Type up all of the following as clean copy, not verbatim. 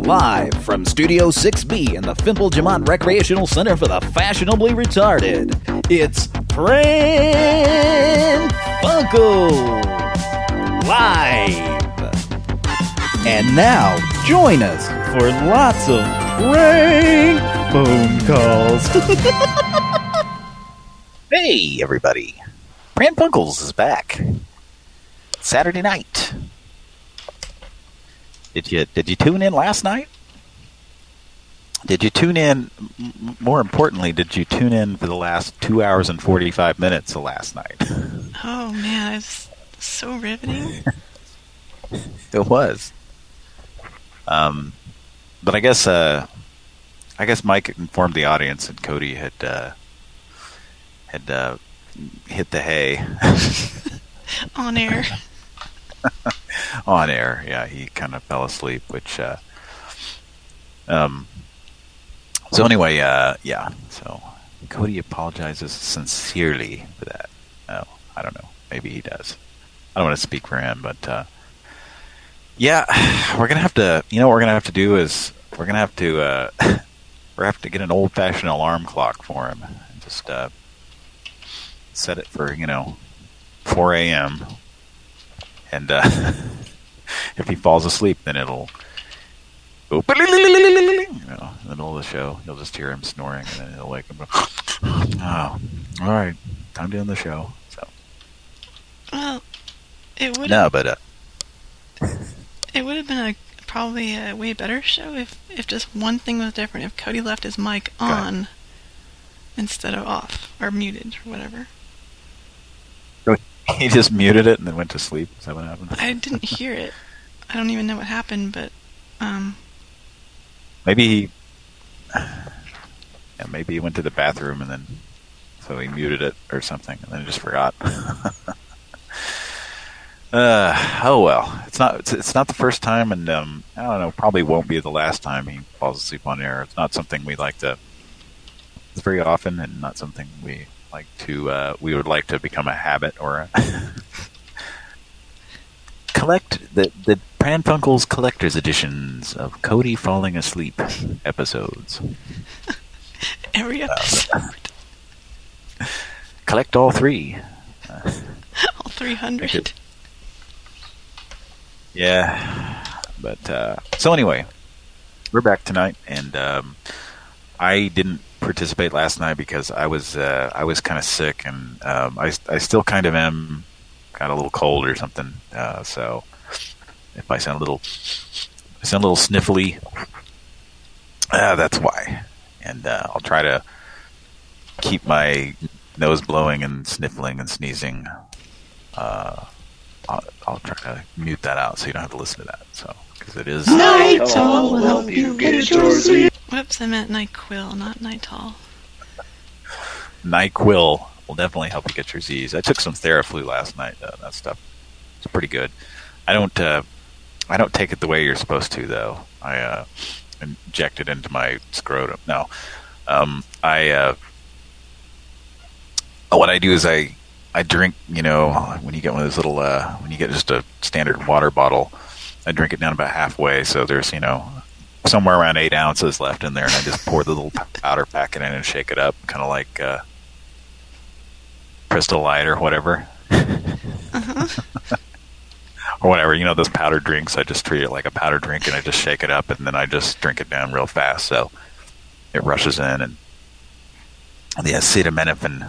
Live from Studio 6B in the Fimple Jamont Recreational Center for the Fashionably Retarded, it's Pran Funkels Live. And now, join us for lots of prank phone calls. Hey, everybody. Pran Funkels is back. Saturday night. Did you tune in last night? Did you tune in, more importantly, did you tune in for the last 2 hours and 45 minutes of last night? Oh, man, it's so riveting. It was. But I guess Mike informed the audience and Cody had hit the hay. On air. On air, yeah, he kind of fell asleep, which, so anyway, yeah, so Cody apologizes sincerely for that. Oh, I don't know, maybe he does. I don't want to speak for him, but, yeah, we're gonna have to, you know what we're gonna have to do is, we're gonna have to get an old-fashioned alarm clock for him, and just, set it for, 4 a.m., and if he falls asleep, then it'll go in the middle of the show. You'll just hear him snoring, and then he'll wake up. Oh, all right, time to end the show. So, well, it would. No, but it would have been probably a way better show if just one thing was different. If Cody left his mic on instead of off or muted or whatever. He just muted it and then went to sleep. Is that what happened? I didn't hear it. I don't even know what happened, but maybe he went to the bathroom and then so he muted it or something and then just forgot. Oh well, it's not the first time, and I don't know, probably won't be the last time he falls asleep on air. It's not something we like to. It's very often, and not something we like to. We would like to become a habit or collect the Pran Funkels collector's editions of Cody falling asleep episodes. Every episode. Collect all 3. All 300. Yeah, but so anyway, we're back tonight, and I didn't participate last night because I was kind of sick, and I still kind of am, got a little cold or something. So if I sound a little sniffly, that's why. And I'll try to keep my nose blowing and sniffling and sneezing. I'll try to mute that out so you don't have to listen to that. So, because it is Nitol will help you get your Z. Whoops, I meant NyQuil, not Nitol. NyQuil will definitely help you get your Z's. I took some Theraflu last night. That stuff is pretty good. I don't take it the way you're supposed to, though. I inject it into my scrotum. No, what I do is I drink, when you get one of those little, when you get just a standard water bottle, I drink it down about halfway, so there's, somewhere around 8 ounces left in there, and I just pour the little powder packet in and shake it up, kind of like Crystal Light or whatever. Uh-huh. Or whatever, those powder drinks, I just treat it like a powder drink, and I just shake it up, and then I just drink it down real fast, so it rushes in, and the acetaminophen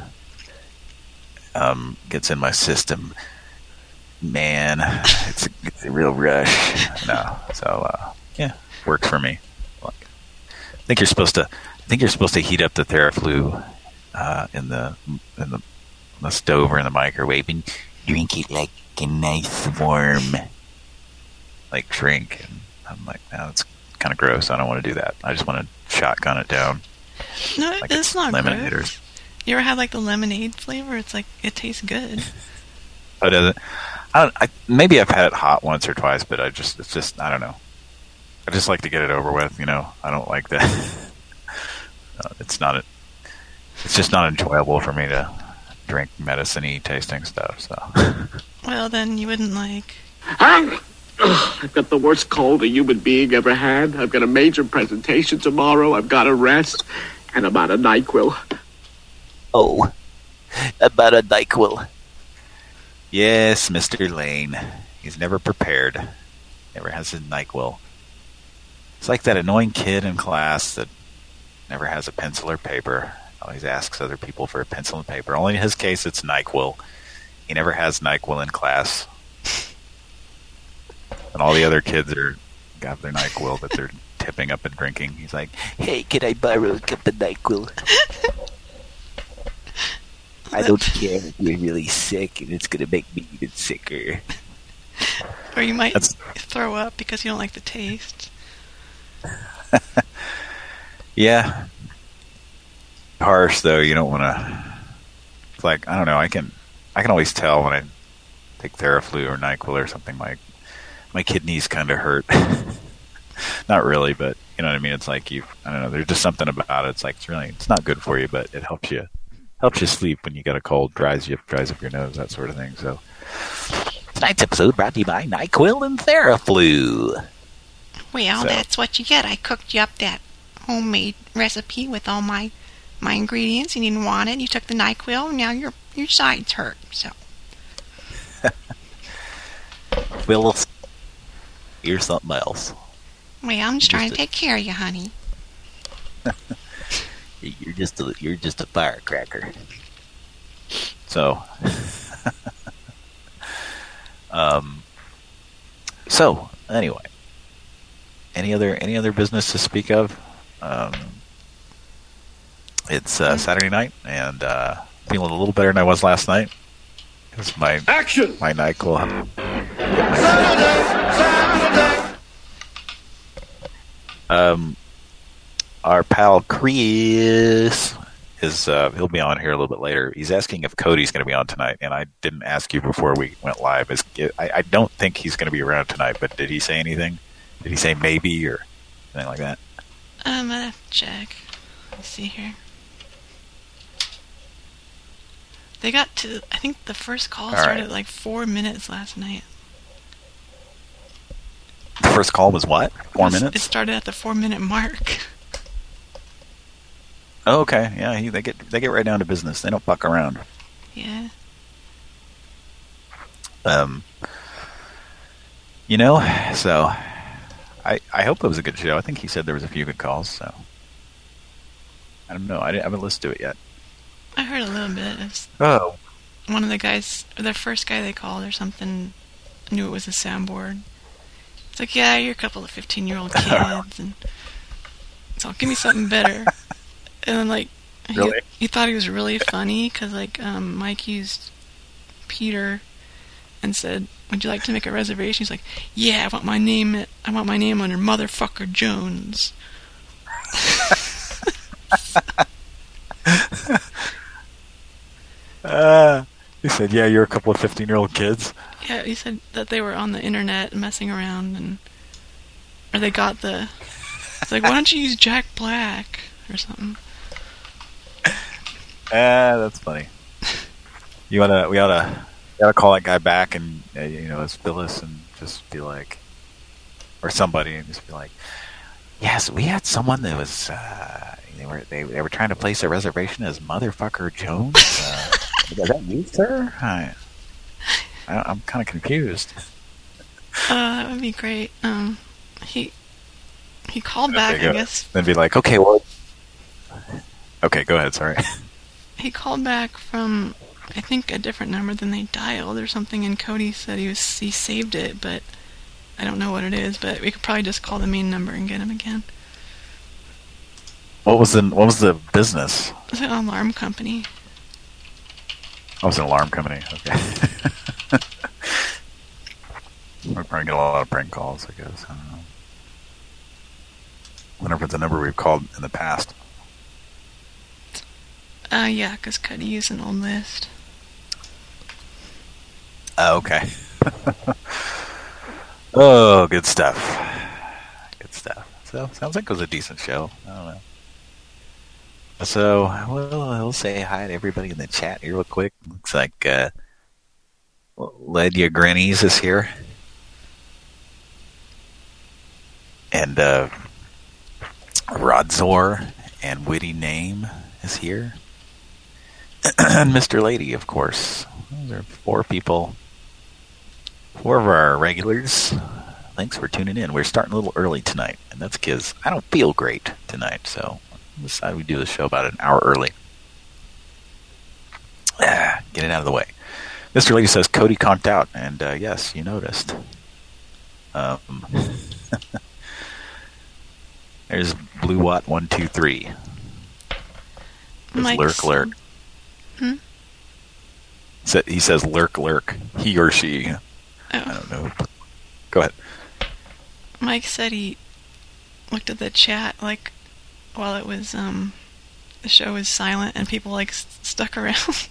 gets in my system. Man, it's a real rush. No, so yeah, works for me. I think you're supposed to heat up the Theraflu in the stove or in the microwave and drink it like a nice warm, like drink. And I'm like, no, it's kind of gross. I don't want to do that. I just want to shotgun it down. No, like it's not lemonade gross. You ever had like the lemonade flavor? It's like, it tastes good. Oh, does it? Maybe I've had it hot once or twice, but I don't know. I just like to get it over with, I don't like that. It's just not enjoyable for me to drink medicine-y tasting stuff, so. Well, then you wouldn't like I've got the worst cold a human being ever had. I've got a major presentation tomorrow. I've got to rest. And I'm out of NyQuil. Oh, about a NyQuil. Yes, Mr. Lane. He's never prepared. Never has his NyQuil. It's like that annoying kid in class that never has a pencil or paper. Always asks other people for a pencil and paper. Only in his case, it's NyQuil. He never has NyQuil in class. And all the other kids got their NyQuil that they're tipping up and drinking. He's like, hey, can I borrow a cup of NyQuil? I don't care if you're really sick and it's going to make me even sicker. Or you might throw up because you don't like the taste. Yeah. Harsh, though. You don't want to... It's like, I don't know, I can always tell when I take Theraflu or NyQuil or something. My kidneys kind of hurt. Not really, but you know what I mean? It's like I don't know, there's just something about it. It's like, it's not good for you, but it helps you sleep when you got a cold, dries up your nose, that sort of thing. So tonight's episode brought to you by NyQuil and Theraflu. Well, that's what you get. I cooked you up that homemade recipe with all my ingredients. You didn't want it. You took the NyQuil, and now your sides hurt. So, well, here's something else. Well, I'm just trying to take care of you, honey. You're just a firecracker. So, so anyway, any other business to speak of? It's Saturday night, and feeling a little better than I was last night. Because my NyQuil. Our pal Chris is he'll be on here a little bit later. He's asking if Cody's going to be on tonight, and I didn't ask you before we went live. I don't think he's going to be around tonight, but did he say anything? Did he say maybe or anything like that? I'm gonna check. Let's see here. They got to, I think the first call started at like 4 minutes last night. The first call was what? 4 minutes? It started at the 4-minute mark. Oh, okay. Yeah, they get right down to business. They don't fuck around. Yeah. So I hope it was a good show. I think he said there was a few good calls, so I don't know. I haven't listened to it yet. I heard a little bit. Oh. One of the guys, the first guy they called or something, knew it was a soundboard. It's like, yeah, you're a couple of 15-year-old kids, and so give me something better. And then, like, really? he thought he was really funny because, like, Mike used Peter and said, "Would you like to make a reservation?" He's like, "Yeah, I want my name under Motherfucker Jones." He said, "Yeah, you're a couple of 15-year-old kids." Yeah, he said that they were on the internet messing around, or they got the. It's like, why don't you use Jack Black or something? That's funny. We ought to call that guy back and as Phyllis and just be like, or somebody and just be like, yes, we had someone that was they were trying to place a reservation as Motherfucker Jones. Is that you, sir? I'm kind of confused. That would be great. He called back, I guess. Then be like, okay, well, okay, go ahead. Sorry. He called back from, I think, a different number than they dialed or something, and Cody said he saved it, but I don't know what it is. But we could probably just call the main number and get him again. What was the business? It was an alarm company. Oh, it's an alarm company. Okay. We're probably get a lot of prank calls, I guess. I don't know. I wonder if it's a number we've called in the past. Yeah, because Cody used an old list. Oh, okay. Oh, good stuff. Good stuff. So, sounds like it was a decent show. I don't know. So, we'll say hi to everybody in the chat here real quick. Looks like Ledia Grannies is here. And Rodzor and Witty Name is here. And Mr. Lady, of course. Those are 4 people. 4 of our regulars. Thanks for tuning in. We're starting a little early tonight, and that's because I don't feel great tonight, so I decided we'd do the show about an hour early. Get it out of the way. Mr. Lady says Cody conked out, and yes, you noticed. There's Blue Watt 123. There's Lurk. He says lurk. He or she. Oh. I don't know. Go ahead. Mike said he looked at the chat like while it was the show was silent and people like stuck around.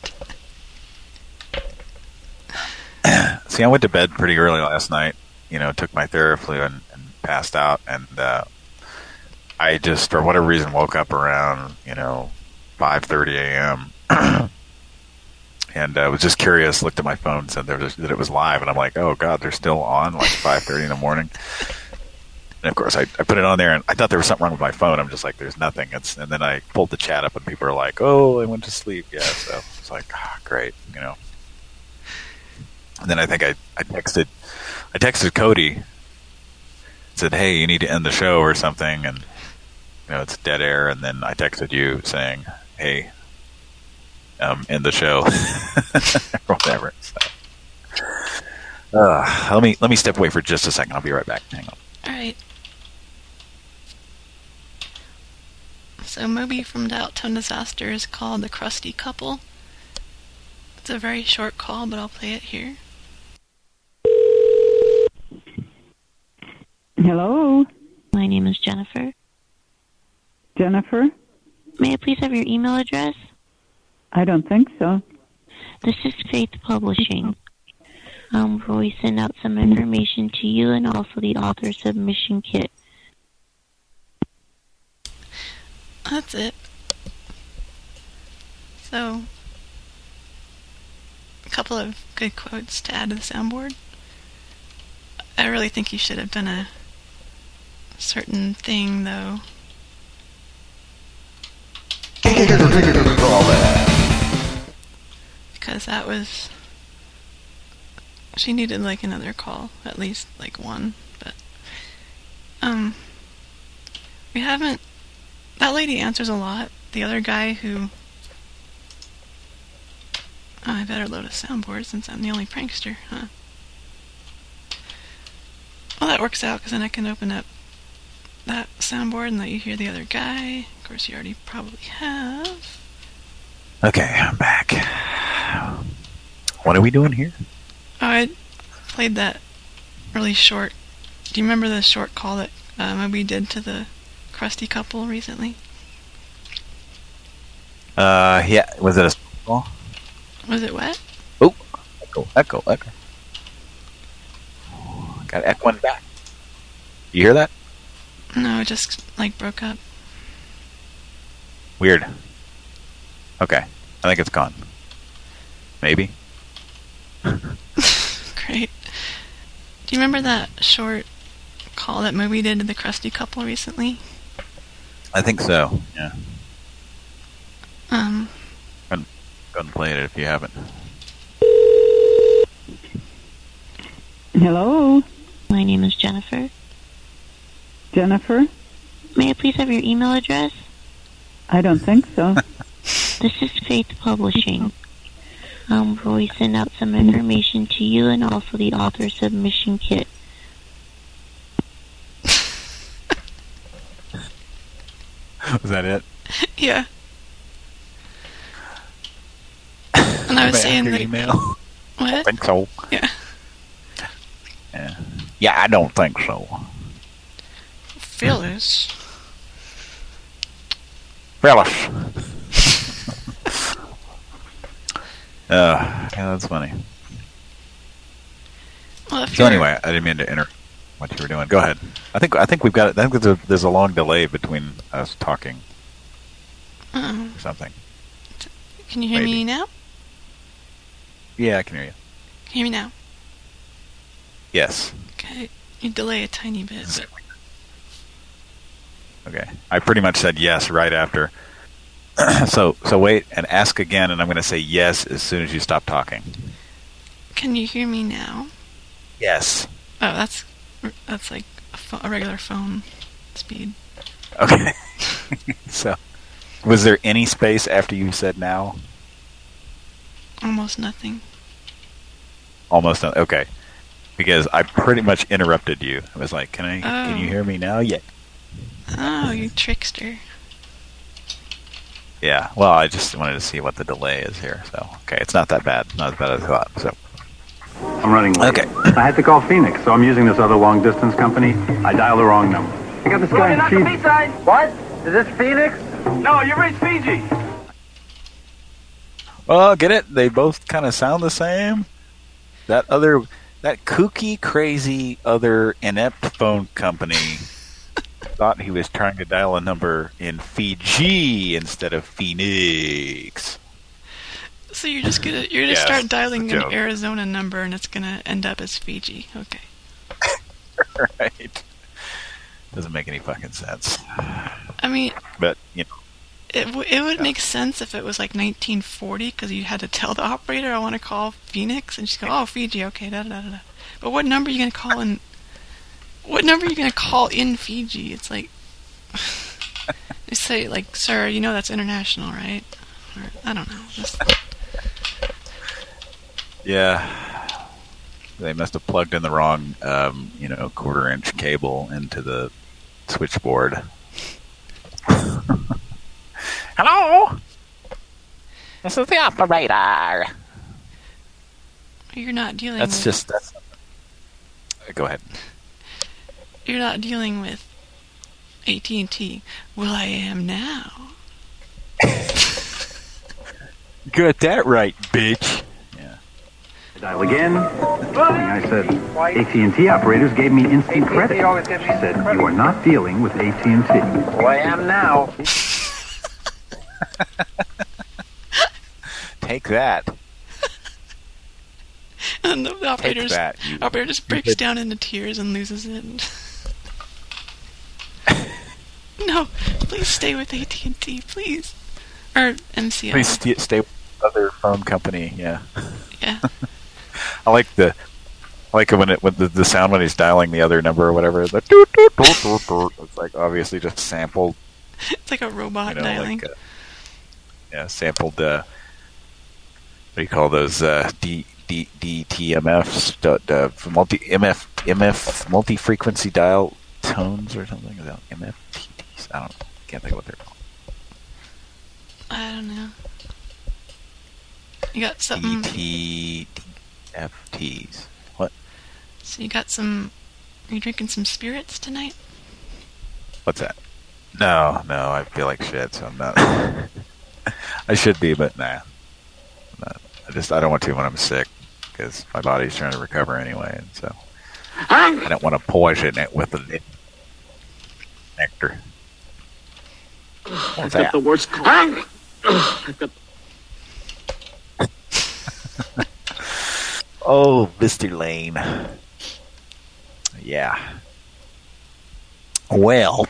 See, I went to bed pretty early last night. Took my Theraflu and passed out, and I just, for whatever reason, woke up around 5:30 a.m. And I was just curious. Looked at my phone, said that it was live, and I'm like, oh god, they're still on, like 5:30 in the morning. And of course, I put it on there, and I thought there was something wrong with my phone. I'm just like, there's nothing. And then I pulled the chat up, and people are like, oh, I went to sleep. Yeah, so it's like, great, And then I think I texted Cody, said, hey, you need to end the show or something, and it's dead air. And then I texted you saying, hey, end the show or whatever. So, let me step away for just a second. I'll be right back. Hang on. All right. So Moby from the Outtone Disaster is called The Crusty Couple. It's a very short call, but I'll play it here. Hello? My name is Jennifer. Jennifer? May I please have your email address? I don't think so. This is Faith Publishing. We send out some information to you and also the author submission kit. That's it. So, a couple of good quotes to add to the soundboard. I really think you should have done a certain thing, though. Because that was... She needed, like, another call. At least, like, one. But, we haven't... That lady answers a lot. The other guy who... Oh, I better load a soundboard since I'm the only prankster, huh? Well, that works out, because then I can open up that soundboard and let you hear the other guy. Of course, you already probably have. Okay, I'm back. What are we doing here? Oh, I played that really short... Do you remember the short call that Moby did to the crusty couple recently? Yeah. Was it a call? Was it what? Oh, echo. Got echoing back. You hear that? No, it just, like, broke up. Weird. Okay. I think it's gone. Maybe. Great. Do you remember that short call that Moby did to the crusty couple recently? I think so, yeah. Um... Go and play it if you haven't. Hello? My name is Jennifer. Jennifer? May I please have your email address? I don't think so. This is Faith Publishing. We send out some information to you and also the author submission kit. Was that it? Yeah. And I was saying that... Email? What? I think so. Yeah. Yeah, I don't think so. Phyllis. Yeah, that's funny. Well, So anyway, I didn't mean to interrupt what you were doing. Go ahead. I think we've got it. I think there's a long delay between us talking. Or something. Can you hear me now? Yeah, I can hear you. Can you hear me now? Yes. Okay. You delay a tiny bit, but... Okay. I pretty much said yes right after. So wait and ask again, and I'm going to say yes as soon as you stop talking. Can you hear me now? Yes. Oh, that's like a regular phone speed. Okay. So, was there any space after you said now? Almost nothing. Almost not. Okay. Because I pretty much interrupted you. I was like, can you hear me now? Yeah. Oh, you trickster. Yeah. Well, I just wanted to see what the delay is here. So, okay, it's not that bad. Not as bad as I thought. So, I'm running late. Okay. I had to call Phoenix, so I'm using this other long-distance company. I dialed the wrong number. I got this guy in Fiji. What? Is this Phoenix? No, you reached Fiji. Oh, get it? They both kind of sound the same. That kooky, crazy other inept phone company thought he was trying to dial a number in Fiji instead of Phoenix. So you're gonna start dialing an Arizona number, and it's gonna end up as Fiji. Okay. Right. Doesn't make any fucking sense. I mean, but you know, it would make sense if it was like 1940, because you had to tell the operator, I want to call Phoenix, and she'd go, oh, Fiji, okay, da da da da. But what number are you gonna call in? What number are you gonna call in Fiji? It's like they say, like, sir, you know that's international, right? Or, I don't know. Yeah, they must have plugged in the wrong, quarter-inch cable into the switchboard. Hello? This is the operator. You're not dealing That's with... Go ahead. You're not dealing with AT&T. Well, I am now. Got that right, bitch. Yeah. Dial again. I said, AT&T operators gave me instant credit. She said, you are not dealing with AT&T. Well, I am now. Take that. And the operator just breaks down into tears and loses it. No, please stay with AT&T, please. Or MCO. Please stay with the other phone company, yeah. Yeah. I like it when the sound when he's dialing the other number or whatever. The doot, doot, doot, doot, doot. It's like obviously just sampled. It's like a robot dialing. Like, sampled. What do you call those? DTMFs, multi-frequency dial tones or something. Is that MFTs? I can't think of what they're called. I don't know. You got something. DTFTs. What? So you got some. Are you drinking some spirits tonight? What's that? No, I feel like shit, so I'm not. I should be, but nah. I don't want to when I'm sick, because my body's trying to recover anyway, and so I don't want to poison it with the nectar. I've got the worst cold. Oh, Mr. Lane. Yeah. Well.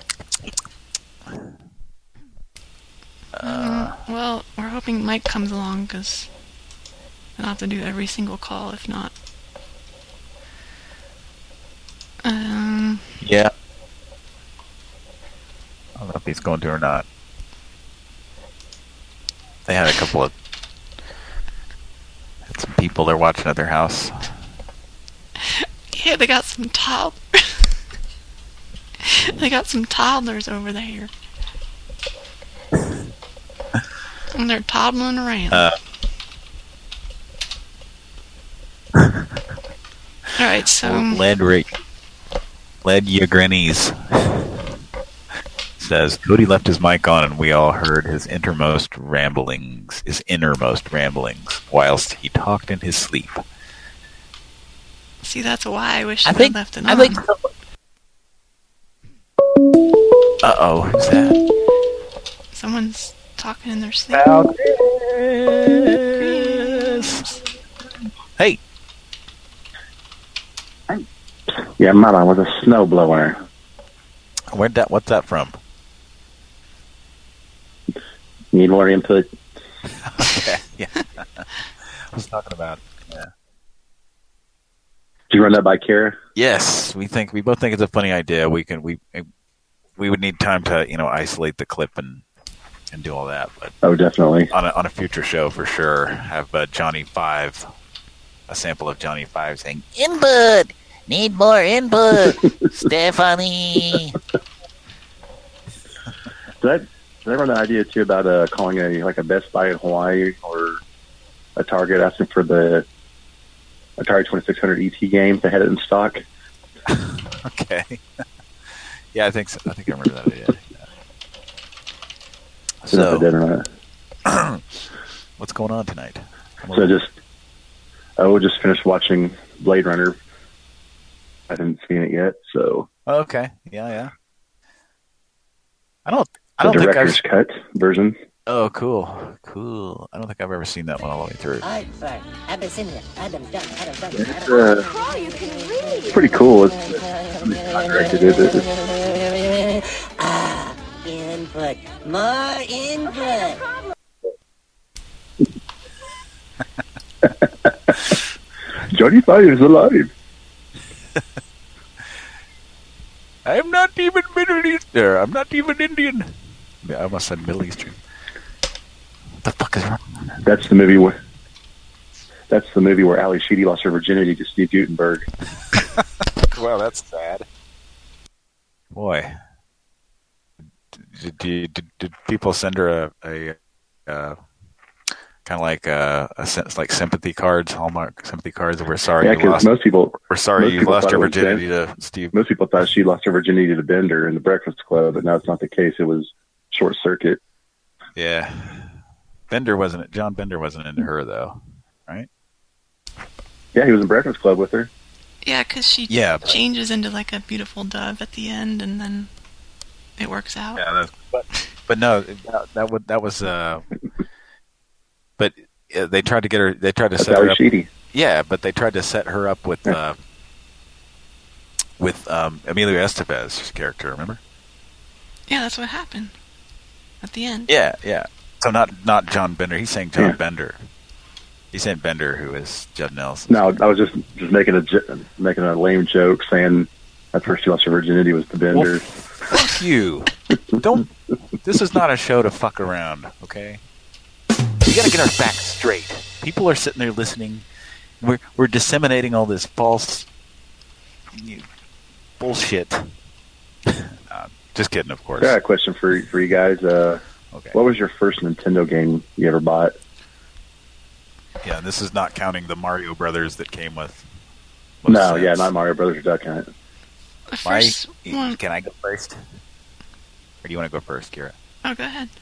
Well, we're hoping Mike comes along, because I'll have to do every single call, if not. Yeah. I don't know if he's going to or not. They had some people they're watching at their house. Yeah, they got some toddlers. They got some toddlers over there. And they're toddling around. Alright, so... Led Yagrenis says, Cody left his mic on and we all heard his innermost ramblings, whilst he talked in his sleep. See, that's why I wish I had left it on. Uh-oh, who's that? Someone's talking in their sleep. Hey! Yeah, I'm out with a snowblower. What's that from? Need more input. Okay, yeah. I was talking about. Yeah. Did you run that by Kara? Yes, we both think it's a funny idea. We would need time to isolate the clip and do all that. But oh, definitely on a future show for sure. Have Johnny Five, a sample of Johnny Five saying Input! Need more input! Stephanie! Did I run the idea too about calling a Best Buy in Hawaii or a Target asking for the Atari 2600 ET game? They had it in stock. Okay. Yeah, I think so. I think I remember that idea. Yeah. So, did or not. What's going on tonight? I just finished watching Blade Runner. I haven't seen it yet, so. Okay. Yeah. I don't the think director's cut version. Oh, cool. I don't think I've ever seen that one all the way through. It's pretty cool. I directed it. Input. More input. Johnny Five is alive. I'm not even Middle Eastern. I'm not even Indian. I almost said Middle Eastern. What the fuck is wrong? That's the movie where Ali Sheedy lost her virginity to Steve Guttenberg. Well, that's sad. Boy, did people send her a kind of like sympathy cards, Hallmark sympathy cards? We're sorry you lost. We're sorry you lost your virginity to Steve. Most people thought she lost her virginity to Bender in the Breakfast Club, but now it's not the case. It was Short Circuit. Yeah, John Bender wasn't into her though, right? Yeah, he was in Breakfast Club with her. Yeah, because she changes into like a beautiful dove at the end, and then it works out. Yeah, but no, that was. But they tried to get her. They tried to set her up. Sheedy. Yeah, but they tried to set her up with Emilio Estevez's character. Remember? Yeah, that's what happened at the end. Yeah. So not John Bender. He's saying John Bender. He's saying Bender, who is Judd Nelson. No, I was just making a lame joke, saying at first she lost her virginity was to Bender. Well, fuck you! Don't. This is not a show to fuck around. Okay. We gotta get our facts straight. People are sitting there listening. We're disseminating all this false bullshit. Just kidding, of course. I got a question for you guys. Okay. What was your first Nintendo game you ever bought? Yeah, this is not counting the Mario Brothers that came with. No, yeah, not Mario Brothers or Duck Hunt. Can I go first? Or do you want to go first, Kira? Oh, go ahead.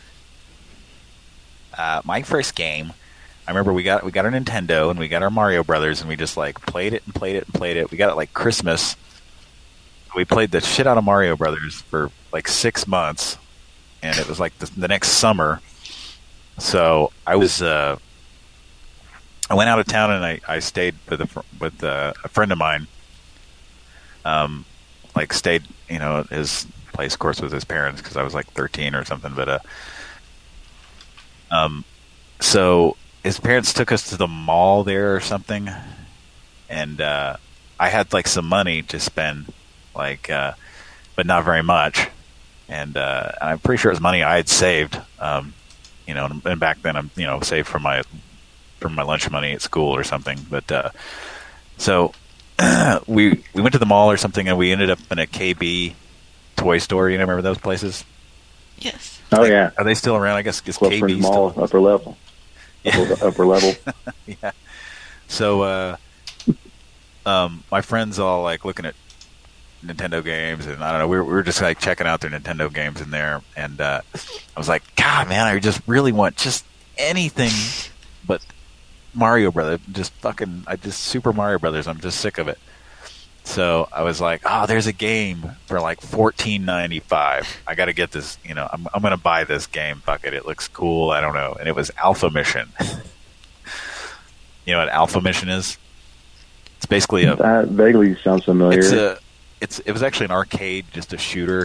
My first game, I remember we got our Nintendo and we got our Mario Brothers and we just like played it. We got it like Christmas. We played the shit out of Mario Brothers for like 6 months, and it was like the next summer. So I went out of town and I stayed with a friend of mine. Stayed at his place, of course, with his parents because I was like 13 or something, but so his parents took us to the mall there or something, and I had like some money to spend, but not very much, and I'm pretty sure it was money I had saved, and back then I'm saved from my lunch money at school or something, but so we went to the mall or something, and we ended up in a KB toy store. You remember those places? Yes. Oh, yeah. Are they still around? I guess KB Mall, still. upper level. Yeah. Upper level. Yeah. So, my friends all like looking at Nintendo games, and I don't know. We were just like checking out their Nintendo games in there, and I was like, God, man, I just really want just anything but Mario Brothers. Super Mario Brothers. I'm just sick of it. So I was like, oh, there's a game for like $14.95. I got to get this. I'm going to buy this game. Fuck it. It looks cool. I don't know. And it was Alpha Mission. You know what Alpha Mission is? It's basically that vaguely sounds familiar. It was actually an arcade, just a shooter,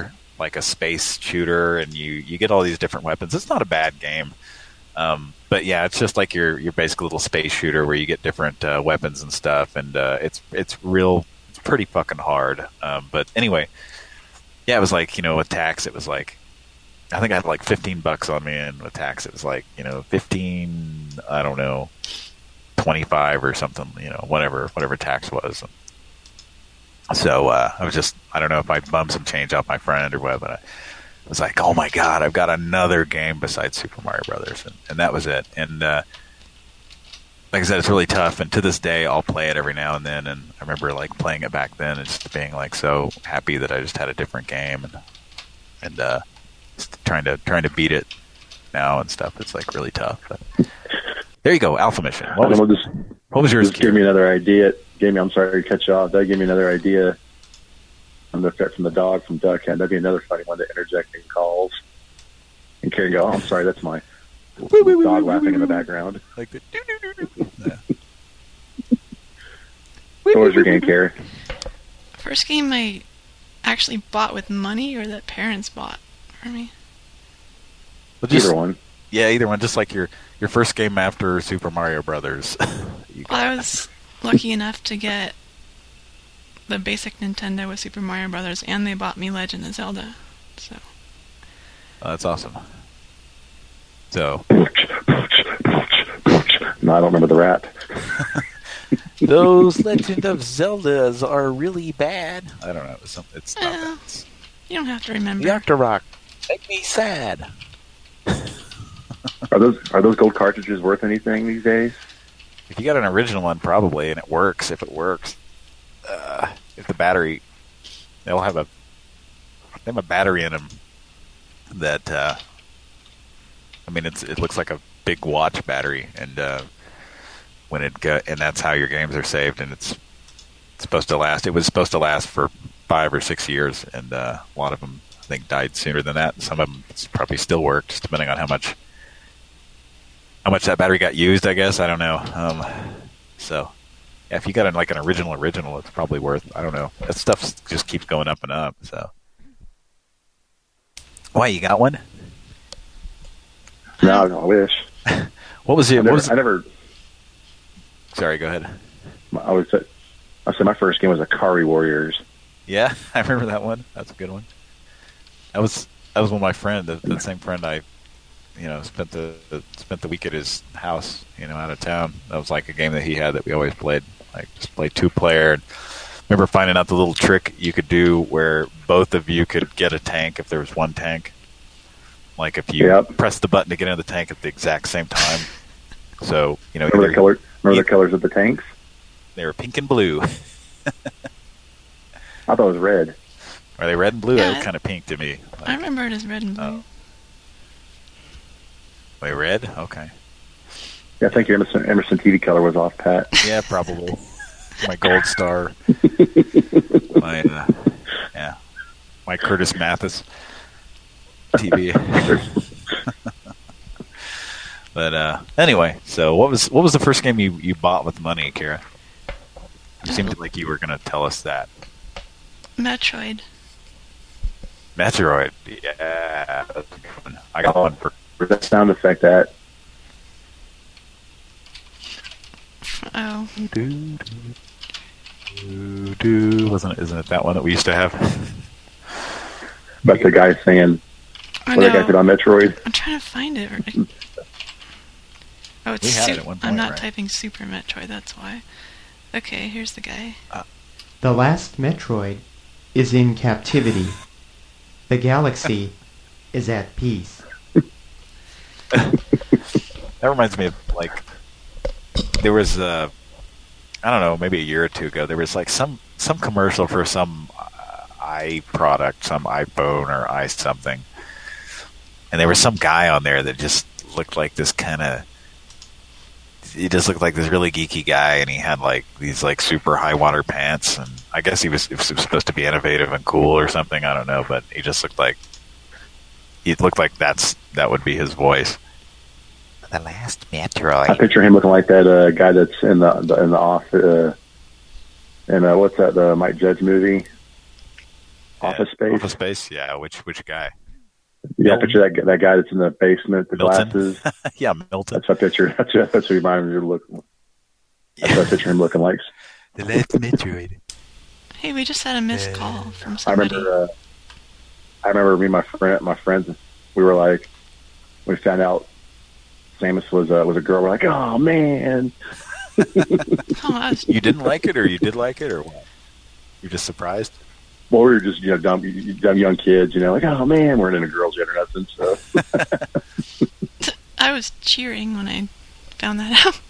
like a space shooter, and you get all these different weapons. It's not a bad game, but yeah, it's just like your basic little space shooter where you get different weapons and stuff, and it's pretty fucking hard. But anyway, yeah, it was like, with tax, it was like, I think I had like $15 on me, and with tax, it was like, 15, I don't know, 25 or something, whatever tax was. So I was just, I don't know if I bummed some change off my friend or what, but I was like, oh my God, I've got another game besides Super Mario Brothers, and that was it. And like I said, it's really tough, and to this day, I'll play it every now and then. And I remember like playing it back then and just being like so happy that I just had a different game, and just trying to beat it now and stuff. It's like really tough. But there you go, Alpha Mission. What was yours? Just gave me another idea. I'm sorry to cut you off. That gave me another idea. From the dog from Duck Hunt. That'd be another funny one to interject in calls. And Carrie go, oh, I'm sorry, that's my dog laughing in the background. Like the So what was your game, Carrie? First game I actually bought with money, or that parents bought for me? Well, either one. Yeah, either one. Just like your first game after Super Mario Brothers. I was lucky enough to get the basic Nintendo with Super Mario Brothers, and they bought me Legend of Zelda. So. Oh, that's awesome. So. No, I don't remember the rap. Those Legend of Zeldas are really bad. I don't know. It's not bad. You don't have to remember. The Octorok make me sad. Are those gold cartridges worth anything these days? If you got an original one, probably, and it works. If it works, if the battery, they'll have a battery in them that, I mean, it looks like a big watch battery, and and that's how your games are saved, and it's supposed to last. It was supposed to last for 5 or 6 years, and a lot of them, I think, died sooner than that. Some of them probably still work, just depending on how much that battery got used, I guess. I don't know. So, yeah, if you got an original, it's probably worth, I don't know. That stuff just keeps going up and up, so. Why, you got one? No, I wish. What was it? I never. Sorry, go ahead. I said my first game was Akari Warriors. Yeah, I remember that one. That's a good one. That was with my friend, the same friend I, spent the week at his house, out of town. That was like a game that he had that we always played. Like just play 2-player. And remember finding out the little trick you could do where both of you could get a tank if there was one tank. Like if you press the button to get into the tank at the exact same time. So remember the colors of the tanks? They were pink and blue. I thought it was red. Are they red and blue? Yeah, They were kind of pink to me. Like, I remember it as red and blue. Oh. Wait, red? Okay. Yeah, I think your Emerson TV color was off, Pat. Yeah, probably. My gold star. My Curtis Mathis TV. But anyway, so what was the first game you bought with money, Kara? It seemed like you were going to tell us that. Metroid. Metroid, yeah. That's a good one. I got one for that sound effect. That. Oh. Isn't it that one that we used to have? But the guy saying, I "What that guy did on Metroid." I'm trying to find it. Oh, it's it at one point, I'm not right? typing Super Metroid. That's why. Okay, here's the guy. The last Metroid is in captivity. The galaxy is at peace. That reminds me of, like, there was, I don't know, maybe a year or two ago, there was, like, some commercial for some product, some iPhone or something. And there was some guy on there that just looked like this he just looked like this really geeky guy, and he had, like, these, like, super high water pants, and I guess it was supposed to be innovative and cool or something, I don't know, but he just looked like that would be his voice. The last Metroid. I picture him looking like that guy that's in the office. And what's that? The Mike Judge movie? Office Space. Office Space, yeah. Which guy? Yeah, picture that guy that's in the basement, the Milton? glasses. Yeah, Milton. That's what picture. That's what reminded me of looking. That's what I picture him looking like. The last Metroid. Hey, we just had a missed call from somebody. I remember me and my friends. We were like, we found out Samus was a girl. We're like, oh man. You didn't like it, or you did like it, or what? You're just surprised? Well, we were just dumb young kids, like, oh man, we're into girls yet or nothing. So I was cheering when I found that out.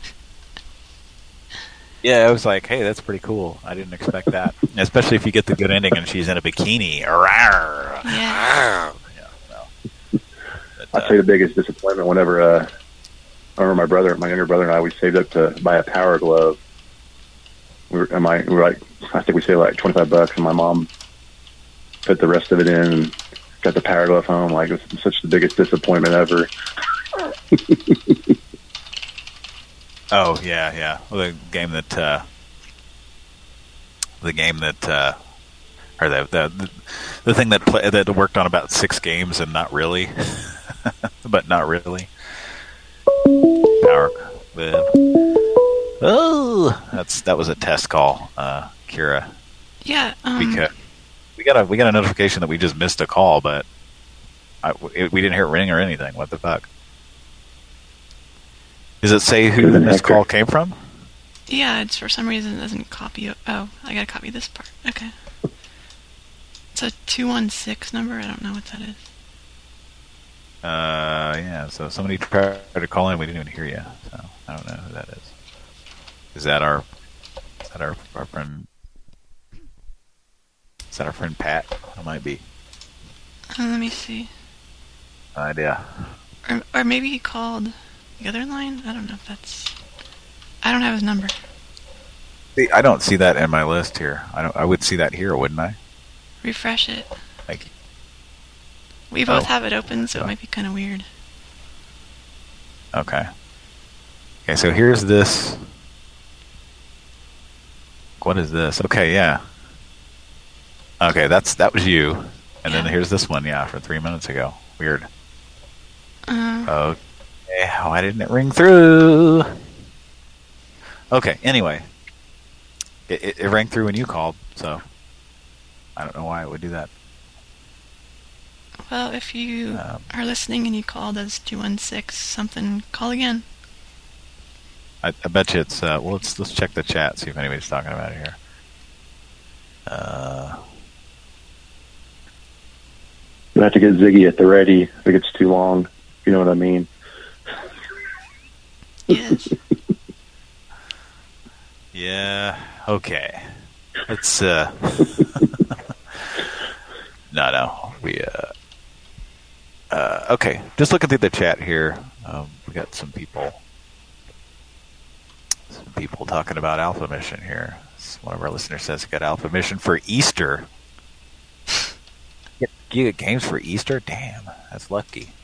Yeah, I was like, hey, that's pretty cool. I didn't expect that. Especially if you get the good ending and she's in a bikini. Yeah. I'll tell you the biggest disappointment whenever, I remember my younger brother and I, we saved up to buy a Power Glove. We were like, I think we saved like $25, and my mom put the rest of it in and got the Power Glove home. Like, it was such the biggest disappointment ever. Oh, yeah. Well, the game that, or the thing that worked on about 6 games and not really, but not really. Power Glove. Oh, that was a test call, Kira. Yeah. Because we got a notification that we just missed a call, but we didn't hear it ring or anything. What the fuck? Does it say who the missed call came from? Yeah, it's for some reason it doesn't copy. Oh, I gotta copy this part. Okay. It's a 216 number. I don't know what that is. Yeah. So somebody tried to call in. We didn't even hear you. So I don't know who that is. Is that our friend? Is that our friend Pat? It might be. Let me see. No idea. Or maybe he called the other line? I don't know if that's... I don't have his number. See, I don't see that in my list here. I would see that here, wouldn't I? Refresh it. Thank you. We both have it open, so it might be kind of weird. Okay. Okay, so here's this. What is this? Okay, yeah. Okay, that was you. And then here's this one, yeah, from 3 minutes ago. Weird. Okay, why didn't it ring through? Okay, anyway. It rang through when you called, so I don't know why it would do that. Well, if you are listening and you called as 216 something, call again. I bet you it's well. Let's check the chat, see if anybody's talking about it here. You have to get Ziggy at the ready if it gets too long. If you know what I mean. Yes. Yeah. Okay. Let's. No. We. Okay. Just looking through the chat here. We got some people talking about Alpha Mission here. One of our listeners says he got Alpha Mission for Easter. You get games for Easter? Damn, that's lucky.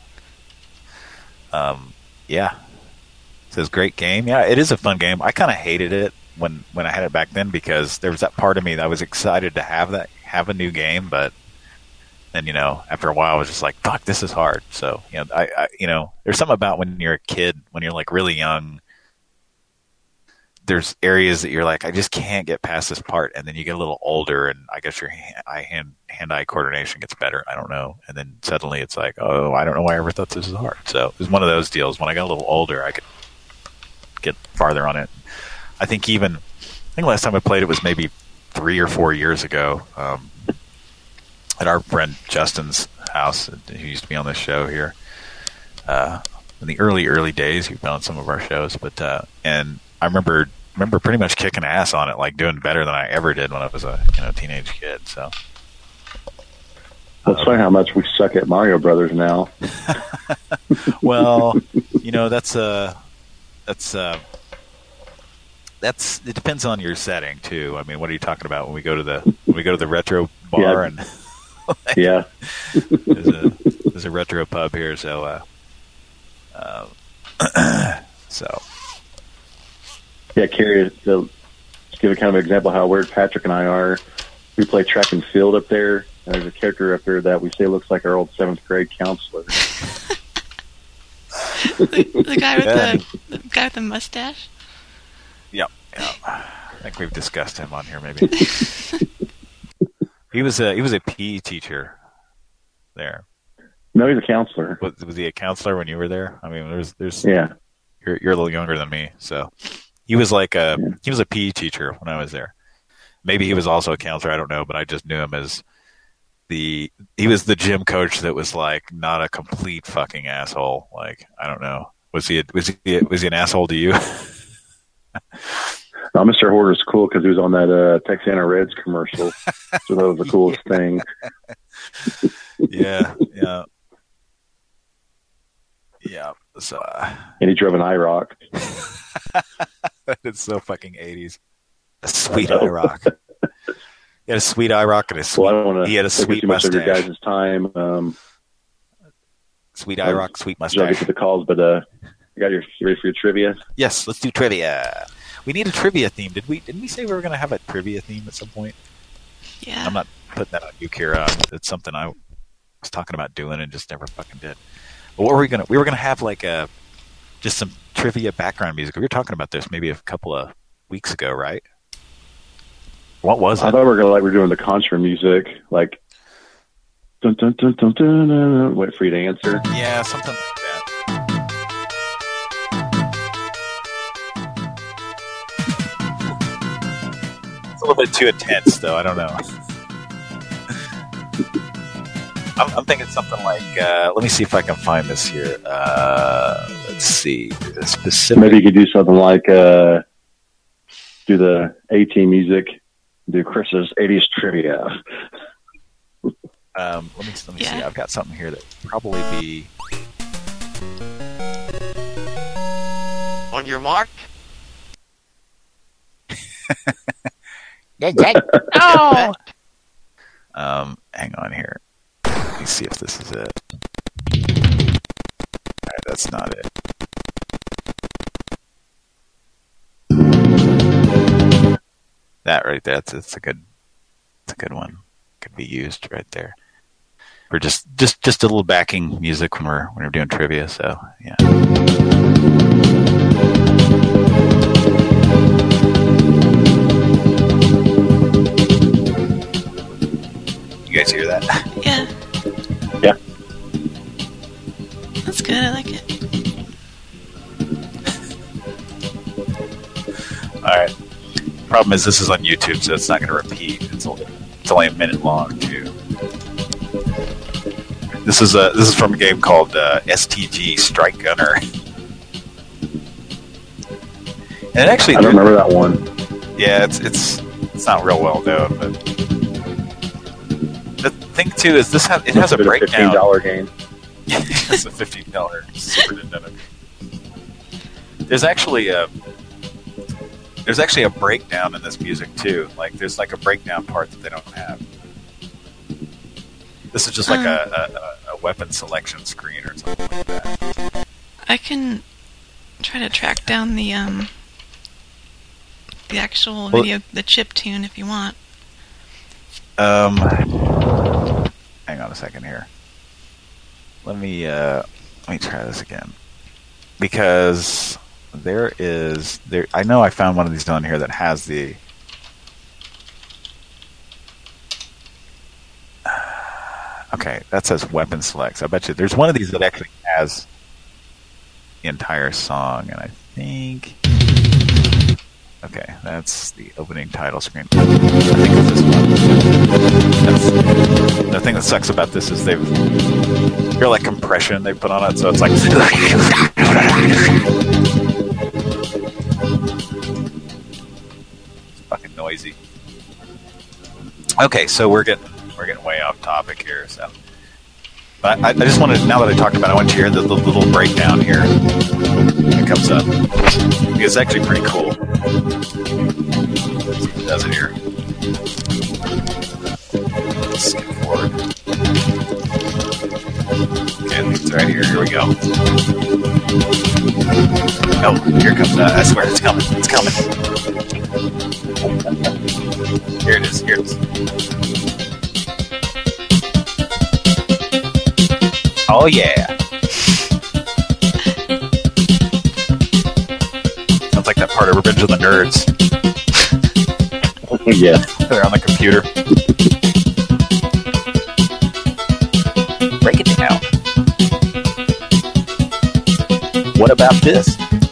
Yeah. It says great game. Yeah, it is a fun game. I kind of hated it when I had it back then because there was that part of me that I was excited to have a new game, but then after a while I was just like, fuck, this is hard. So I there's something about when you're a kid, when you're like really young, there's areas that you're like, I just can't get past this part, and then you get a little older, and I guess your hand-eye coordination gets better. I don't know, and then suddenly it's like, oh, I don't know why I ever thought this was hard. So it was one of those deals. When I got a little older, I could get farther on it. I think last time I played it was maybe 3 or 4 years ago at our friend Justin's house. He used to be on this show here in the early days. He'd been on some of our shows, but and I remember pretty much kicking ass on it, like doing better than I ever did when I was a teenage kid. So that's funny how much we suck at Mario Brothers now. Well, that's it depends on your setting too. I mean, what are you talking about when we go to the retro bar and yeah, there's a retro pub here, so so. Yeah, Carrie, to give a kind of example of how weird Patrick and I are, we play track and field up there And there's a character up there that we say looks like our old 7th grade counselor. the guy with the mustache. Yep. I think we've discussed him on here. Maybe he was a PE teacher there. No, he's a counselor. Was he a counselor when you were there? I mean, there's yeah. You're a little younger than me, so he was like he was a PE teacher when I was there. Maybe he was also a counselor. I don't know, but I just knew him as he was the gym coach that was like not a complete fucking asshole. Like, I don't know. Was he an asshole to you? No, Mr. Horder's cool because he was on that Texana Reds commercial. So that was the coolest thing. Yeah. So, and he drove an IROC. It's so fucking 80s. A sweet IROC. He had a sweet IROC and a sweet. Well, I don't want to he had a sweet too much mustache. of your guys' time. Sweet IROC, sweet mustache. I'll get to the calls, but you ready for your trivia? Yes, let's do trivia. We need a trivia theme. Didn't we say we were going to have a trivia theme at some point? Yeah. I'm not putting that on you, Kira. It's something I was talking about doing and just never fucking did. But what were we going to? We were going to have like just some trivia background music. We were talking about this maybe a couple of weeks ago, right? What was it? I thought we were doing the Contra music, like dun, dun, dun, dun, dun, dun, dun, wait for you to answer. Yeah, something like that. It's a little bit too intense, though. I don't know. I'm thinking something like, let me see if I can find this here. Let's see. Specific. Maybe you could do something like do the A-Team music, do Chris's 80s trivia. Let me see. I've got something here that would probably be. On your mark. Oh! Hang on here. Let me see if this is it. Alright, that's not it. That right there, it's a good one. Could be used right there. Or just a little backing music when we're doing trivia, so yeah. You guys hear that? Yeah. Yeah. That's good. I like it. Alright. Problem is this is on YouTube, so it's not going to repeat. It's only a minute long, too. This is from a game called STG Strike Gunner. And it actually, I don't remember that one. Yeah, it's not real well known, but the thing too is it has a breakdown. $15 game. It's a $15 Super Nintendo. There's actually a breakdown in this music too. Like there's like a breakdown part that they don't have. This is just like a weapon selection screen or something like that. I can try to track down the actual video, the chip tune, if you want. Hang on a second here. Let me try this again, because there. I know I found one of these down here that has the. Okay, that says weapon selects. I bet you there's one of these that actually has the entire song, and I think. Okay, that's the opening title screen. I think it's this one. The thing that sucks about this is they've like compression they put on it, so it's like it's fucking noisy. Okay, so we're getting way off topic here. So, but I just wanted, now that I talked about it, I want you to hear the little breakdown here that comes up. It's actually pretty cool. It does it here. Let's skip forward. Okay, it's right here. Here we go. Oh, here comes that. I swear, it's coming. It's coming. Here it is. Here it is. Oh yeah. Sounds like that part of Revenge of the Nerds. Yeah. They're on the computer. Break it down. What about this?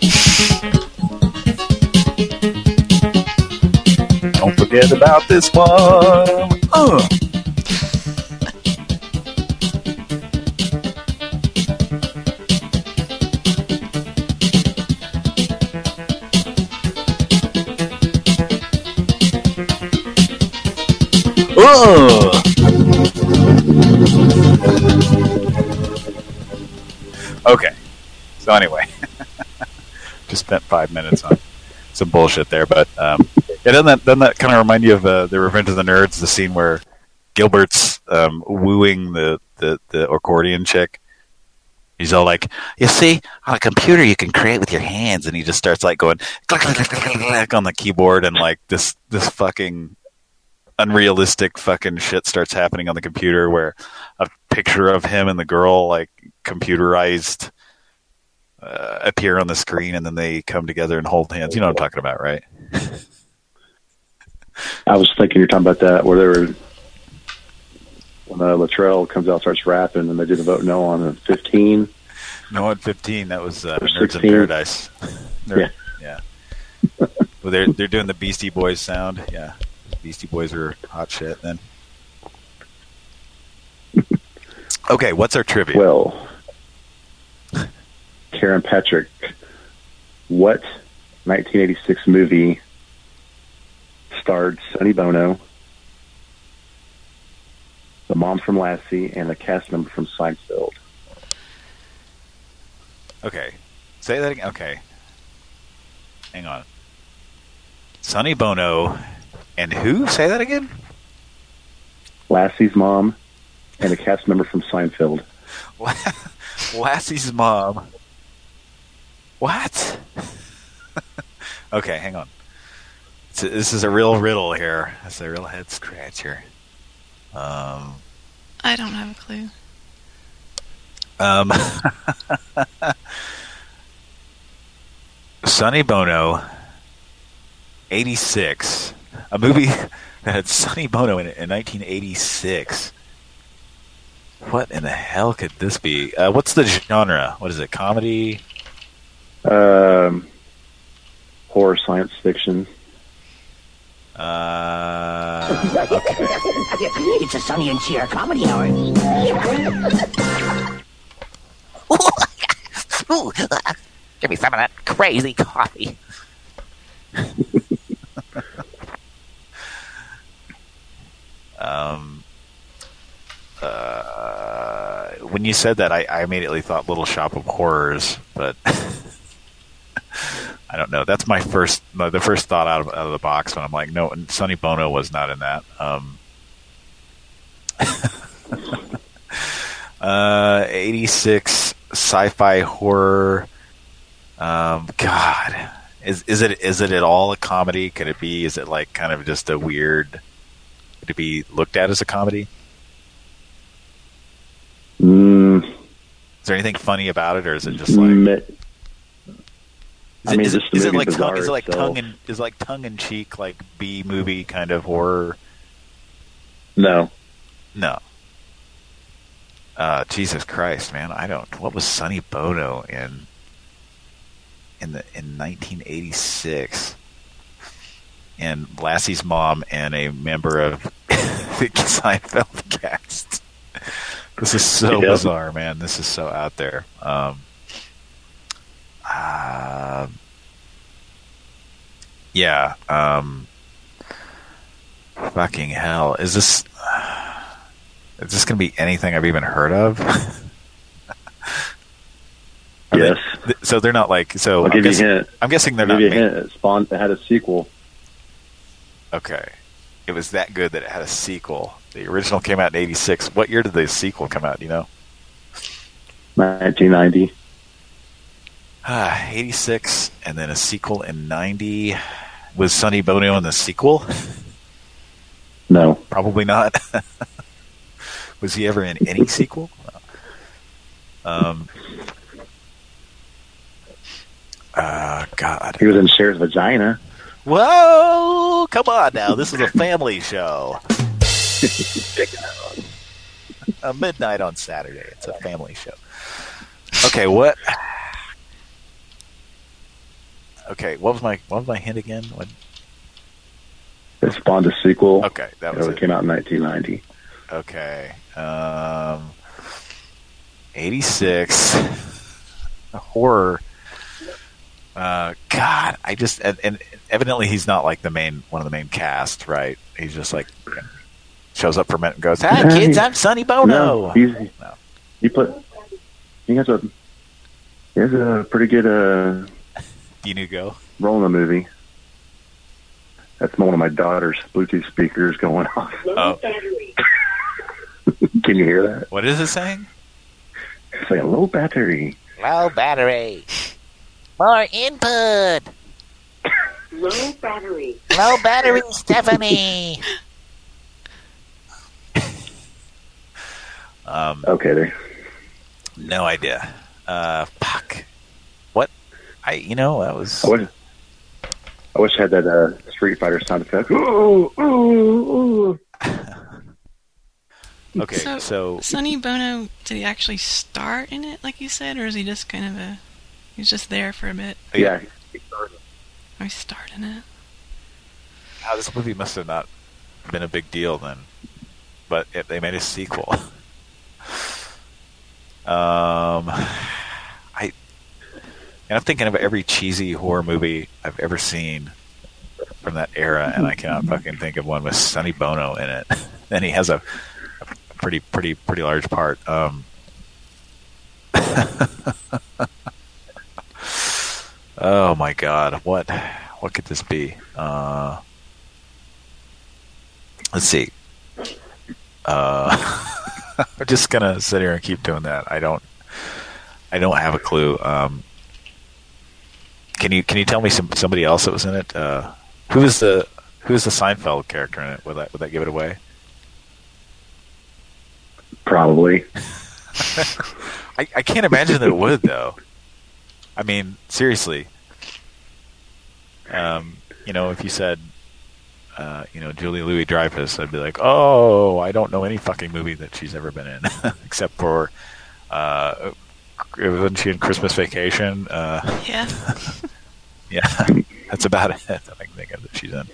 Don't forget about this one. Okay. So anyway, just spent 5 minutes on some bullshit there, but yeah, doesn't that kind of remind you of the Revenge of the Nerds, the scene where Gilbert's wooing the accordion chick? He's all like, you see, on a computer you can create with your hands, and he just starts like going click, click, click, click, click, on the keyboard, and like this fucking unrealistic fucking shit starts happening on the computer where a picture of him and the girl like computerized appear on the screen, and then they come together and hold hands. You know what I'm talking about, right? I was thinking you're talking about that where they were when Latrell comes out and starts rapping, and they did the vote no on 15. No on 15. That was Nerds 16. in Paradise. Yeah. Well, they're doing the Beastie Boys sound. Yeah, Beastie Boys are hot shit then. Okay, what's our trivia? Well, Karen Patrick, what 1986 movie starred Sonny Bono, the mom from Lassie, and a cast member from Seinfeld? Okay, say that again. Okay, hang on. Sonny Bono and who? Say that again. Lassie's mom and a cast member from Seinfeld. Lassie's mom. What? Okay, hang on. This is a real riddle here. It's a real head scratcher. I don't have a clue. Sonny Bono, 86. A movie that had Sonny Bono in it in 1986. What in the hell could this be? What's the genre? What is it? Comedy? Horror, science fiction. Okay. It's a Sonny and Cher comedy hour. Ooh, give me some of that crazy coffee. When you said that, I immediately thought Little Shop of Horrors, but I don't know. That's the first thought out of the box when I'm like, no, Sonny Bono was not in that. 86 sci-fi horror. God, is it at all a comedy? Could it be? Is it like kind of just a weird? Could it be looked at as a comedy? Is there anything funny about it, or is it just like? Is it like tongue in cheek, like B movie kind of horror? No. Jesus Christ, man! What was Sonny Bono in 1986? And Lassie's mom and a member of the Seinfeld cast. This is so bizarre, man. This is so out there. Yeah. Fucking hell. Is this going to be anything I've even heard of? Yes. So they're not like... So I'll give you a hint. I'm guessing they're not... Give you a hint. It had a sequel. Okay. It was that good that it had a sequel. The original came out in 86. What year did the sequel come out, do you know? 1990. 86, and then a sequel in 90. Was Sonny Bono in the sequel? No. Probably not. Was he ever in any sequel? God. He was in Cher's vagina. Whoa! Come on now. This is a family show. Midnight on Saturday. It's a family show. Okay, what? Okay, what was my hint again? What? It spawned a sequel. Okay, that was it. Came out in 1990. Okay. 86. A horror. God, I just and evidently he's not like one of the main cast, right? He's just like shows up for a minute and goes, "Hi kids, I'm Sonny Bono." No, he has a pretty good Inigo role in the movie. That's one of my daughter's Bluetooth speakers going off. Oh. Can you hear that? What is it saying? It's like a low battery. Low battery. More input. Low battery. Low battery, Stephanie. Okay, there. No idea. Fuck. What? That was. I wish I had that Street Fighter sound effect. Ooh, ooh, ooh. Okay, so Sonny Bono, did he actually star in it, like you said, or is he just kind of he's just there for a bit? Yeah, he starred in it. This movie must have not been a big deal then, but they made a sequel. I'm thinking of every cheesy horror movie I've ever seen from that era, and I cannot fucking think of one with Sonny Bono in it. And he has a pretty large part. Oh my God, what could this be? Let's see. I'm just gonna sit here and keep doing that. I don't have a clue. Can you tell me somebody else that was in it? Who is the Seinfeld character in it? Would that give it away? Probably. I can't imagine that it would, though. I mean, seriously. If you said, Julia Louis-Dreyfus, I'd be like, oh, I don't know any fucking movie that she's ever been in, except for, wasn't she in Christmas Vacation? Yeah. Yeah, that's about it that I can think of that she's in.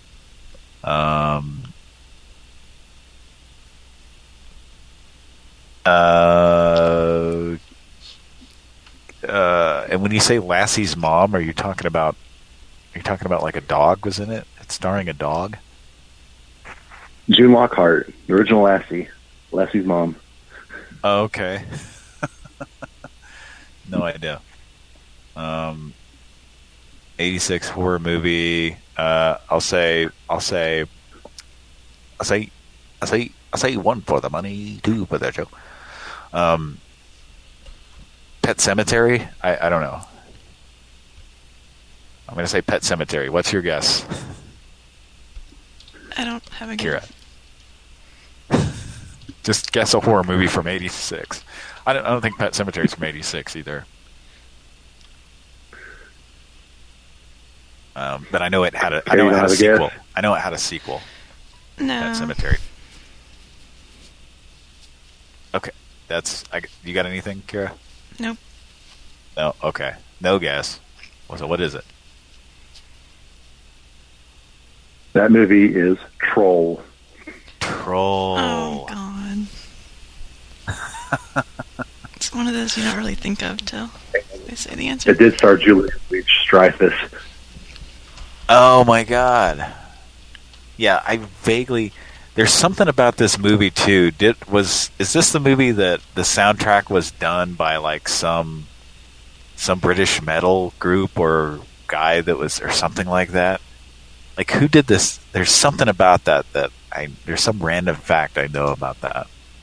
And when you say Lassie's mom, are you talking about like a dog was in it? It's starring a dog? June Lockhart, the original Lassie's mom. Oh, okay. No idea. 86 horror movie. I'll say one for the money, two for the show. Pet Sematary? I don't know. I'm going to say Pet Sematary. What's your guess? I don't have a guess. Kira. Just guess a horror movie from 86. I don't think Pet Sematary's from 86 either. But I know it had a sequel. I know it had a sequel. No. Pet Sematary. Okay. You got anything, Kira? Nope. No? Okay. No guess. So what is it? That movie is Troll. Troll. Oh, God. It's one of those you don't really think of till they say the answer. It did star Julia Louis-Dreyfus. Oh, my God. Yeah, I vaguely... There's something about this movie, too. Is this the movie that the soundtrack was done by, like, some British metal group or guy that was... Or something like that? Like, who did this? There's something about that there's some random fact I know about that.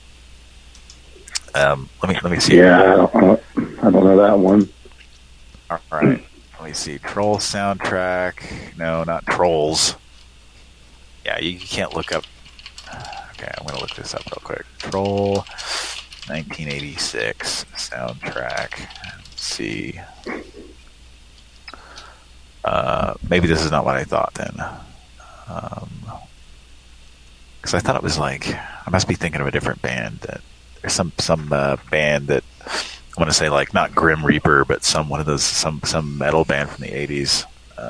Let me see. Yeah, I don't know that one. All right. Let me see. Troll soundtrack. No, not Trolls. Yeah, you can't look up. Okay, I'm going to look this up real quick. Troll 1986 soundtrack. Let's see. Maybe this is not what I thought then. Because I thought it was like, I must be thinking of a different band. There's some band that I want to say like not Grim Reaper, but some metal band from the 80s.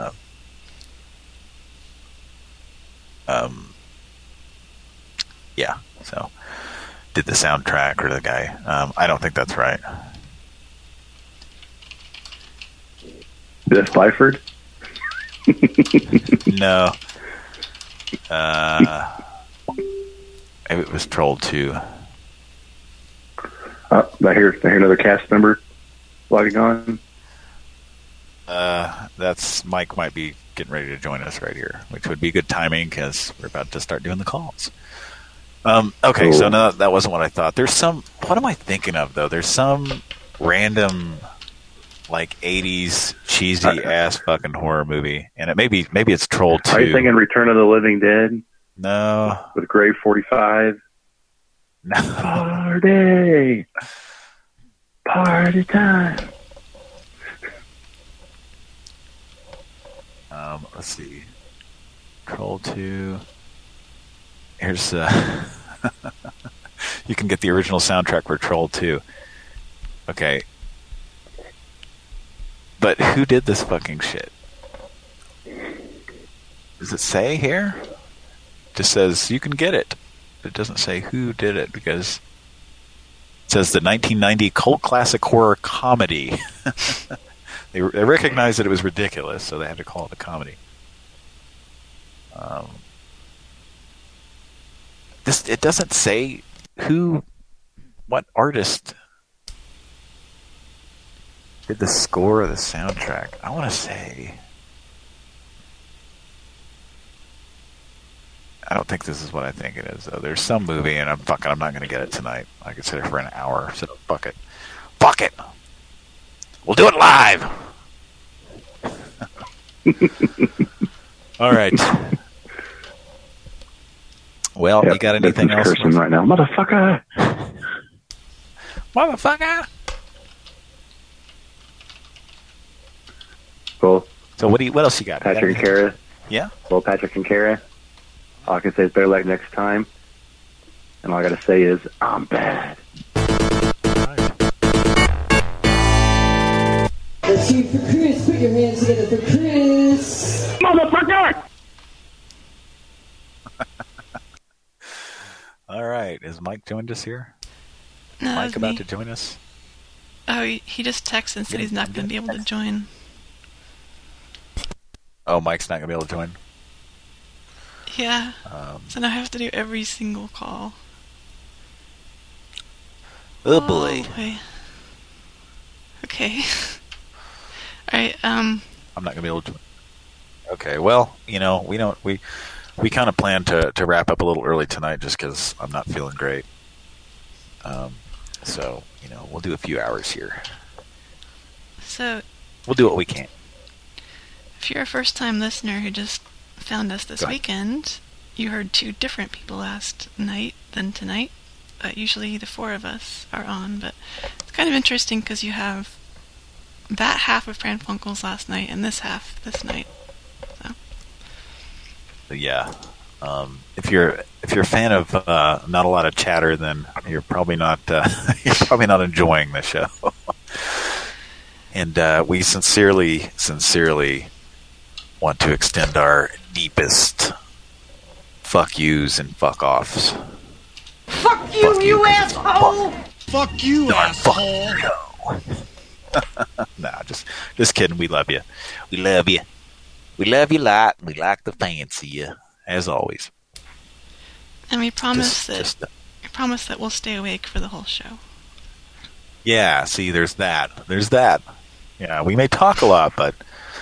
Yeah. So did the soundtrack or the guy? I don't think that's right. Is that Byford? No. Maybe it was Troll 2. I hear another cast member logging on. That's Mike might be getting ready to join us right here, which would be good timing because we're about to start doing the calls. Okay, so no, that wasn't what I thought. There's some. What am I thinking of though? There's some random like 80s cheesy ass fucking horror movie, and it maybe it's Troll 2. Are you thinking Return of the Living Dead? No. With Grave 45. No. Party time. Let's see. Troll 2. Here's you can get the original soundtrack for Troll 2. Okay. But who did this fucking shit? Does it say here? It just says you can get it. It doesn't say who did it because it says the 1990 cult classic horror comedy. They recognized that it was ridiculous, so they had to call it a comedy. It doesn't say what artist did the score of the soundtrack. I want to say, I don't think this is what I think it is though. There's some movie, and I'm not going to get it tonight. I could sit here for an hour. So fuck it. We'll do it live. All right. Well, you got anything else? Cursing right now, motherfucker. Cool. So what else you got? Patrick and Kara. Yeah. Well, Patrick and Kara. All I can say is better luck next time. And all I got to say is I'm bad. Let's shoot for Chris. Put your hands together for Chris. Motherfucker! All right. Is Mike joined us here? No, Mike about to join us? Oh, he just texted and said he's not going to be able to join. Oh, Mike's not going to be able to join? Yeah. So now I have to do every single call. Oh, boy. Okay. Alright, I'm not going to be able to. Okay, well, we kind of plan to wrap up a little early tonight just because I'm not feeling great. So, we'll do a few hours here. So, we'll do what we can. If you're a first-time listener who just found us this weekend, you heard two different people last night than tonight. Usually the four of us are on, but it's kind of interesting because you have that half of Pran Funkels last night and this half this night. So. Yeah. If you're a fan of not a lot of chatter, then you're probably not enjoying the show. And we sincerely want to extend our deepest fuck yous and fuck offs. Fuck you, you asshole! Fuck you, asshole! Nah, just kidding. We love you. We love you. We love you a lot. We like to fancy you, as always. And we promise that we'll stay awake for the whole show. Yeah, see, there's that. Yeah, we may talk a lot, but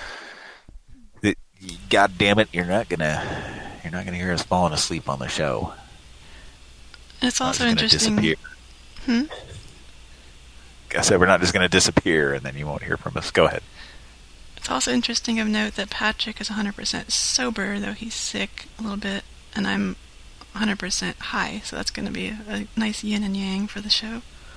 God damn it, you're not gonna hear us falling asleep on the show. It's also interesting. Disappear. I said we're not just going to disappear and then you won't hear from us. Go ahead. It's also interesting of note that Patrick is 100% sober, though he's sick a little bit, and I'm 100% high, so that's going to be a nice yin and yang for the show.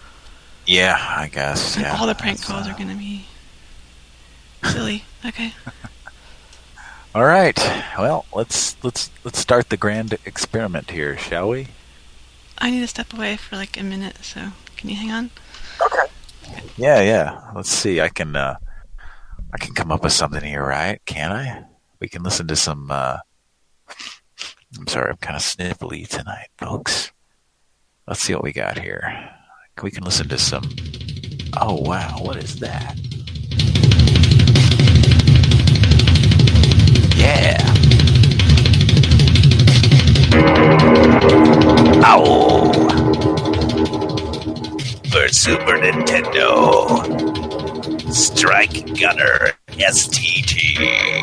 Yeah, I guess. Yeah. All the prank calls are going to be silly. Okay. All right. Well, let's start the grand experiment here, shall we? I need to step away for like a minute, so can you hang on? Okay. Yeah. Let's see. I can come up with something here, right? Can I? We can listen to some. I'm sorry, I'm kind of sniffly tonight, folks. Let's see what we got here. We can listen to some. Oh wow, what is that? Yeah. Ow. For Super Nintendo, Strike Gunner STG.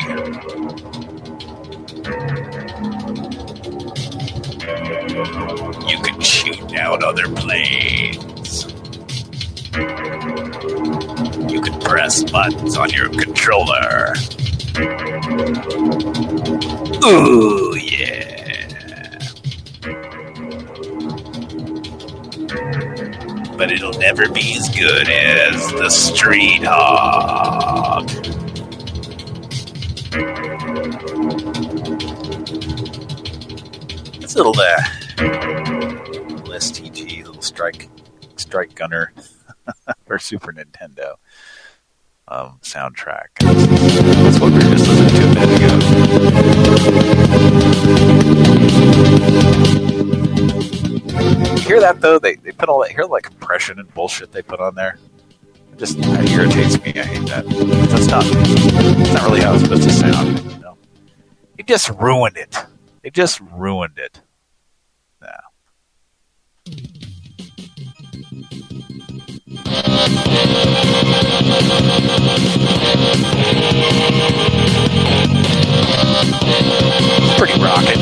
You can shoot down other planes. You can press buttons on your controller. Ooh, yeah. But it'll never be as good as the Street Hawk. This little STG, little strike gunner for Super Nintendo soundtrack. That's what we were just listening to a minute ago. You hear that though? They put all that, hear like compression and bullshit they put on there. It just irritates me. I hate that. It's not really how it's supposed to sound. You know? It just ruined it. They just ruined it. Now. It's pretty rockin'.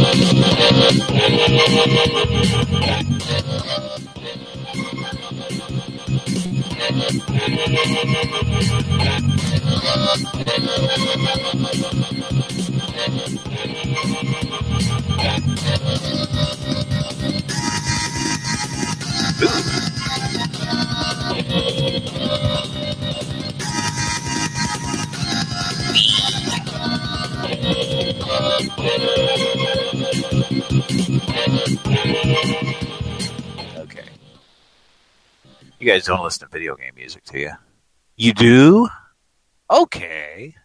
Okay. You guys don't listen to video game music, do you? You do? Okay.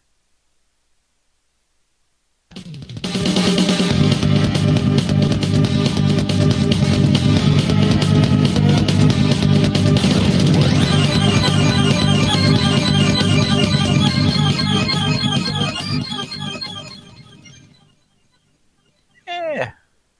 Yeah.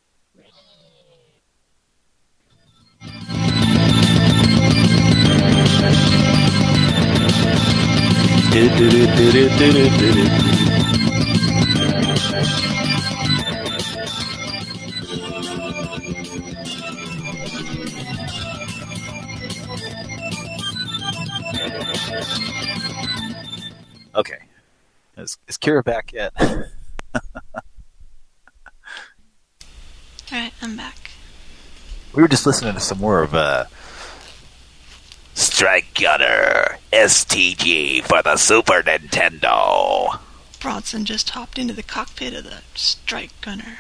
Okay. Is Kira back yet? Alright, I'm back. We were just listening to some more of Strike Gunner STG for the Super Nintendo. Bronson just hopped into the cockpit of the Strike Gunner.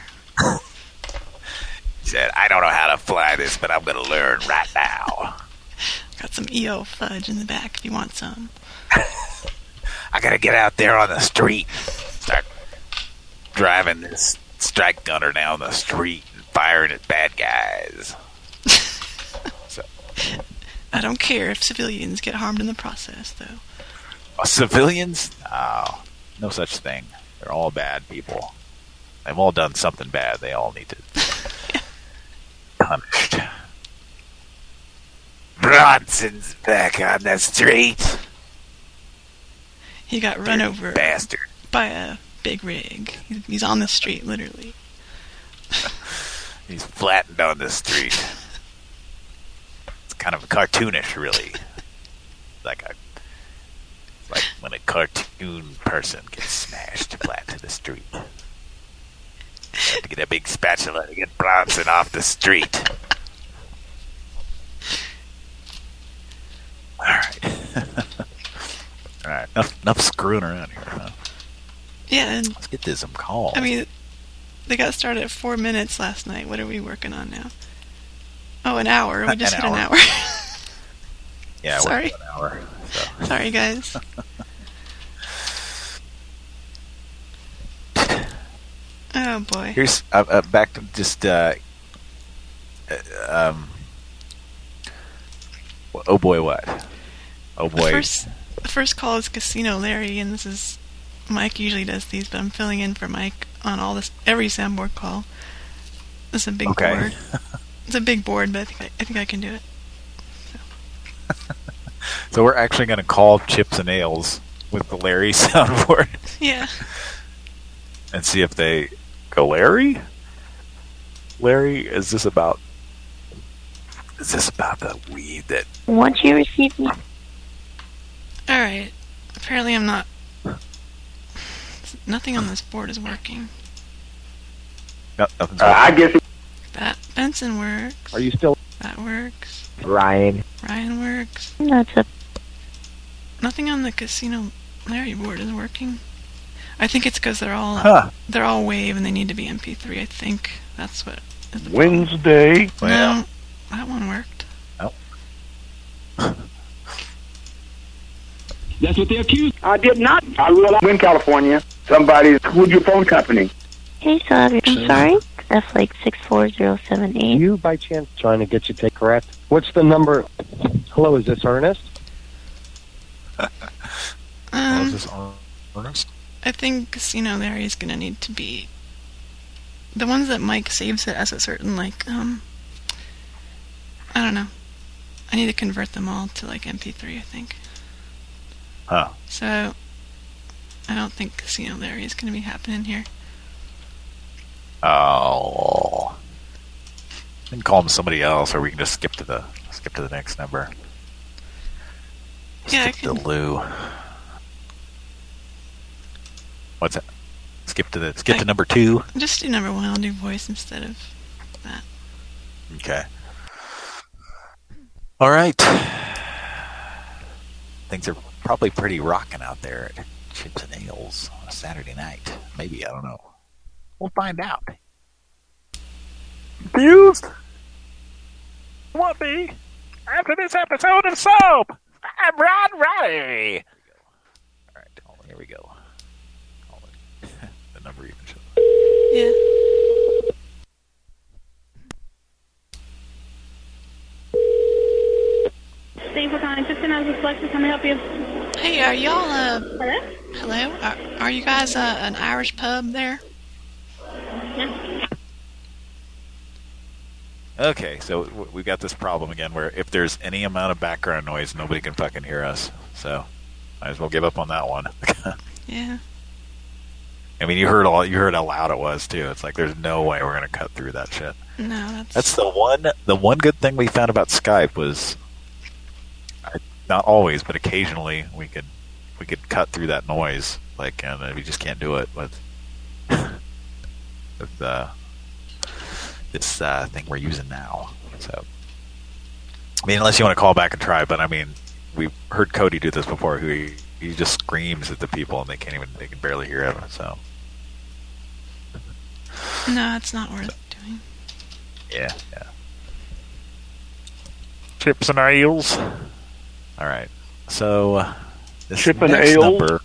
He said, I don't know how to fly this, but I'm going to learn right now. Got some EO fudge in the back if you want some. I got to get out there on the street. Start driving this Strike Gunner down the street and firing at bad guys. So. I don't care if civilians get harmed in the process, though. Civilians? Oh, no such thing. They're all bad people. They've all done something bad. They all need to be punished. Bronson's back on the street. He got run over bastard by a big rig. He's on the street, literally. He's flattened on the street. It's kind of cartoonish, really. It's like when a cartoon person gets smashed flat to the street. You have to get a big spatula to get Bronson off the street. All right, enough screwing around here. Huh? Yeah, and Let's get to some calls. I mean, they got started at 4 minutes last night. What are we working on now? Oh, an hour. We just hit an hour. Yeah, sorry. we're at an hour. So. Sorry, guys. Oh boy. Here's back to just oh boy, what? Oh boy. The first call is Casino Larry, and this is Mike usually does these, but I'm filling in for Mike on every soundboard call. This is a big board. It's a big board, but I think I can do it. So we're actually going to call Chips and Ales with the Larry soundboard. Yeah. And see if they go, Larry? Larry, is this about the weed that... Once you receive me... Alright. Apparently I'm not... Nothing on this board is working. No, nothing's working. I guess... That Benson works. Are you still... That works. Ryan works. That's a... Nothing on the Casino Larry board is working. I think it's because they're all wave and they need to be MP3. I think that's what. Is the Wednesday. No, that one worked. Oh. That's what they accused. I did not. I realized in California, who's your phone company? Hey, sorry. I'm sorry. That's like 64078. You, by chance, trying to get you to correct? What's the number? Hello, is this Ernest? Is this Ernest? I think Casino Larry is going to need to be... The ones that Mike saves it as a certain, I don't know. I need to convert them all to, MP3, I think. Huh. So, I don't think Casino Larry is going to be happening here. Oh. We can call him somebody else, or we can just skip to the next number. Yeah, skip to Lou. What's that? Skip to number 2. Just do number 1. I'll do voice instead of that. Okay. All right. Things are probably pretty rocking out there at Chips and Ales on a Saturday night. Maybe, I don't know. We'll find out. Confused? What be? After this episode of Soap, I'm Rod Roddy. All right, here we go. The number even shows. Yeah. Thank you for calling Assistant as a Flexus. How may I help you? Hey, are y'all, Hello? Hello? Are you guys, an Irish pub there? Yeah. Okay, so we got this problem again where if there's any amount of background noise, nobody can fucking hear us. So, might as well give up on that one. Yeah. I mean, you heard how loud it was too. It's like there's no way we're gonna cut through that shit. No, that's the one good thing we found about Skype was, not always, but occasionally we could cut through that noise. And we just can't do it with this thing we're using now. So, I mean, unless you want to call back and try, but I mean, we've heard Cody do this before. He just screams at the people and they can barely hear him. So. No, it's not worth doing. Yeah. Chips and Ales. All right. So this Chip and next Ales? number.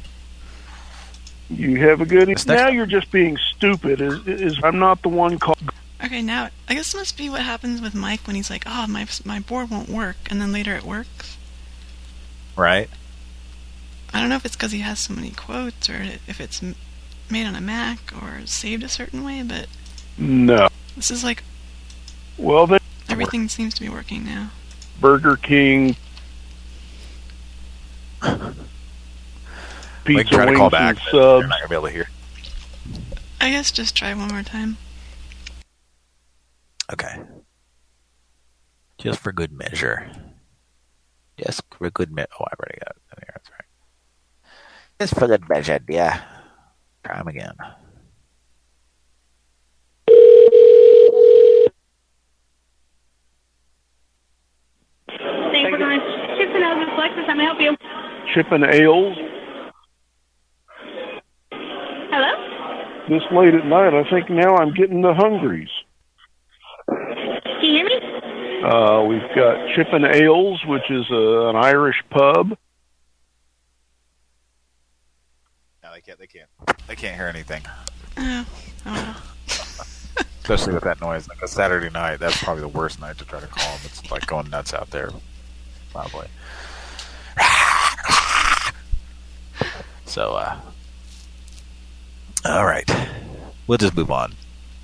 You have a good... Now you're just being stupid. Is I'm not the one called... Okay, now, I guess it must be what happens with Mike when he's like, oh, my board won't work, and then later it works. Right. I don't know if it's because he has so many quotes, or if it's made on a Mac, or saved a certain way, but... No. This is like... Well, then... Everything seems to be working now. Burger King... We can try to call back, but you're not going to be able to hear. I guess just try one more time. Okay. Just for good measure. Just for good measure. Oh, I already got it. There, that's right. Just for good measure, yeah. Try them again. Thank you for calling Chips and Ales with Flex. Texas. How may I help you? Chip and Ales. Hello? This late at night, I think now I'm getting the hungries. Can you hear me? We've got Chip and Ales, which is an Irish pub. No, they can't hear anything. Oh, well. Especially with that noise. Like a Saturday night, that's probably the worst night to try to call them. It's like going nuts out there. Probably. So, all right. We'll just move on.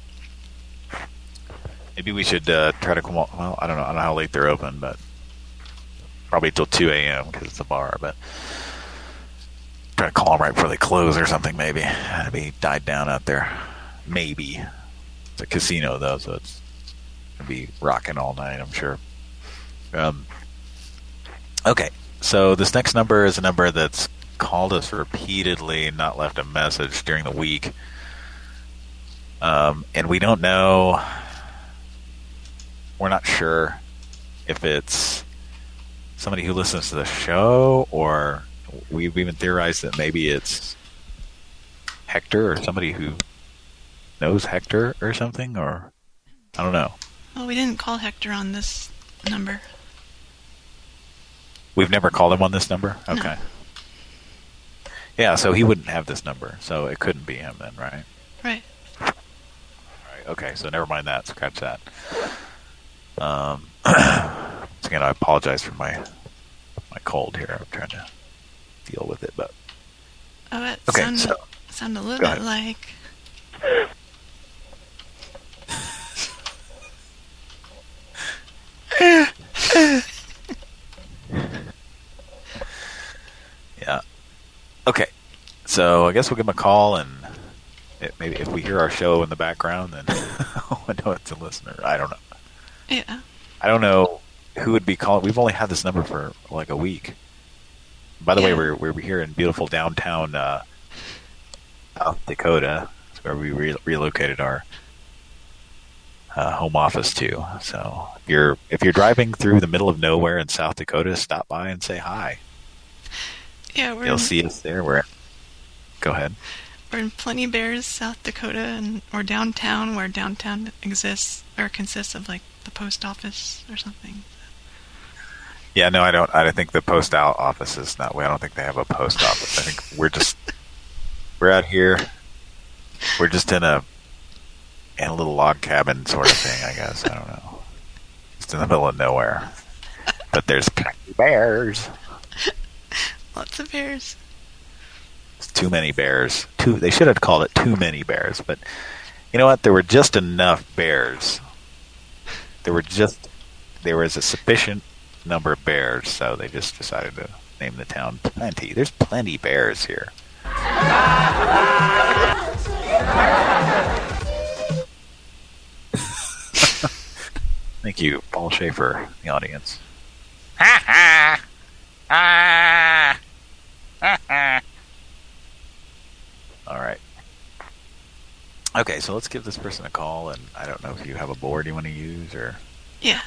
Maybe we should try to come on. Well, I don't know how late they're open, but probably till 2 a.m. because it's a bar. But try to call them right before they close or something. Maybe it'll be died down out there. Maybe it's a casino though, so it's gonna be rocking all night, I'm sure. Okay, so this next number is a number that's called us repeatedly and not left a message during the week, and we don't know. We're not sure if it's somebody who listens to the show, or we've even theorized that maybe it's Hector or somebody who knows Hector or something, or I don't know. Well, we didn't call Hector on this number. We've never called him on this number? Okay. No. Yeah, so he wouldn't have this number, so it couldn't be him then, right? Right. Right. Okay, so never mind that. Scratch that. Once again, I apologize for my cold here. I'm trying to deal with it, but Oh, it okay, sounded a little bit like. Yeah. Okay. So I guess we'll give him a call, and maybe if we hear our show in the background, then I know it's a listener. I don't know. Yeah. I don't know who would be calling. We've only had this number for like a week. By the way, we're here in beautiful downtown South Dakota. That's where we relocated our home office to. So if you're driving through the middle of nowhere in South Dakota, stop by and say hi. Yeah, you'll see us there. Go ahead. We're in Plenty Bears, South Dakota, or downtown, where downtown exists or consists of like the post office or something. Yeah, no, I don't. I think the post office is not. I don't think they have a post office. I think we're out here. We're just in a little log cabin sort of thing, I guess. I don't know. Just in the middle of nowhere. But there's plenty bears. Lots of bears. It's too many bears. They should have called it too many bears. But you know what? There were just enough bears. There was a sufficient number of bears, so they just decided to name the town Plenty. There's plenty bears here. Thank you, Paul Schaefer, the audience. Ha ha! Ah! Ha ha! All right. Okay, so let's give this person a call, and I don't know if you have a board you want to use, or... Yeah.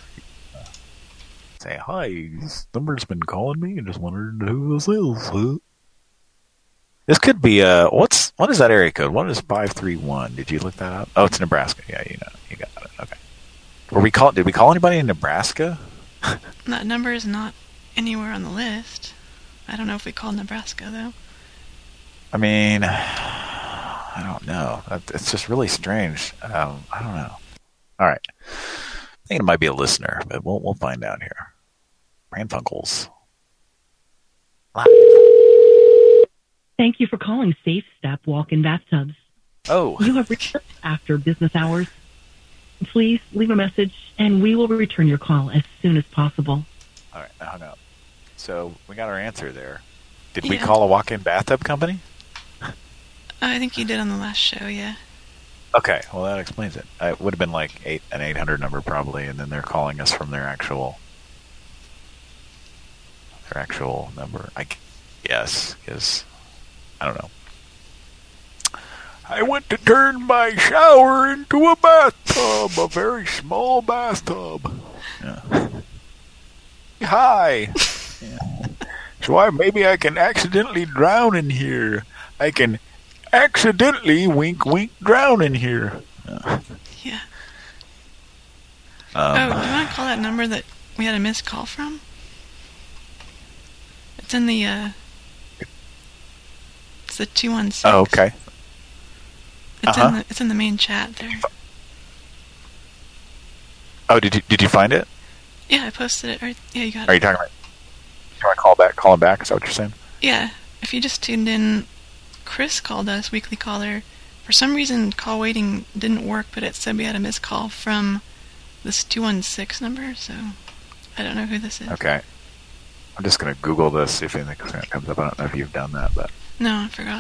Say, hi, this number's been calling me and just wondered who this is. This could be, what is that area code? What is 531? Did you look that up? Oh, it's Nebraska. Yeah, you got it. Okay. Did we call anybody in Nebraska? That number is not anywhere on the list. I don't know if we called Nebraska, though. I mean, I don't know. It's just really strange. I don't know. All right. I think it might be a listener, but we'll find out here. Pran Funkels. Thank you for calling Safe Step Walk-in Bathtubs. Oh. You have reached us after business hours. Please leave a message, and we will return your call as soon as possible. All right, I hung up. So we got our answer there. Did we call a walk-in bathtub company? I think you did on the last show, yeah. Okay, well that explains it. It would have been like an 800 number probably, and then they're calling us from their actual number. I guess, because I don't know. I went to turn my shower into a bathtub, a very small bathtub. Yeah. Hi. Yeah. So maybe I can accidentally drown in here. I can accidentally wink drown in here. Yeah. Do you want to call that number that we had a missed call from? It's in the, it's the 216. Oh, okay. It's in the main chat there. Oh, did you find it? Yeah, I posted it. Right, yeah, you got it. Are you talking about? You want to call him back? Is that what you're saying? Yeah. If you just tuned in, Chris called us, weekly caller. For some reason, call waiting didn't work, but it said we had a missed call from this 216 number, so I don't know who this is. Okay. I'm just going to Google this, see if anything comes up. I don't know if you've done that, but... No, I forgot.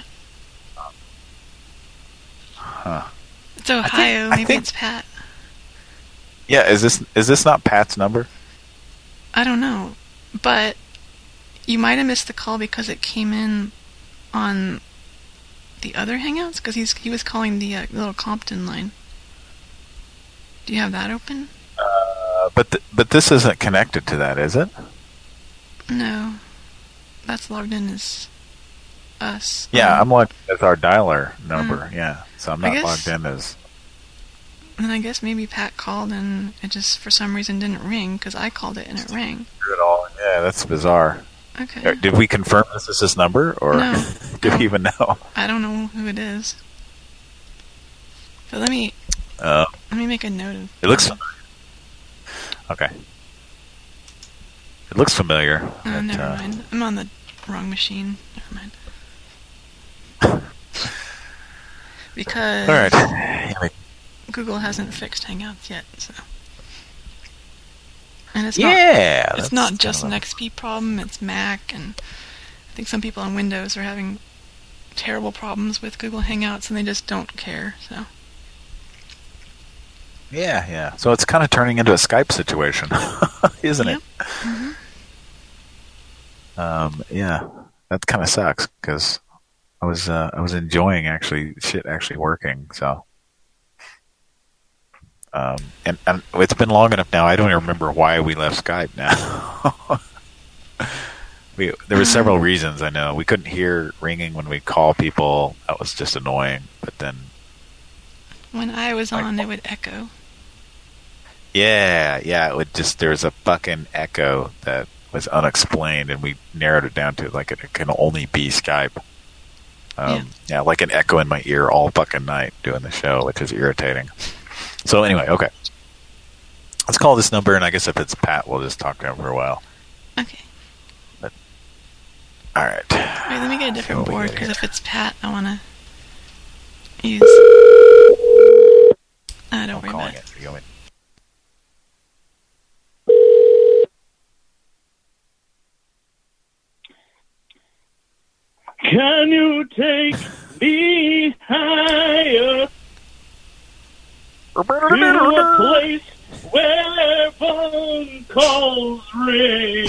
Huh. It's Ohio. Maybe it's Pat. Yeah, is this not Pat's number? I don't know, but you might have missed the call because it came in on the other Hangouts, because he was calling the little Compton line. Do you have that open? But this isn't connected to that, is it? No, that's logged in as us. Yeah, I'm logged as our dialer number. Yeah, so I'm not logged in as. And I guess maybe Pat called and it just for some reason didn't ring because I called it and it rang. At all? Yeah, that's bizarre. Okay. Did we confirm this is his number, or no, do we even know? I don't know who it is. But let me make a note of. It looks. Okay. It looks familiar. Oh, never mind. I'm on the wrong machine. Never mind. Because all right. Google hasn't fixed Hangouts yet, so. And it's not just an XP problem, it's Mac, and I think some people on Windows are having terrible problems with Google Hangouts and they just don't care, so. Yeah. So it's kind of turning into a Skype situation, isn't it? Mm-hmm. Yeah, that kind of sucks because I was enjoying actually working. So, and it's been long enough now. I don't even remember why we left Skype now. There were several reasons. I know we couldn't hear ringing when we call people. That was just annoying. But then when I was on, it would echo. Yeah, it would just. There was a fucking echo that was unexplained, and we narrowed it down to like it can only be Skype. Yeah, like an echo in my ear all fucking night doing the show, which is irritating. So anyway, okay. Let's call this number, and I guess if it's Pat, we'll just talk to him for a while. Okay. All right. Wait, let me get a different board, because if it's Pat, I want to use... don't worry about it. Can you take me higher to a place where phone calls ring?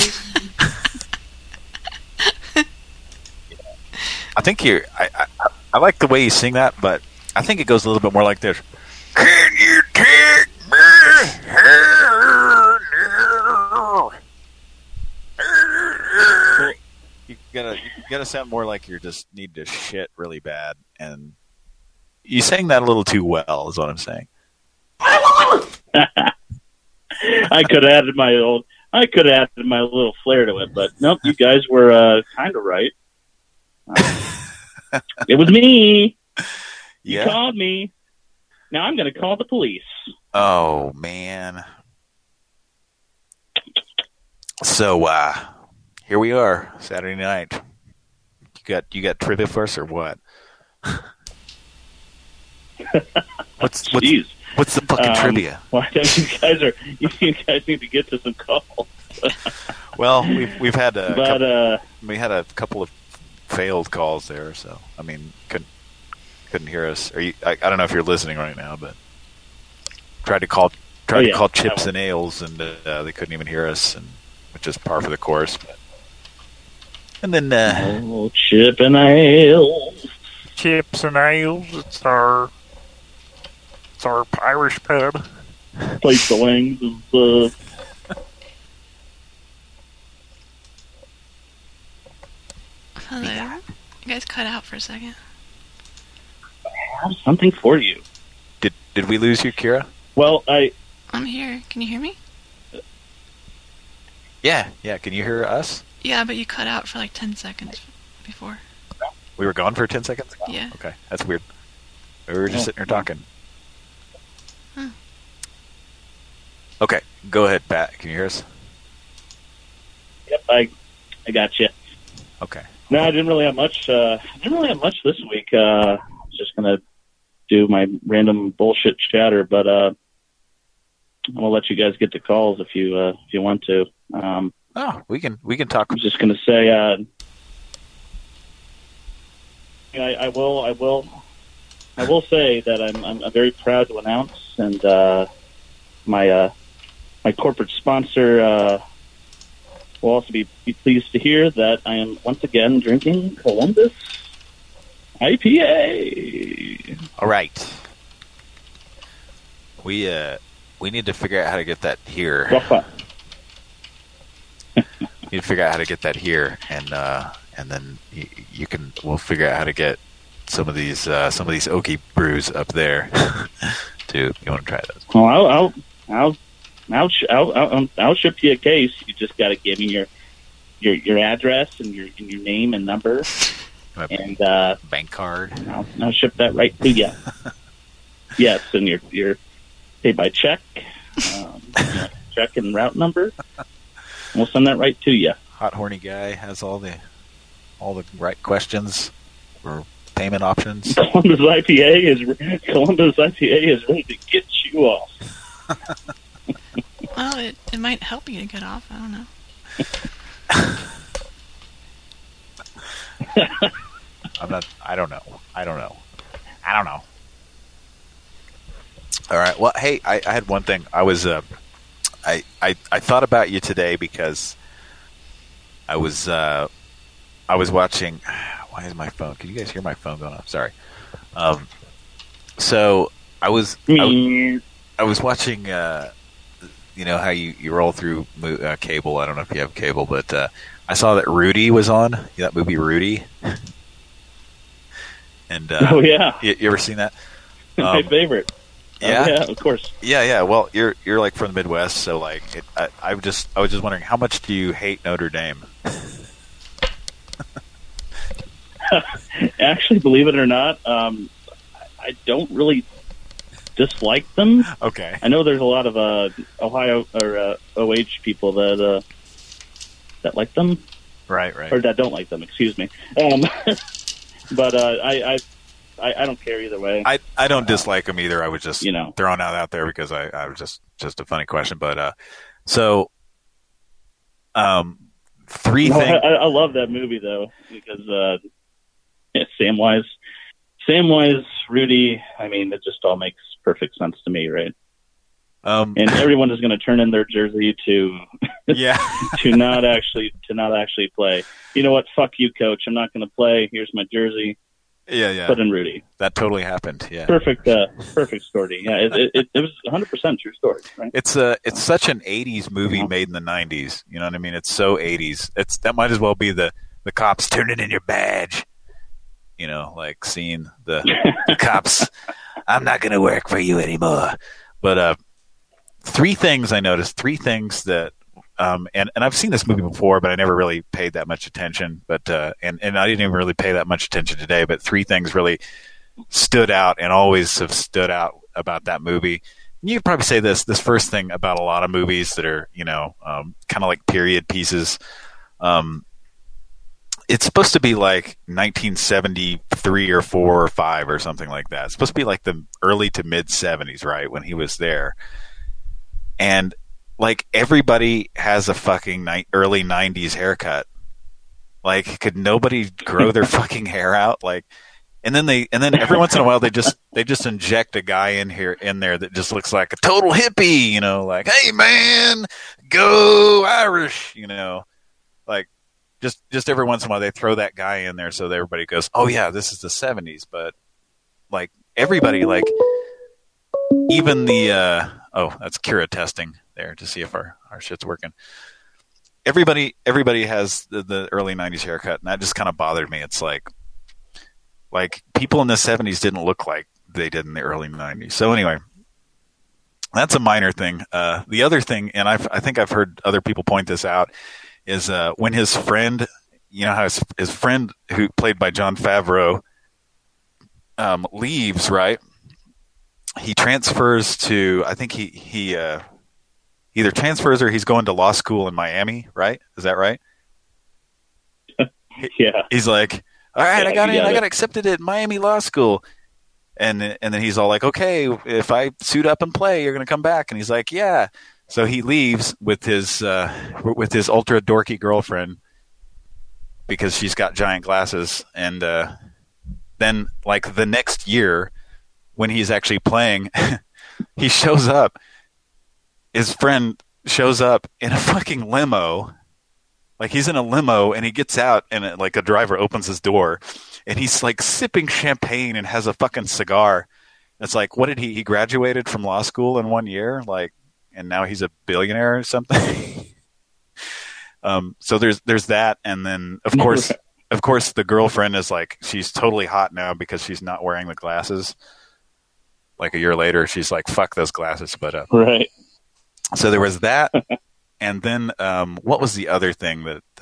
I think I like the way you sing that, but I think it goes a little bit more like this. Can you take me higher? You gotta sound more like you just need to shit really bad, and you sang that a little too well, is what I'm saying. I could have added my little flair to it, but nope, you guys were kind of right. It was me. You called me. Now I'm going to call the police. Oh man. So here we are, Saturday night. You got trivia for us or what? What's the fucking trivia? Why don't you guys need to get to some calls? Well, we've had we had a couple of failed calls there, so I mean couldn't hear us. I don't know if you're listening right now, but tried to call Chips and Ales, and they couldn't even hear us, and which is par for the course. And then Chip and Ales. Chips and Ales. It's our Irish pub. Place the wings. Hello. You guys cut out for a second. I have something for you. Did we lose you, Kira? Well, I'm here. Can you hear me? Yeah. Can you hear us? Yeah, but you cut out for like 10 seconds before. We were gone for 10 seconds? Yeah. Okay, that's weird. We were just sitting here talking. Huh. Okay, go ahead, Pat. Can you hear us? Yep, I got you. Okay. No, I didn't really have much. This week. I was just gonna do my random bullshit chatter, but I'm gonna let you guys get the calls if you want to. We can talk. I was just gonna say, I will say that I'm very proud to announce, and my corporate sponsor will also be pleased to hear that I am once again drinking Columbus IPA. All right. We need to figure out how to get that here. Need to figure out how to get that here, and then we'll figure out how to get some of these oaky brews up there too. You want to try those? Well, I'll ship you a case. You just got to give me your address and your name and number, and bank card. I'll ship that right to you. Yes, and your pay by check, check and route number. We'll send that right to you. Hot horny guy has all the right questions for payment options. Columbus IPA is ready to get you off. Well, it might help you to get off. I don't know. I don't know. All right. Well, hey, I had one thing. I was I thought about you today because I was watching. Why is my phone? Can you guys hear my phone going off? Sorry. So I was watching. You know how you roll through cable. I don't know if you have cable, but I saw that Rudy was on. That movie Rudy. And oh yeah, you ever seen that? My favorite. Yeah, yeah, of course. Yeah. Well, you're like from the Midwest, so like I was just wondering, how much do you hate Notre Dame? Actually, believe it or not, I don't really dislike them. Okay. I know there's a lot of Ohio or OH people that like them. Right. Or that don't like them. Excuse me. But I don't care either way. I don't dislike them either. I was just throwing that out there because I was just a funny question. But so three things. I love that movie though because Samwise, Rudy. I mean, it just all makes perfect sense to me, right? And everyone is going to turn in their jersey to to not actually play. You know what? Fuck you, coach. I'm not going to play. Here's my jersey. Yeah. Put in Rudy. That totally happened. Yeah. Perfect story. Yeah, it was 100% true story. Right? It's such an '80s movie made in the '90s. You know what I mean? It's so '80s. That might as well be the cops turning in your badge. You know, like seeing the cops. I'm not going to work for you anymore. But three things I noticed. Three things that. And I've seen this movie before, but I never really paid that much attention. But and I didn't even really pay that much attention today. But three things really stood out and always have stood out about that movie. And you could probably say this first thing about a lot of movies that are kind of like period pieces. It's supposed to be like 1973 or 4 or 5 or something like that. It's supposed to be like the early to mid 70s, right, when he was there. And like everybody has a fucking early 90s haircut. Like, could nobody grow their fucking hair out? Like, and then every once in a while they just inject a guy in there that just looks like a total hippie, like, hey man, go Irish, like just every once in a while they throw that guy in there so that everybody goes, oh yeah, this is the 70s. But like everybody, like even the that's Kira testing there to see if our shit's working. everybody has the early 90s haircut, and that just kind of bothered me. It's like people in the 70s didn't look like they did in the early 90s. So anyway, that's a minor thing. The other thing, and I think I've heard other people point this out, is when his friend, you know how his friend, who played by Jon Favreau, leaves, right? He transfers to, I think he either transfers or he's going to law school in Miami, right? Is that right? Yeah. He's like, all right, I got accepted at Miami Law School. And then he's all like, okay, if I suit up and play, you're going to come back. And he's like, yeah. So he leaves with his ultra dorky girlfriend because she's got giant glasses. And then, like, the next year, when he's actually playing, he shows up. His friend shows up in a fucking limo. Like, he's in a limo, and he gets out, and a driver opens his door, and he's like sipping champagne and has a fucking cigar. It's like, what did he graduated from law school in 1 year? Like, and now he's a billionaire or something. So there's that. And then of course, the girlfriend is like, she's totally hot now because she's not wearing the glasses. Like a year later, she's like, fuck those glasses. But, right. So there was that. And then, what was the other thing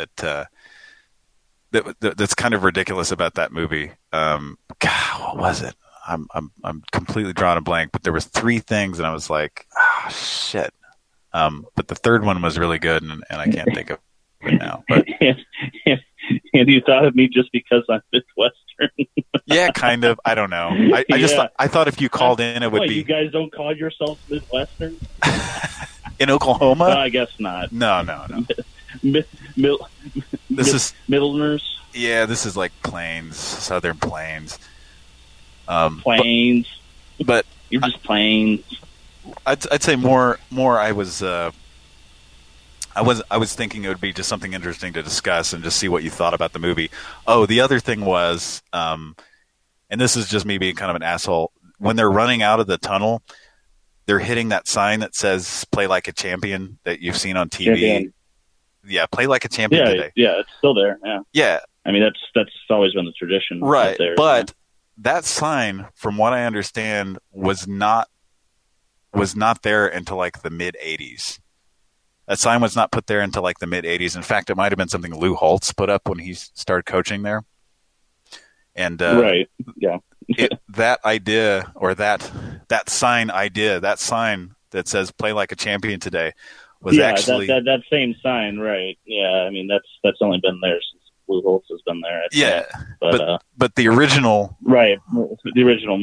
that's kind of ridiculous about that movie? God, what was it? I'm completely drawing a blank, but there was 3 things, and I was like, shit. But the third one was really good, and I can't think of it now. But and you thought of me just because I'm Midwestern. Yeah, kind of. I don't know. I just I thought if you called in, it would be. You guys don't call yourselves Midwestern? In Oklahoma? I guess not. No. This is Middleners. Yeah, this is like Plains, Southern Plains. Plains. But you're just Plains. I'd say more. I was thinking it would be just something interesting to discuss and just see what you thought about the movie. Oh, the other thing was, and this is just me being kind of an asshole. When they're running out of the tunnel, they're hitting that sign that says "Play like a champion" that you've seen on TV. Champion. Yeah, play like a champion today. Yeah, it's still there. Yeah. Yeah. I mean, that's always been the tradition. Right. There, but that sign, from what I understand, was not there until like the mid 80s. That sign was not put there until like the mid 80s. In fact, it might have been something Lou Holtz put up when he started coaching there. And right. Yeah. that idea, or that sign that says "Play like a champion today" was actually that same sign, right? Yeah, I mean that's only been there since Lou Holtz has been there. Yeah, but the original, right? The original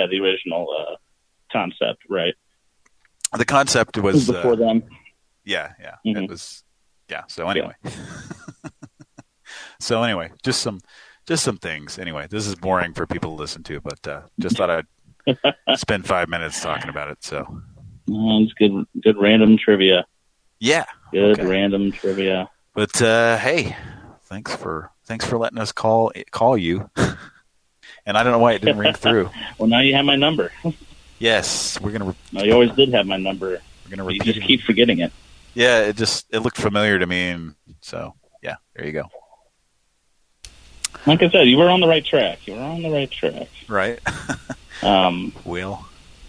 concept, right? The concept was before them. Yeah, mm-hmm. It was. Yeah. So anyway, just some things. Anyway, this is boring for people to listen to, but just thought I'd spend 5 minutes talking about it. So it's good random trivia. Yeah, good random trivia. But hey, thanks for letting us call you. And I don't know why it didn't ring through. Well, now you have my number. Yes, we're gonna. No, you always did have my number. We're gonna repeat. You just keep forgetting it. Yeah, it looked familiar to me, and so yeah, there you go. Like I said, you were on the right track. Right. Will.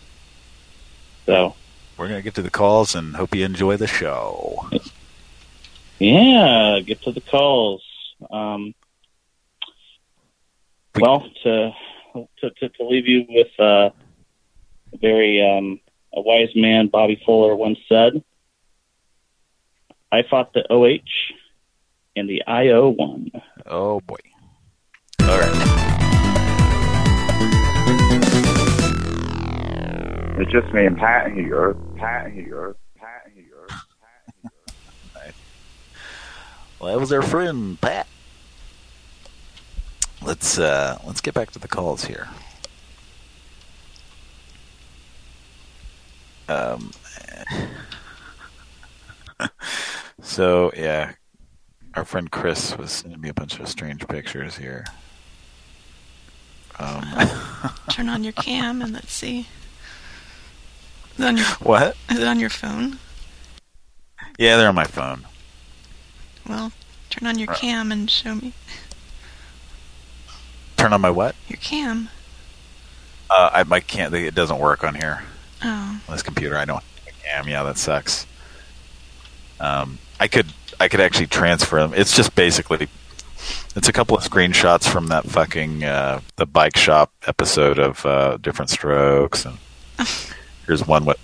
So we're gonna get to the calls and hope you enjoy the show. Yeah, get to the calls. Well, to leave you with a very a wise man, Bobby Fuller, once said, "I fought the OH and the IO won." Oh boy! All right. It's just me and Pat here. Well, that was our friend Pat. Let's get back to the calls here. So yeah, our friend Chris was sending me a bunch of strange pictures here. Turn on your cam and let's see. Is it on your, what? Is it on your phone? Yeah, they're on my phone. Well, turn on your cam and show me. Turn on my what? Your cam. I can't. It doesn't work on here. Oh. On this computer, I don't have a cam. Yeah, that sucks. I could actually transfer them. It's just basically, it's a couple of screenshots from that fucking the bike shop episode of Different Strokes, and here's one with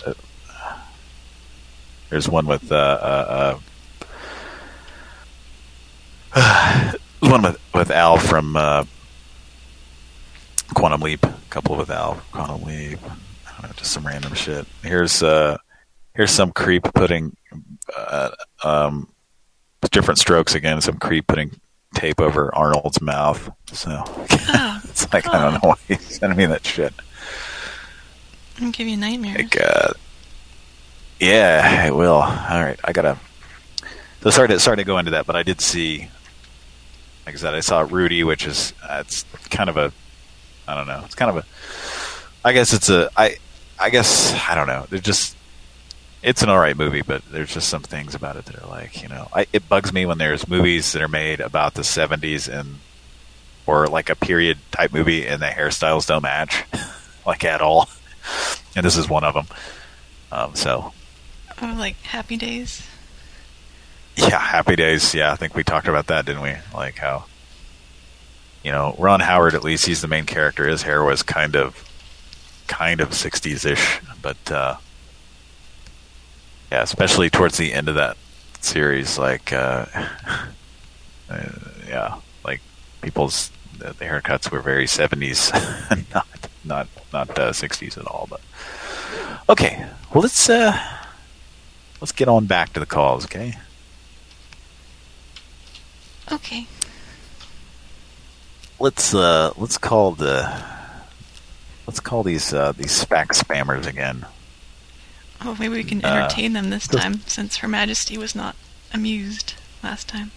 one with Al from Quantum Leap. A couple with Al Quantum Leap. I don't know, just some random shit. Here's some creep putting Different Strokes again. Some creep putting tape over Arnold's mouth. So it's like, I don't know why he's sending me that shit. I'll give you nightmares. Like, yeah, it will. All right, I gotta. So sorry to go into that, but I did see. Like I said, I saw Rudy, which is it's kind of a. I don't know. It's kind of a. I guess it's a. I guess I don't know. They're just. It's an alright movie, but there's just some things about it that are like, it bugs me when there's movies that are made about the 70s or like a period type movie and the hairstyles don't match, like at all. And this is one of them. So. Oh, like Happy Days? Yeah, Happy Days. Yeah, I think we talked about that, didn't we? Like how, Ron Howard, at least he's the main character. His hair was kind of 60s-ish, but, yeah, especially towards the end of that series, like, yeah, like the haircuts were very 70s, not 60s at all. But okay, well let's get on back to the calls, okay? Okay. Let's call these SPAC spammers again. Oh, maybe we can entertain them this time, since Her Majesty was not amused last time.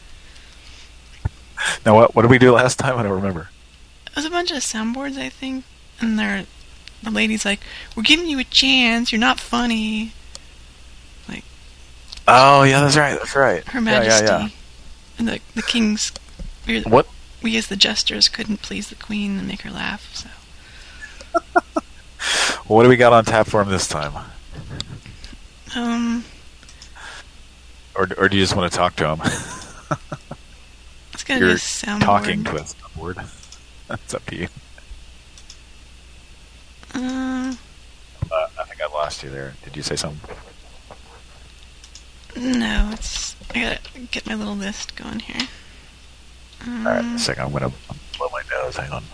Now, what did we do last time? I don't remember. It was a bunch of soundboards, I think, and the lady's like, "We're giving you a chance. You're not funny." Like. Oh yeah, that's right. Her Majesty. Yeah. And the kings. What? We as the jesters couldn't please the queen and make her laugh. So. Well, what do we got on tap for him this time? Or do you just want to talk to him? It's gonna be a soundboard. Talking to a soundboard. That's up to you. I think I lost you there. Did you say something? No, I gotta get my little list going here. Alright, a second. I'm gonna blow my nose. Hang on.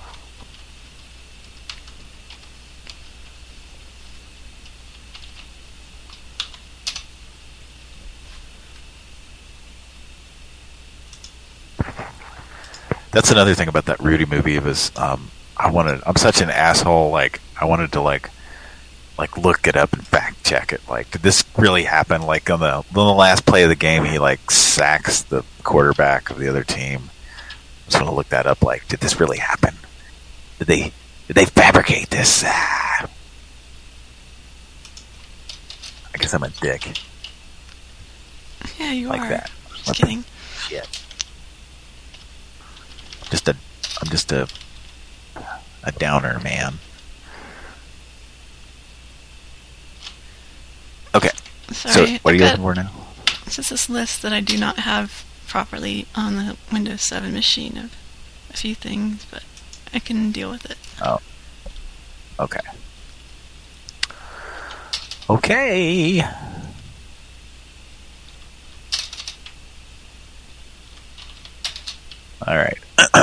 That's another thing about that Rudy movie. It was I'm such an asshole. Like I wanted to like look it up and fact check it. Like, did this really happen? Like on the last play of the game, he like sacks the quarterback of the other team. I just want to look that up. Like, did this really happen? Did they fabricate this? I guess I'm a dick. Yeah, you like are. That. Just kidding. Shit. I'm just a downer, man. Okay. Sorry, so what are you looking for now? It's just this list that I do not have properly on the Windows 7 machine of a few things, but I can deal with it. Oh. Okay. Okay. All right.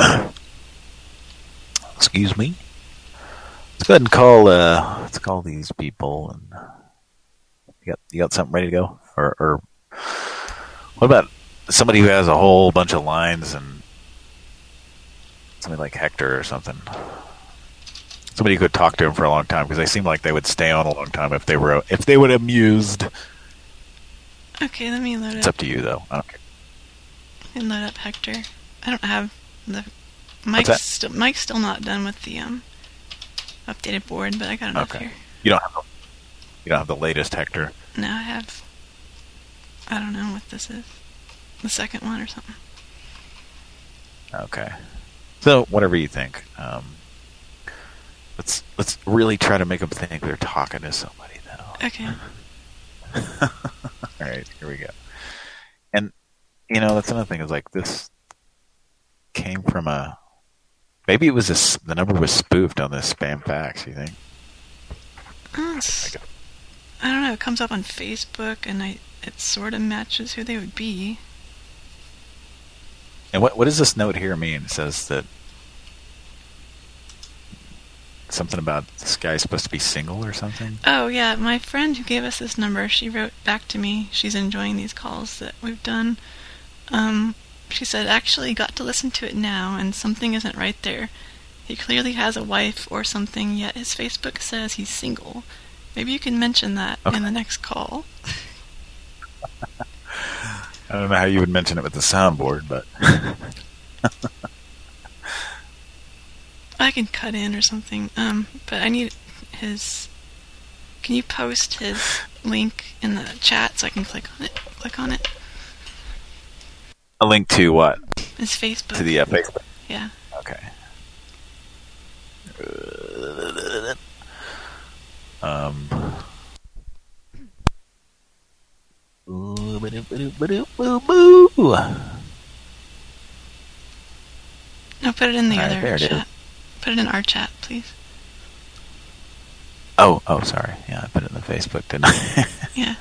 Excuse me. Let's go ahead and call these people. And you got something ready to go, or what about somebody who has a whole bunch of lines and somebody like Hector or something? Somebody who could talk to him for a long time, because they seem like they would stay on a long time if they were amused. Okay, let me load it. It's up to you though. I don't care. I can load up Hector. I don't have the Mike's still not done with the updated board, but I got enough here. You don't have the latest Hector. No, I don't know what this is. the second one or something. Okay. So whatever you think. Let's really try to make them think they're talking to somebody though. Okay. All right, here we go. And that's another thing is like this came from maybe it was the number was spoofed on this spam fax. You think? I don't know. It comes up on Facebook, and it sort of matches who they would be. And what does this note here mean? It says that something about this guy's supposed to be single or something? Oh, yeah. My friend who gave us this number, she wrote back to me. She's enjoying these calls that we've done. She said, actually got to listen to it now, and something isn't right there. He clearly has a wife or something, yet his Facebook says he's single. Maybe you can mention that in the next call. I don't know how you would mention it with the soundboard, but... I can cut in or something, but I need his... Can you post his link in the chat so I can click on it? A link to what? His Facebook. To the Facebook? Yeah. Okay. No, put it in the All right, other there it chat. is. Put it in our chat, please. Oh, sorry. Yeah, I put it in the Facebook, didn't I? Yeah.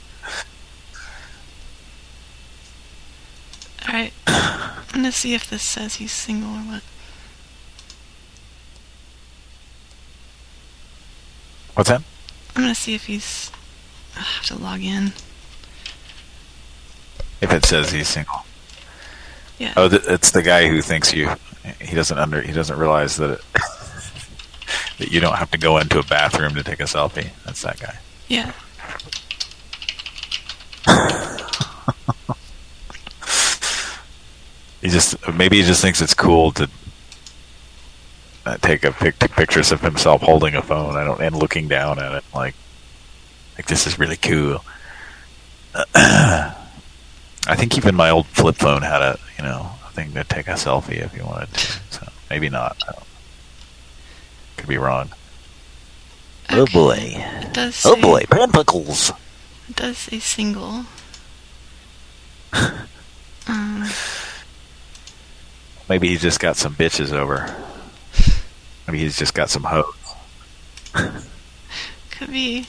Alright. I'm gonna see if this says he's single or what. What's that? I'm gonna see if he's... I have to log in. If it says he's single. Yeah. Oh, it's the guy who thinks he doesn't realize that that you don't have to go into a bathroom to take a selfie. That's that guy. Yeah. Maybe he just thinks it's cool to take pictures of himself holding a phone. And looking down at it like this is really cool. I think even my old flip phone had a thing to take a selfie if you wanted to. So maybe not. Could be wrong. Okay. Oh boy! It does say, oh boy! Pampicles. It does say single. Maybe he's just got some bitches over. Maybe he's just got some hoes. Could be.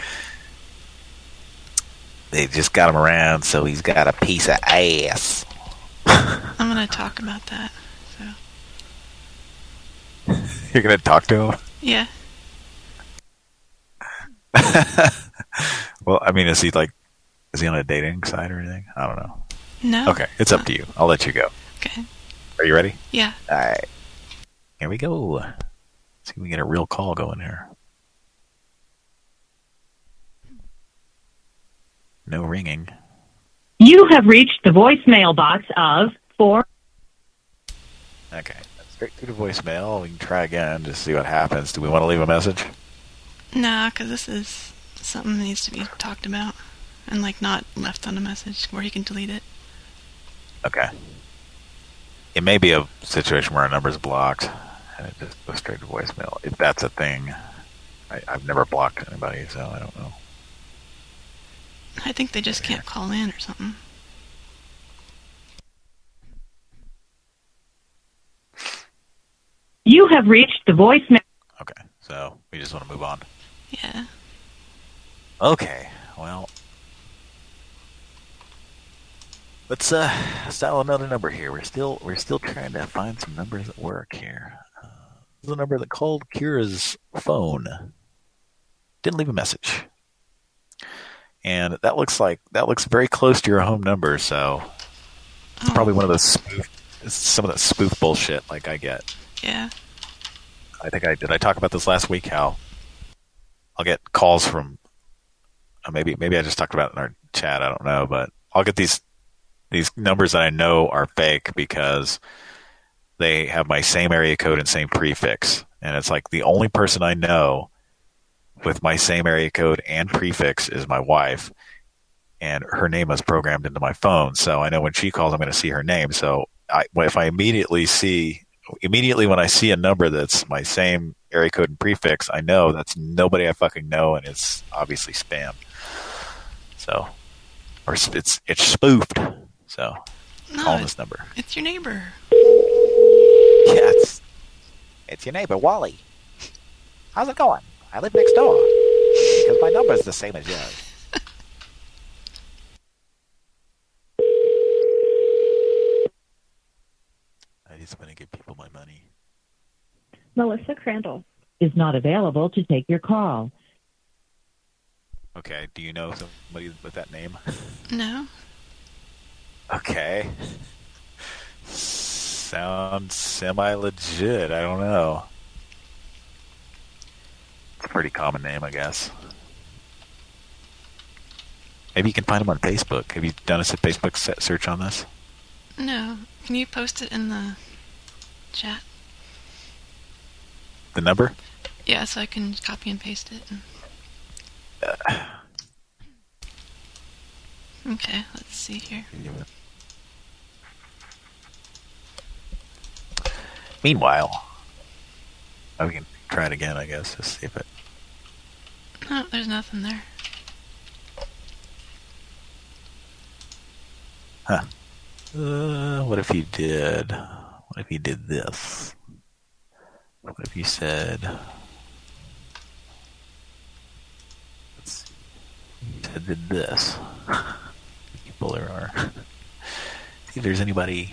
They just got him around, so he's got a piece of ass. I'm gonna talk about that. So. You're gonna talk to him? Yeah. Well, I mean, is he on a dating site or anything? I don't know. No. Okay, it's up to you. I'll let you go. Okay. Are you ready? Yeah. All right. Here we go. Let's see if we can get a real call going here. No ringing. You have reached the voicemail box of 4. Okay. Straight through the voicemail. We can try again to see what happens. Do we want to leave a message? Nah, because this is something that needs to be talked about. And, not left on a message where he can delete it. Okay. It may be a situation where a number's blocked, and it just goes straight to voicemail. If that's a thing. I've never blocked anybody, so I don't know. I think they just can't call in or something. You have reached the voicemail. Okay, so we just want to move on. Yeah. Okay, well, let's dial another number here. We're still trying to find some numbers that work here. This is a number that called Kira's phone. Didn't leave a message. And that looks very close to your home number, so it's probably one of those some of that spoof bullshit like I get. Yeah. I think did I talk about this last week, how I'll get calls from maybe I just talked about it in our chat, I don't know, but I'll get these numbers that I know are fake because they have my same area code and same prefix. And it's like the only person I know with my same area code and prefix is my wife. and her name was programmed into my phone. So I know when she calls, I'm going to see her name. So if I immediately when I see a number that's my same area code and prefix, I know that's nobody I fucking know, and it's obviously spam. So, or it's spoofed. So, call this number. It's your neighbor. Yeah, it's your neighbor, Wally. How's it going? I live next door. Because my number is the same as yours. I just want to give people my money. Melissa Crandall is not available to take your call. Okay, do you know somebody with that name? No. Okay. Sounds semi-legit. I don't know. It's a pretty common name, I guess. Maybe you can find them on Facebook. Have you done a Facebook search on this? No. Can you post it in the chat? The number? Yeah, so I can copy and paste it. Okay, let's see here. Meanwhile, we can try it again, I guess, just see if it... No, there's nothing there. Huh. What if you did... What if you did this? What if you said... Let's see. You did this. People there are. See if there's anybody...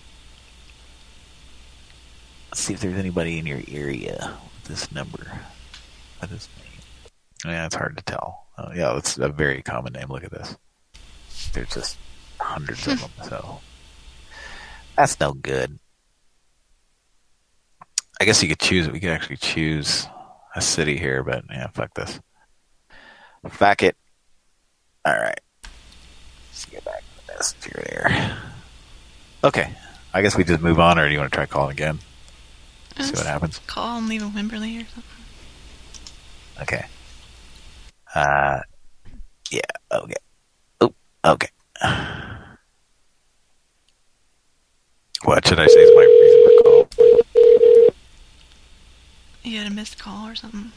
Let's see if there's anybody in your area with this number. With this name. Yeah, it's hard to tell. Oh, yeah, it's a very common name. Look at this. There's just hundreds of them, so that's no good. I guess you could choose it. We could actually choose a city here, but yeah, fuck this. Fuck it. Alright. Let's get back to the messenger there. Okay. I guess we just move on, or do you want to try calling again? See what happens. Call and leave a Wimberley or something. Okay. Yeah, okay. Oh, okay. What should I say is my reason for call? You had a missed call or something.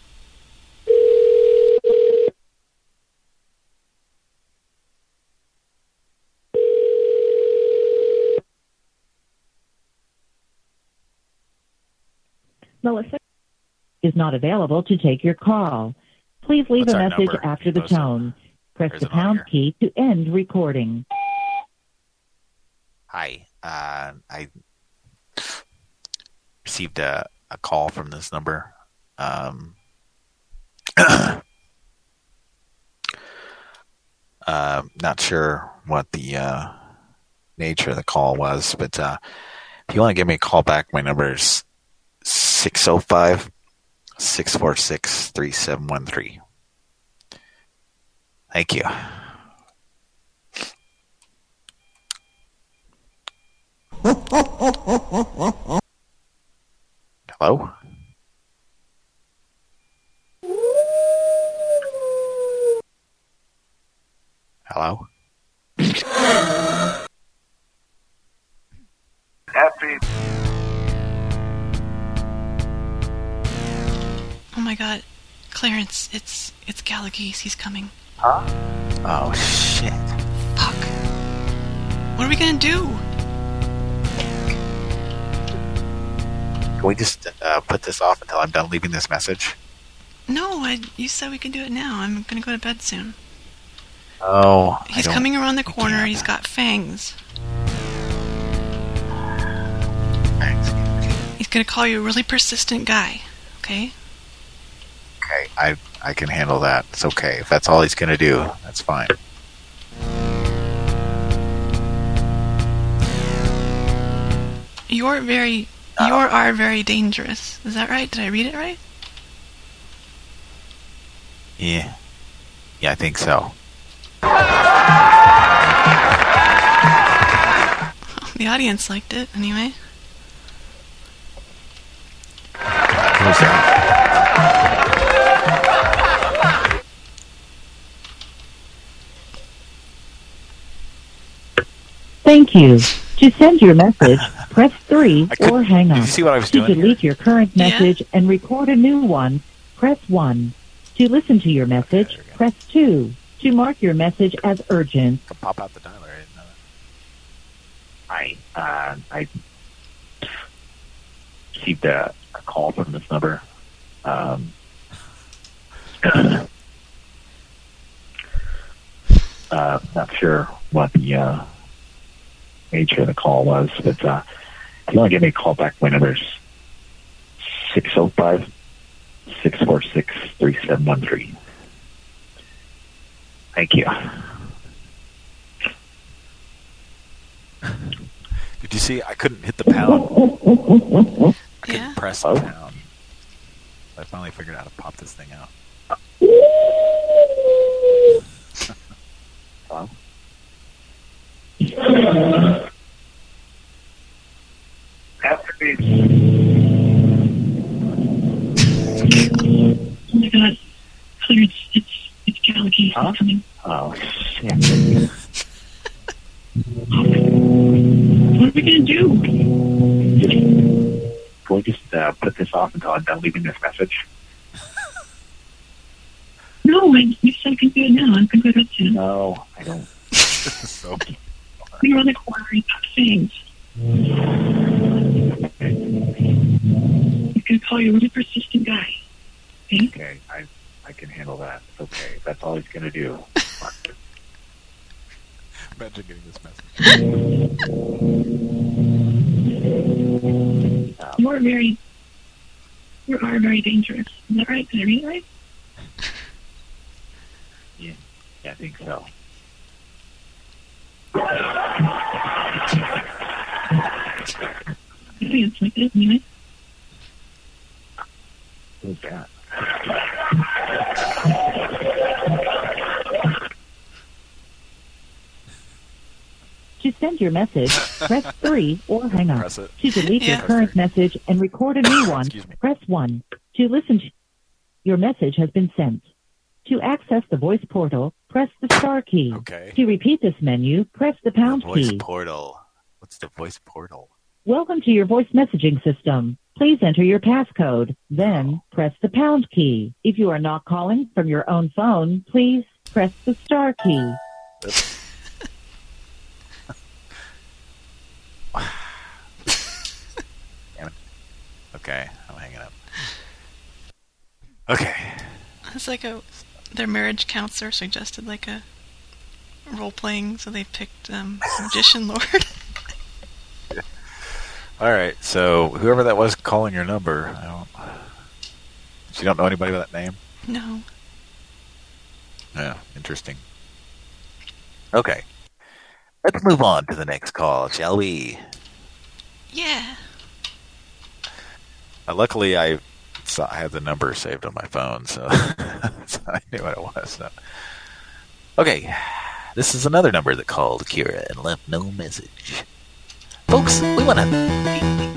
Melissa is not available to take your call. Please leave What's a our message number? after the tone. Press Or is the it on pound here? key to end recording. Hi. I received a call from this number. Not sure what the nature of the call was, but if you want to give me a call back, my number is 605-646-3713. Thank you. Hello? Hello? Happy. Oh my god. Clarence, it's Gallagheese. He's coming. Huh? Oh, shit. Fuck. What are we gonna do? Can we just put this off until I'm done leaving this message? No, you said we could do it now. I'm gonna go to bed soon. Oh, He's coming around the corner. He's got fangs. He's gonna call you a really persistent guy. Okay? Okay, I can handle that. It's okay. If that's all he's gonna do, that's fine. You are very dangerous. Is that right? Did I read it right? Yeah. Yeah, I think so. The audience liked it, anyway. Who's that? you. To send your message, press 3 or hang up. Did you see what I was to doing delete your current message and record a new one, press 1. To listen to your message, press 2. To mark your message as urgent. Pop out the dialer. I received a call from this number. Not sure what the nature of the call was, but if you want to give me a call back, my number is 605-646-3713. Thank you. Did you see? I couldn't hit the pound. I couldn't press the pound. I finally figured out how to pop this thing out. Hello? Oh my God, Clarence, it's Gallagher coming. Oh, shit. What are we gonna do? Can we just put this off until I'm done leaving this message? No, you said I can do it now. I'm gonna go to it soon. No, I don't. This is so. You're on the corner. You got things. He's gonna call you a really persistent guy. Okay, I can handle that. It's okay. That's all he's gonna do. Imagine getting this message. You are very dangerous. Is that right? Did I read it right? Yeah, I think so. I think it's like this, anyway. Who's that? To send your message, press 3 or hang up. Press it. To delete your current message and record a new one, press 1. To listen to your message has been sent. To access the voice portal, press the star key. Okay. To repeat this menu, press the pound Voice key. portal. What's the voice portal? Welcome to your voice messaging system. Please enter your passcode, then press the pound key. If you are not calling from your own phone, please press the star key. Okay, I'm hanging up. Okay. It's like their marriage counselor suggested like a role playing, so they picked Magician Lord. All right, so whoever that was calling your number, you don't know anybody by that name? No. Yeah, interesting. Okay. Let's move on to the next call, shall we? Yeah. Luckily, I had the number saved on my phone, so, so I knew what it was. So. Okay, this is another number that called Kira and left no message. Folks, we want to...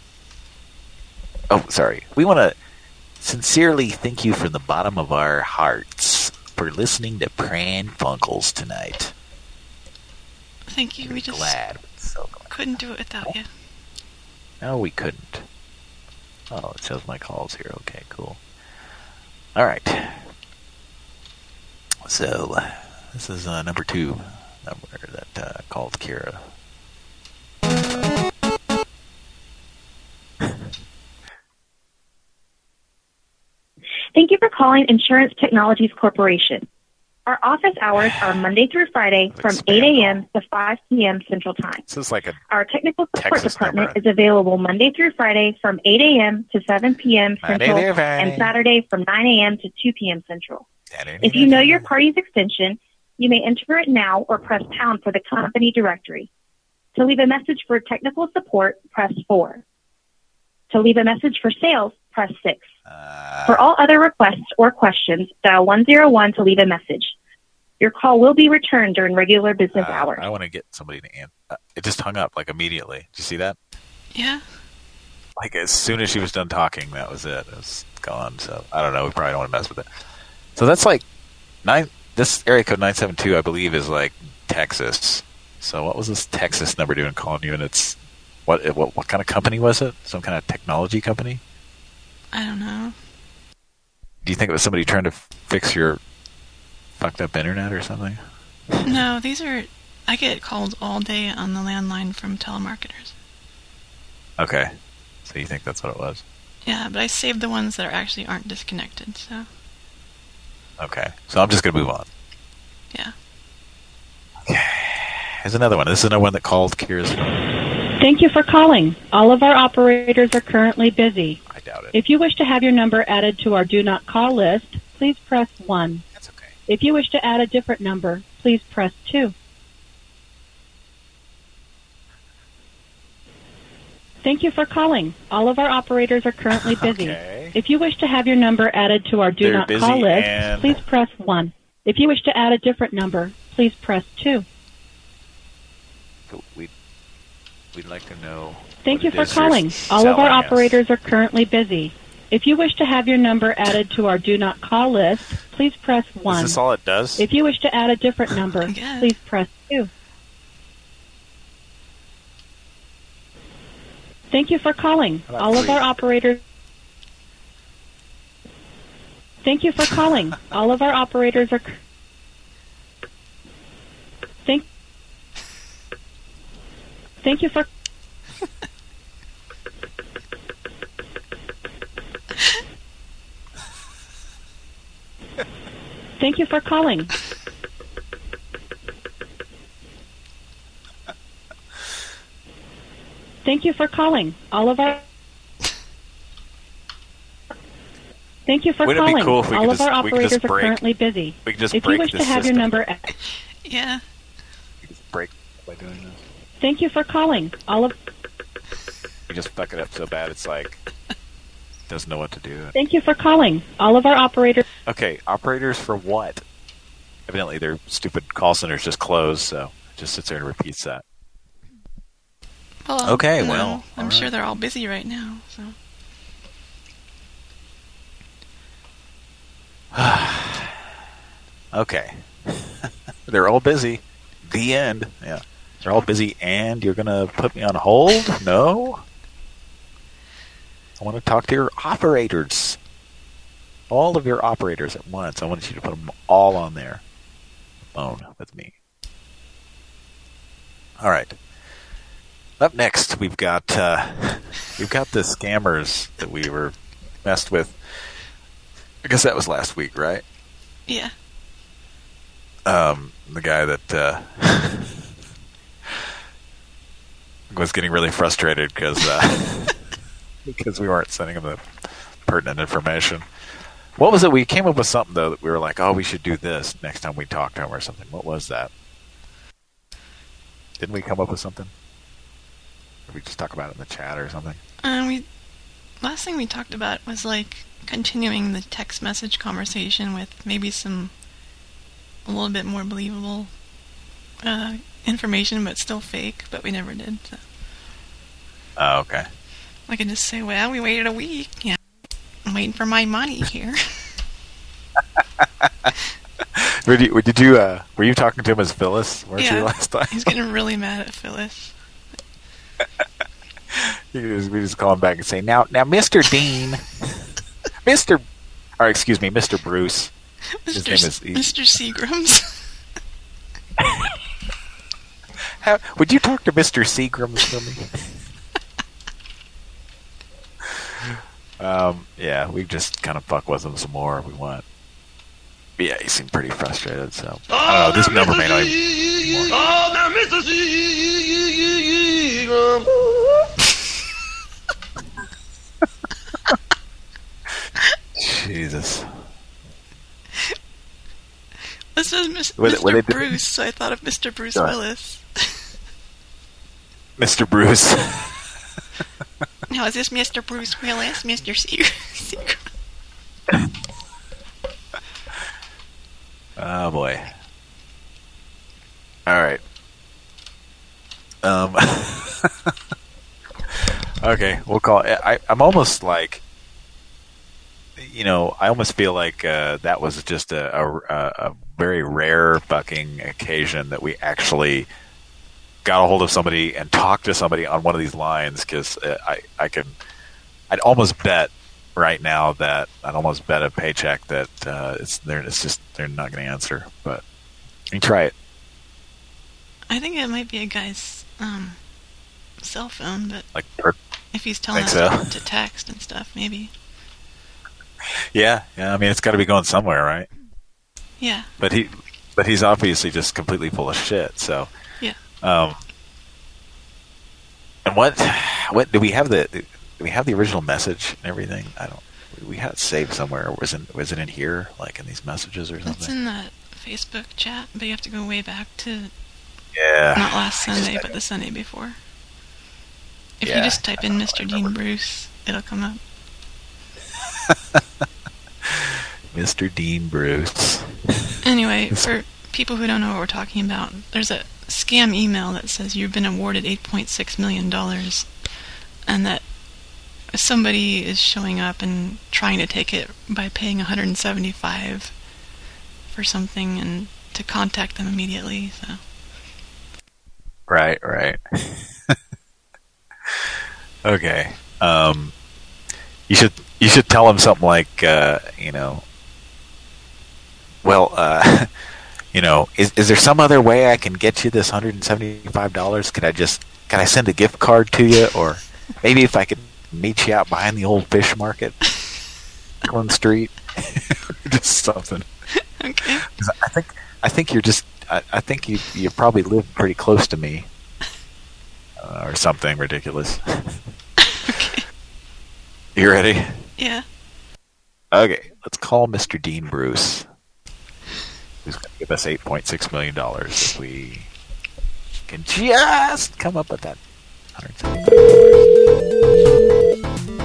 We want to sincerely thank you from the bottom of our hearts for listening to Pran Funkels tonight. Thank you. We just couldn't do it without you. No, we couldn't. Oh, it shows my calls here. Okay, cool. All right. So, this is number 2 number that called Kira. Thank you for calling Insurance Technologies Corporation. Our office hours are Monday through Friday from 8 a.m. to 5 p.m. Central Time. This is like Our technical support department is available Monday through Friday from 8 a.m. to 7 p.m. Central and Saturday from 9 a.m. to 2 p.m. Central. If you know your party's extension, you may enter it now or press pound for the company directory. To leave a message for technical support, press 4. To leave a message for sales, press 6. For all other requests or questions, dial 101 to leave a message. Your call will be returned during regular business hours. I want to get somebody to answer. It just hung up like immediately. Did you see that? Yeah. Like as soon as she was done talking, that was it. It was gone. So I don't know. We probably don't want to mess with it. So that's like this area code 972, I believe, is like Texas. So what was this Texas number doing calling you? And it's what kind of company was it? Some kind of technology company? I don't know. Do you think it was somebody trying to fix your fucked up internet or something? No, I get calls all day on the landline from telemarketers. Okay. So you think that's what it was? Yeah, but I saved the ones that actually aren't disconnected, so. Okay. So I'm just going to move on. Yeah. Okay. Here's another one. This is another one that called Kira's. Thank you for calling. All of our operators are currently busy. I doubt it. If you wish to have your number added to our do not call list, please press 1. That's okay. If you wish to add a different number, please press 2. Thank you for calling. All of our operators are currently busy. Okay. If you wish to have your number added to our do not call list, please press 1. If you wish to add a different number, please press 2. So we'd like to know. Thank you for calling. All of our operators are currently busy. If you wish to have your number added to our do not call list, please press 1. Is this all it does? If you wish to add a different number, please press 2. Thank you for calling. All of our operators. Thank you for calling. All of our operators are. Thank you for. Thank you for calling. Thank you for calling. All of our. Thank you for Wouldn't it be calling. cool if we All could of our just- we could operators just are break- currently busy. we could just if break you wish the to have your system. number. Yeah. You just break by doing this. Thank you for calling. All of. You just fuck it up so bad it's like doesn't know what to do. Thank you for calling. All of our operators. Okay, operators for what? Evidently their stupid call centers just closed, so it just sits there and repeats that. Well, Okay, no, well, I'm all sure right. they're all busy right now, so. Okay. They're all busy. The end. Yeah. They're all busy and you're going to put me on hold? No? I want to talk to your operators. All of your operators at once. I want you to put them all on their phone with me. All right. Up next, we've got the scammers that we were messed with. I guess that was last week, right? Yeah. The guy that was getting really frustrated because we weren't sending him the pertinent information. What was it? We came up with something, though, that we were like, oh, we should do this next time we talk to him or something. What was that? Didn't we come up with something? Or we just talk about it in the chat or something? Last thing we talked about was like continuing the text message conversation with maybe a little bit more believable information, but still fake. But we never did. So. Oh, okay. I can just say, well, we waited a week. Yeah, I'm waiting for my money here. Were you talking to him as Phyllis? Weren't you last time? He's getting really mad at Phyllis. We just call him back and say, now, Mr. Dean, Mr. Bruce. His name is Mr. Seagrams. Would you talk to Mr. Seagrams for me? Yeah, we just kind of fuck with him some more if we want. But yeah, he seemed pretty frustrated, so I don't know, this number may not even... Oh, now Mr. Seagram. Jesus. This is Mr. Bruce, so I thought of Mr. Bruce Willis. Mr. Bruce. Now, is this Mr. Bruce Willis? Mr. Seagram? Oh, boy. All right. Okay, we'll call it. I'm almost like, I almost feel like that was just a very rare fucking occasion that we actually got a hold of somebody and talked to somebody on one of these lines, because I'd almost bet right now that I'd almost bet a paycheck that they're not going to answer. But you can try it. I think it might be a guy's cell phone, but like if he's telling us to text and stuff, maybe. Yeah. I mean, it's got to be going somewhere, right? Yeah. But he's obviously just completely full of shit. So. Yeah. And what do we have the original message and everything? We had it saved somewhere. Was it in here, like in these messages or something? It's in the Facebook chat, but you have to go way back to not last Sunday, but the Sunday before. If you just type in Mr. Dean Bruce, it'll come up. Mr. Dean Bruce. Anyway, for people who don't know what we're talking about, there's a scam email that says you've been awarded $8.6 million, and that somebody is showing up and trying to take it by paying $175 for something, and to contact them immediately. So. Right. Okay. You should tell him something like, is there some other way I can get you this $175? Can I send a gift card to you, or maybe if I could meet you out behind the old fish market on the street, just something. Okay. I think you're just. I think you probably live pretty close to me, or something ridiculous. Okay. You ready? Yeah. Okay, let's call Mr. Dean Bruce, who's going to give us $8.6 million if we can just come up with that $175.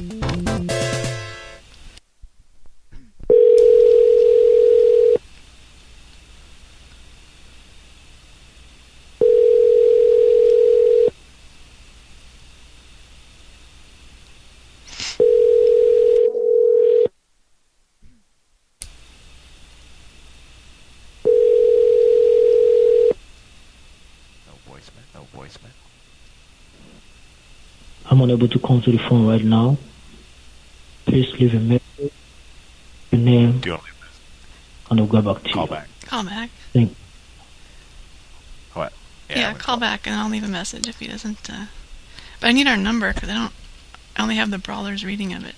No voicemail. I'm unable to come to the phone right now. Please leave a message, your name, and I'll get back to you. Call back. Thank you. What? Yeah, call back and I'll leave a message if he doesn't. But I need our number because I only have the Brawler's reading of it.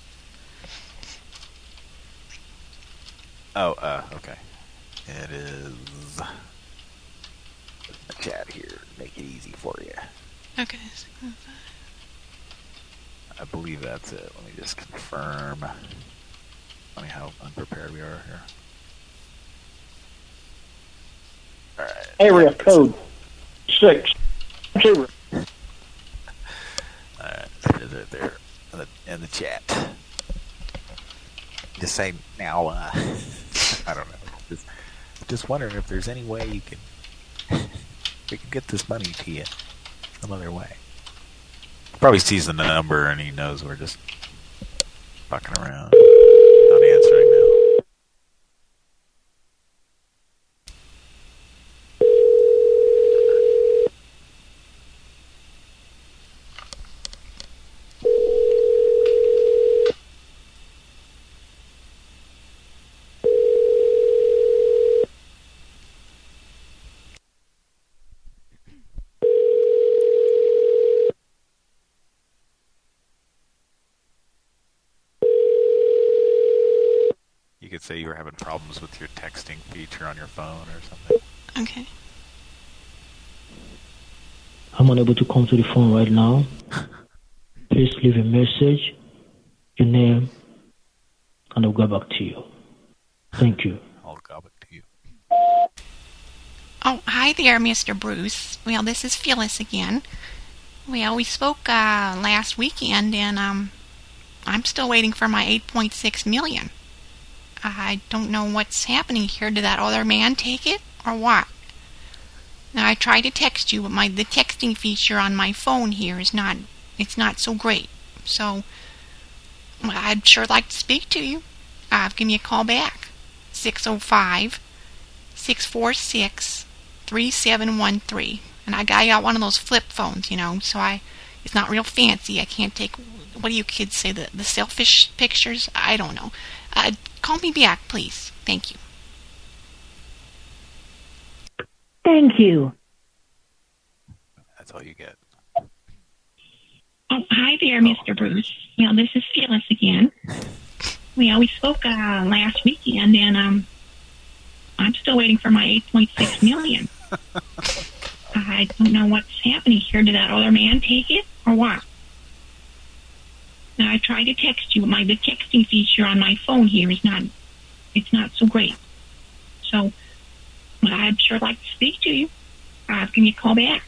Oh, okay. It is a chat here. Make it easy for you. Okay. I believe that's it. Let me just confirm. Funny how unprepared we are here. All right. Area code 6. All right. There. In the chat. Just say now. I don't know. Just wondering if there's any way we can get this money to you some other way. Probably sees the number and he knows we're just fucking around. Not answering now. Say you were having problems with your texting feature on your phone or something. Okay. I'm unable to come to the phone right now. Please leave a message, your name, and I'll get back to you. Thank you. I'll get back to you. Oh, hi there, Mr. Bruce. Well, this is Phyllis again. Well, we spoke last weekend, and I'm still waiting for my $8.6 million. I don't know what's happening here. Did that other man take it, or what? Now, I tried to text you, but the texting feature on my phone here is not so great. So, I'd sure like to speak to you. Give me a call back. 605-646-3713. And I got one of those flip phones, so it's not real fancy. I can't take, what do you kids say, the selfish pictures? I don't know. Call me back, please. Thank you. Thank you. That's all you get. Oh, hi there, Mr. Bruce. Well, this is Phyllis again. We spoke last weekend, and I'm still waiting for my $8.6 million. I don't know what's happening here. Did that other man take it, or what? Now, I tried to text you. The texting feature on my phone here is not so great. So, I'd sure like to speak to you. Can you call back?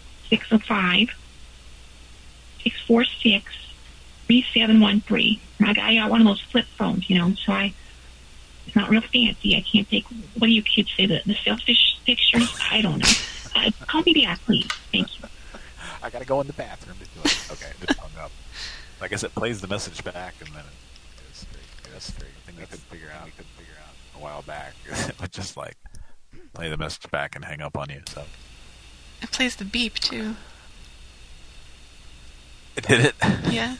605-646-3713. I got one of those flip phones, so it's not real fancy. I can't take, what do you kids say, the selfish pictures? I don't know. Call me back, please. Thank you. I gotta go in the bathroom to do it. Okay, it just hung up. I guess it plays the message back, and then it goes straight. That's straight. I think we couldn't figure out a while back. It would just like play the message back and hang up on you. So it plays the beep too. It did it? Yeah.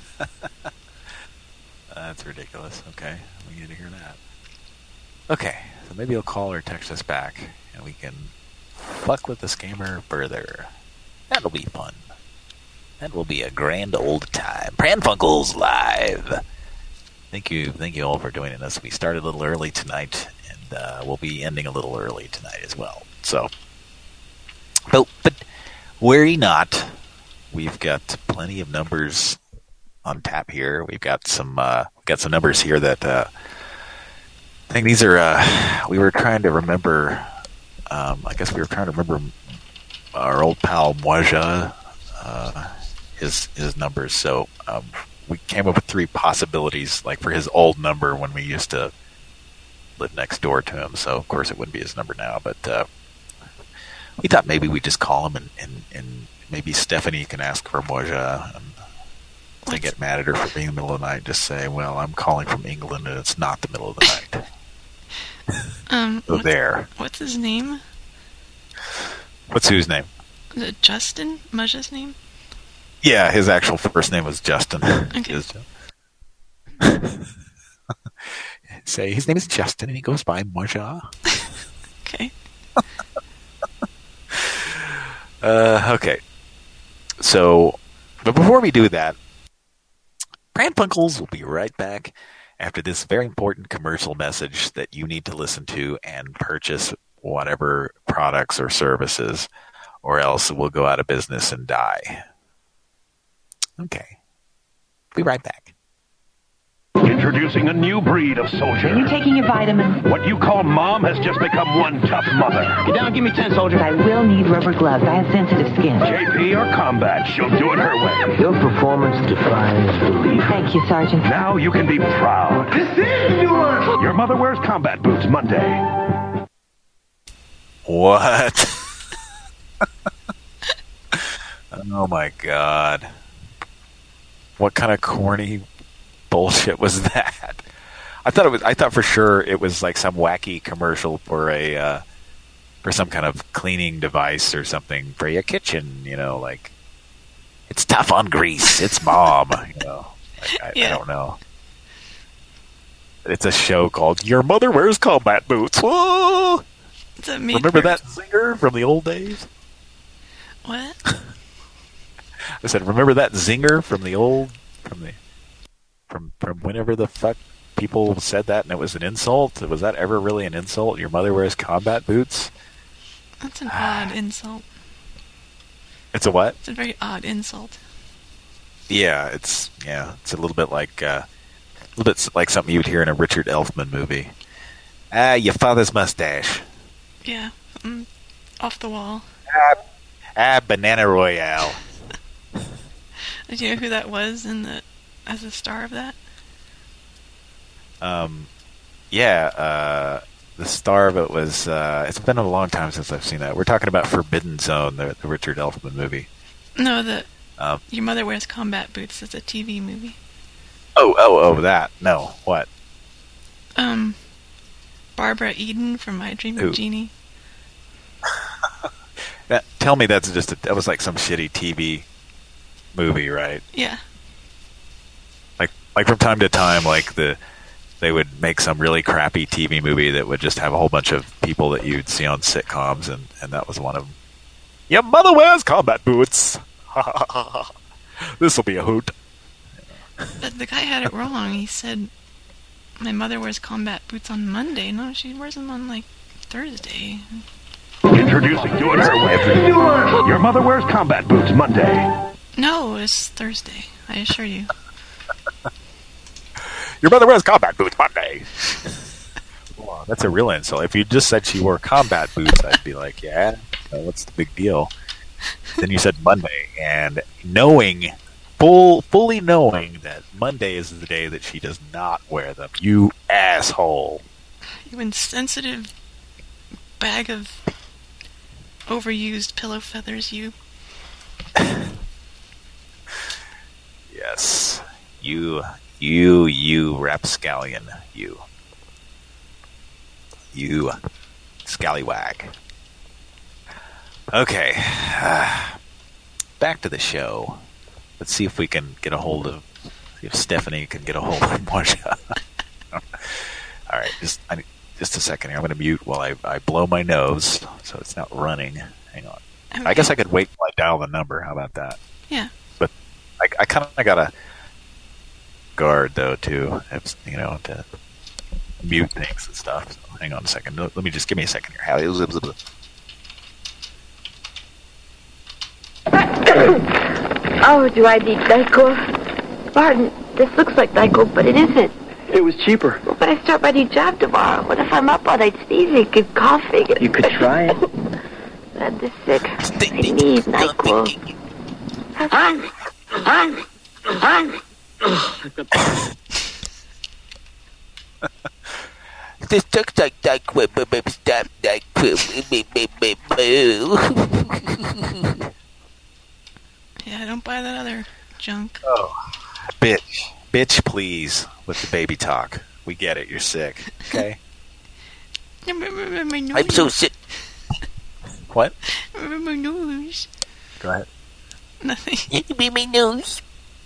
That's ridiculous. Okay, we need to hear that. Okay, so maybe you'll call or text us back, and we can fuck with the scammer further. That'll be fun. That will be a grand old time. Pranfunkles Live. Thank you all for joining us. We started a little early tonight, and we'll be ending a little early tonight as well. So, but worry not. We've got plenty of numbers on tap here. We've got some numbers here that I think these are. We were trying to remember. I guess we were trying to remember our old pal Moija, his numbers. So we came up with 3 possibilities, like for his old number when we used to live next door to him. So of course it wouldn't be his number now, but we thought maybe we'd just call him and maybe Stephanie can ask for Moija. And if they get mad at her for being in the middle of the night, just say, well, I'm calling from England and it's not the middle of the night. So there. What's his name? What's whose name? Is it Justin? Moja's name? Yeah, his actual first name was Justin. Okay. Say his name is Justin and he goes by Moja. Okay. Okay. So, but before we do that, Pranfunkles will be right back after this very important commercial message that you need to listen to and purchase whatever products or services, or else we'll go out of business and die. Okay. Be right back. Introducing a new breed of soldier. Are you taking your vitamins? What you call mom has just become one tough mother. Get down, give me 10, soldier. I will need rubber gloves. I have sensitive skin. JP or combat, she'll do it her way. Your performance defies belief. Thank you, Sergeant. Now you can be proud. Your mother wears combat boots Monday. What? Oh my God. What kind of corny bullshit was that? I thought for sure it was like some wacky commercial for for some kind of cleaning device or something for your kitchen, like it's tough on grease, it's mom, I don't know. It's a show called Your Mother Wears Combat Boots. Whoa! Remember that zinger from the old days? What? I said, remember that zinger from the old, from whenever the fuck people said that and it was an insult? Was that ever really an insult? Your mother wears combat boots? That's an odd insult. It's a what? It's a very odd insult. Yeah, it's a little bit like something you'd hear in a Richard Elfman movie. Your father's mustache. Yeah, off the wall. Banana Royale. Do you know who that was as a star of that? The star of it was. It's been a long time since I've seen that. We're talking about Forbidden Zone, the Richard Elfman movie. No, Your Mother Wears Combat Boots is a TV movie. Oh, that. No, what? Barbara Eden from My Dream of Jeannie. Tell me that was like some shitty TV movie, right? Yeah. Like from time to time, like they would make some really crappy TV movie that would just have a whole bunch of people that you'd see on sitcoms, and that was one of them. Your mother wears combat boots. This will be a hoot. But the guy had it wrong. He said, my mother wears combat boots on Monday. No, she wears them on, like, Thursday. Introducing doing her way. Your mother wears combat boots Monday. No, it's Thursday. I assure you. Your mother wears combat boots Monday. Well, that's a real insult. If you just said she wore combat boots, I'd be like, yeah, what's the big deal? Then you said Monday, and fully knowing that Monday is the day that she does not wear them. You asshole. You insensitive bag of overused pillow feathers, you. Yes. You rapscallion. You scallywag. Okay. Back to the show. Let's see if we can get a hold of... See if Stephanie can get a hold of Marsha. Alright, just a second here. I'm going to mute while I blow my nose so it's not running. Hang on. Okay. I guess I could wait till I dial the number. How about that? Yeah. But I kind of got to guard, though, too. To mute things and stuff. So hang on a second. Let me just... Give me a second here. Oh, do I need NyQuil? Pardon, this looks like NyQuil, but it isn't. It was cheaper. Well, but I start my new job tomorrow. What if I'm up all night sneezing and coughing? You could try it. I'm this sick. I need NyQuil. This looks like NyQuil, but stop NyQuil. Yeah, don't buy that other junk. Oh, bitch, please, with the baby talk. We get it. You're sick. Okay. I'm so sick. What? My nose. Go ahead. Nothing. My nose.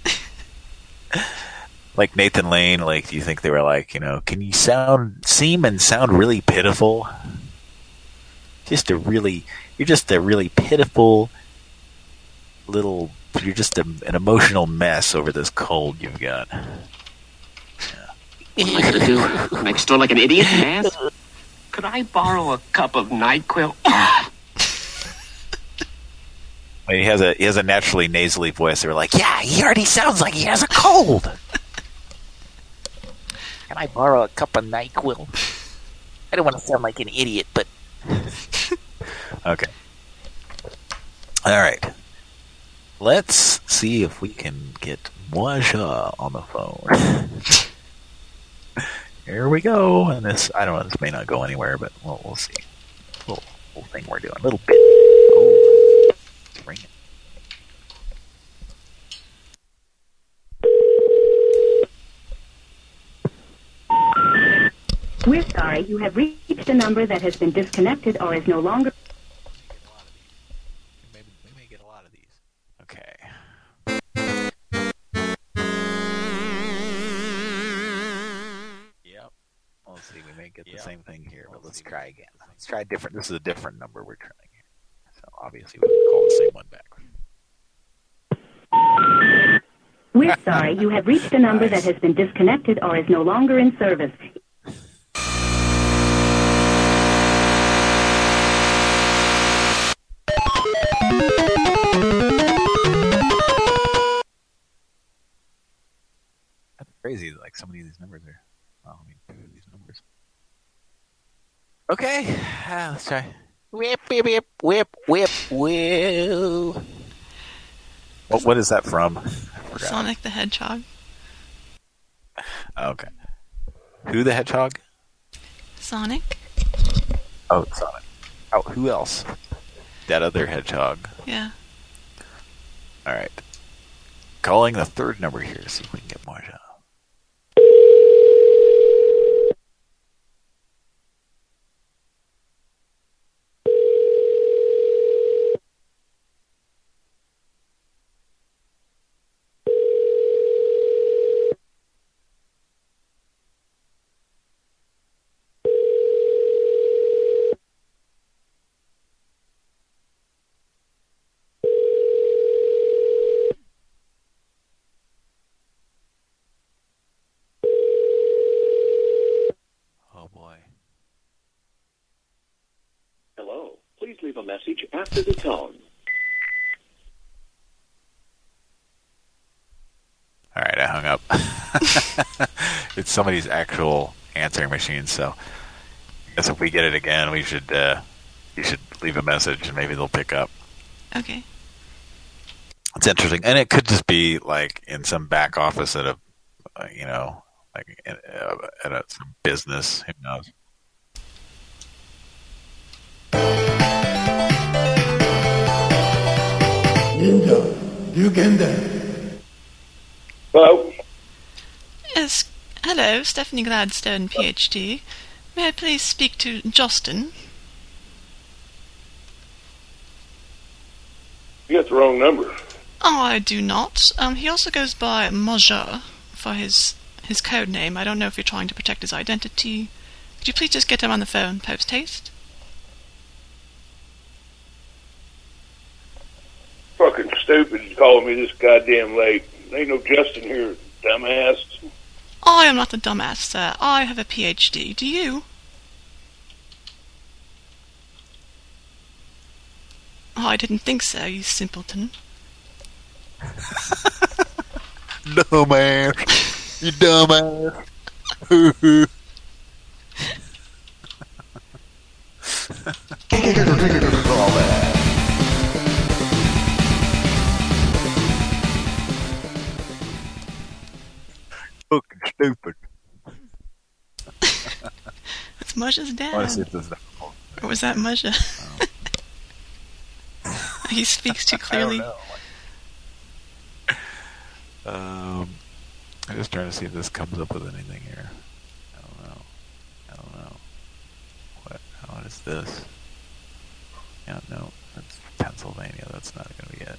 Like Nathan Lane, like, do you think they were like, can you seem and sound really pitiful? You're just a really pitiful little, you're just an emotional mess over this cold you've got. Yeah. What am I going to do? Next door like an idiot? Ass? Could I borrow a cup of NyQuil? He has a naturally nasally voice. They were like, yeah, he already sounds like he has a cold. Can I borrow a cup of NyQuil? I don't want to sound like an idiot, but... Okay. All right. Let's see if we can get Moisha on the phone. Here we go. And this may not go anywhere, but we'll see. Little thing we're doing. A little bit. Oh, it's ringing. We're sorry, you have reached a number that has been disconnected or is no longer... We may get a lot of these. Okay. Yep. Let's see, we may get the same thing here, but let's try again. Let's try different. This is a different number we're trying here. So obviously we can call the same one back. We're sorry, you have reached a number that has been disconnected or is no longer in service. That's crazy. Like, so many of these numbers are... Well, I mean, two of these numbers. Okay. Let's try. Whip, whip, whip, whip, whip, whip. What is that from? Sonic the Hedgehog. Okay. Who the Hedgehog? Sonic. Oh, Sonic. Oh, who else? That other hedgehog. Yeah. All right. Calling the third number here to see if we can get Marsha. leave a message after the tone. All right, I hung up. It's somebody's actual answering machine, so I guess if we get it again, you should leave a message and maybe they'll pick up. Okay. It's interesting, and it could just be like in some back office at a, like at some business. Who knows? Hello? Yes. Hello, Stephanie Gladstone, PhD. May I please speak to Justin? You got the wrong number. Oh, I do not. He also goes by Major for his code name. I don't know if you're trying to protect his identity. Could you please just get him on the phone post-haste? Fucking stupid calling me this goddamn late. Ain't no Justin here, dumbass. I am not a dumbass, sir. I have a PhD. Do you? Oh, I didn't think so, you simpleton. Dumbass. You dumbass. Fucking stupid. It's Mudge's dad. I see if this is Or was that Mudge? He speaks too clearly. I'm just trying to see if this comes up with anything here. I don't know. What is this? Yeah, no, that's Pennsylvania. That's not going to be it.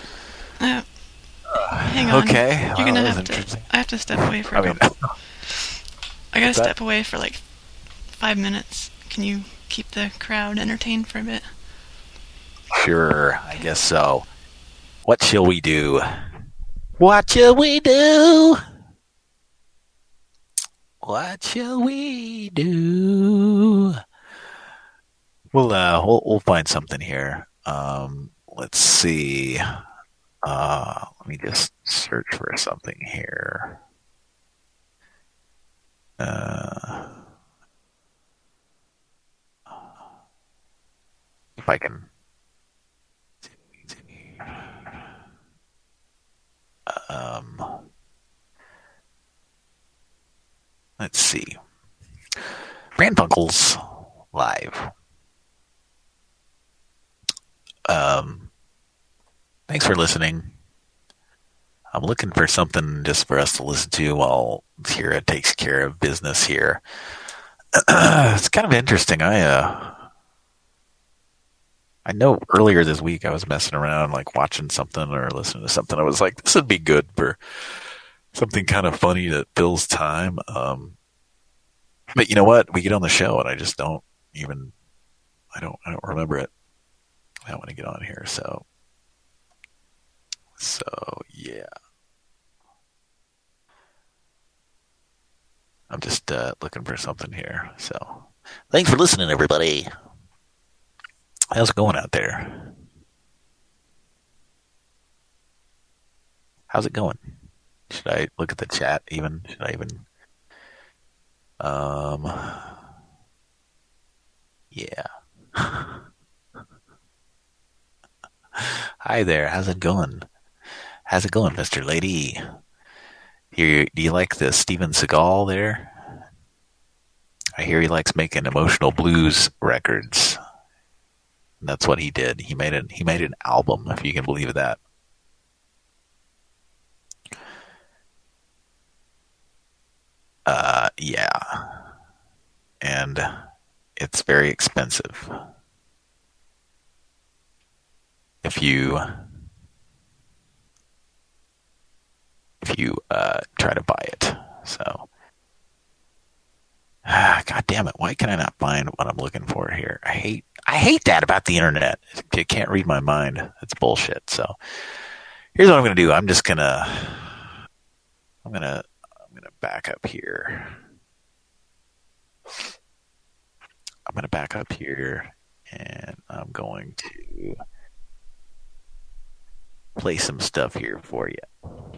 Hang on. Okay. You're gonna have to. I have to step away for. I gotta step away for like 5 minutes. Can you keep the crowd entertained for a bit? Sure, I guess so. What shall we do? What shall we do? What shall we do? We'll find something here. Let's see. Let me just search for something here. If I can. Let's see. Pran Funkels live. Thanks for listening. I'm looking for something just for us to listen to while Kira takes care of business here. It's kind of interesting. I know earlier this week I was messing around, like watching something or listening to something. I was like, this would be good for something kind of funny that fills time. But you know what? We get on the show and I just don't remember it. I don't want to get on here. So yeah. I'm just looking for something here. So thanks for listening, everybody. How's it going out there? How's it going? Should I look at the chat even? Should I even? Yeah. Hi there. How's it going? How's it going, Mr. Lady? Do you like the Steven Seagal there? I hear he likes making emotional blues records. And that's what he did. He made an album, if you can believe that. Yeah. And it's very expensive. If you try to buy it. So God damn it, why can I not find what I'm looking for here? I hate that about the internet. You can't read my mind. It's bullshit. So here's what I'm gonna do. I'm gonna back up here. I'm gonna back up here And I'm going to play some stuff here for you.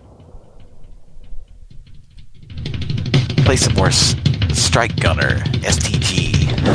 Play some more Strike Gunner, STG.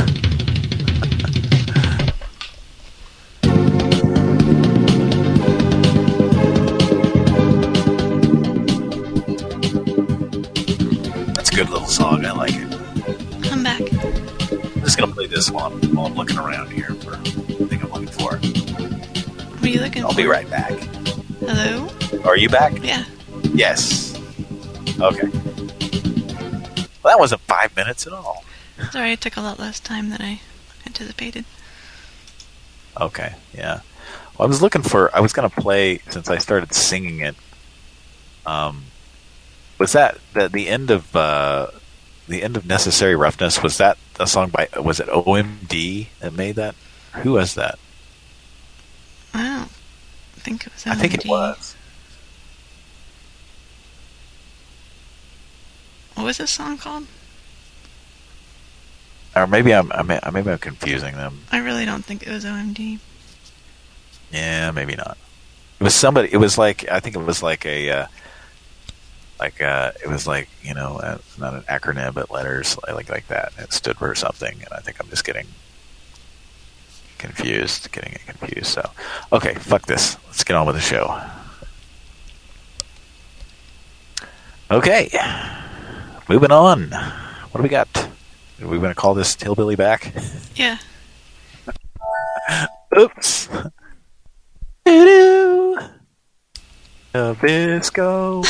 That's a good little song. I like it. I'm back. I'm just going to play this one while I'm looking around here for the thing I'm looking for. What are you looking for? I'll be right back. Hello? Are you back? Yeah. Yes. Okay. Well, that wasn't 5 minutes at all. Sorry, it took a lot less time than I anticipated. Okay, yeah. Well, I was going to play, since I started singing it, was that the end of Necessary Roughness? Was that a song was it OMD that made that? Who was that? I don't think it was OMD. I think it was. What was this song called? Or maybe I'm confusing them. I really don't think it was OMD. Yeah, maybe not. It was somebody. It was like, I think it was like it was like, not an acronym, but letters like that. It stood for something, and I think I'm just getting it confused. So, okay, fuck this. Let's get on with the show. Okay, moving on. What do we got? Are we going to call this Hillbilly Back? Yeah. Oops. Doo-doo. Nabisco.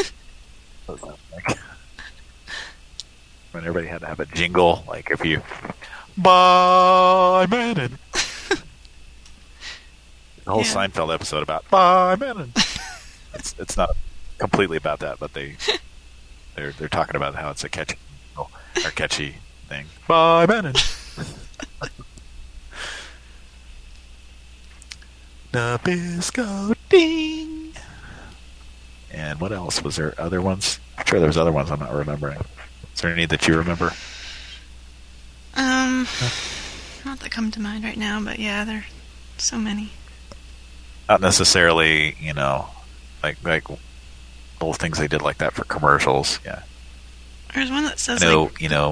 When everybody had to have a jingle, like if you Bye Menon. The whole Seinfeld episode about Bye Menon. It's not completely about that, but they're talking about how it's a catchy thing. Bye Menon. Nabisco ding. And what else? Was there other ones? I'm sure there was other ones I'm not remembering. Is there any that you remember? Not that come to mind right now, but yeah, there are so many. Not necessarily, like little things they did like that for commercials. Yeah. There's one that says go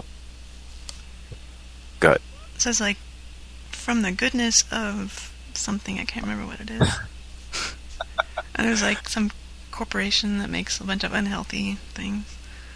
ahead. It says like, from the goodness of something, I can't remember what it is. And there's like some corporation that makes a bunch of unhealthy things.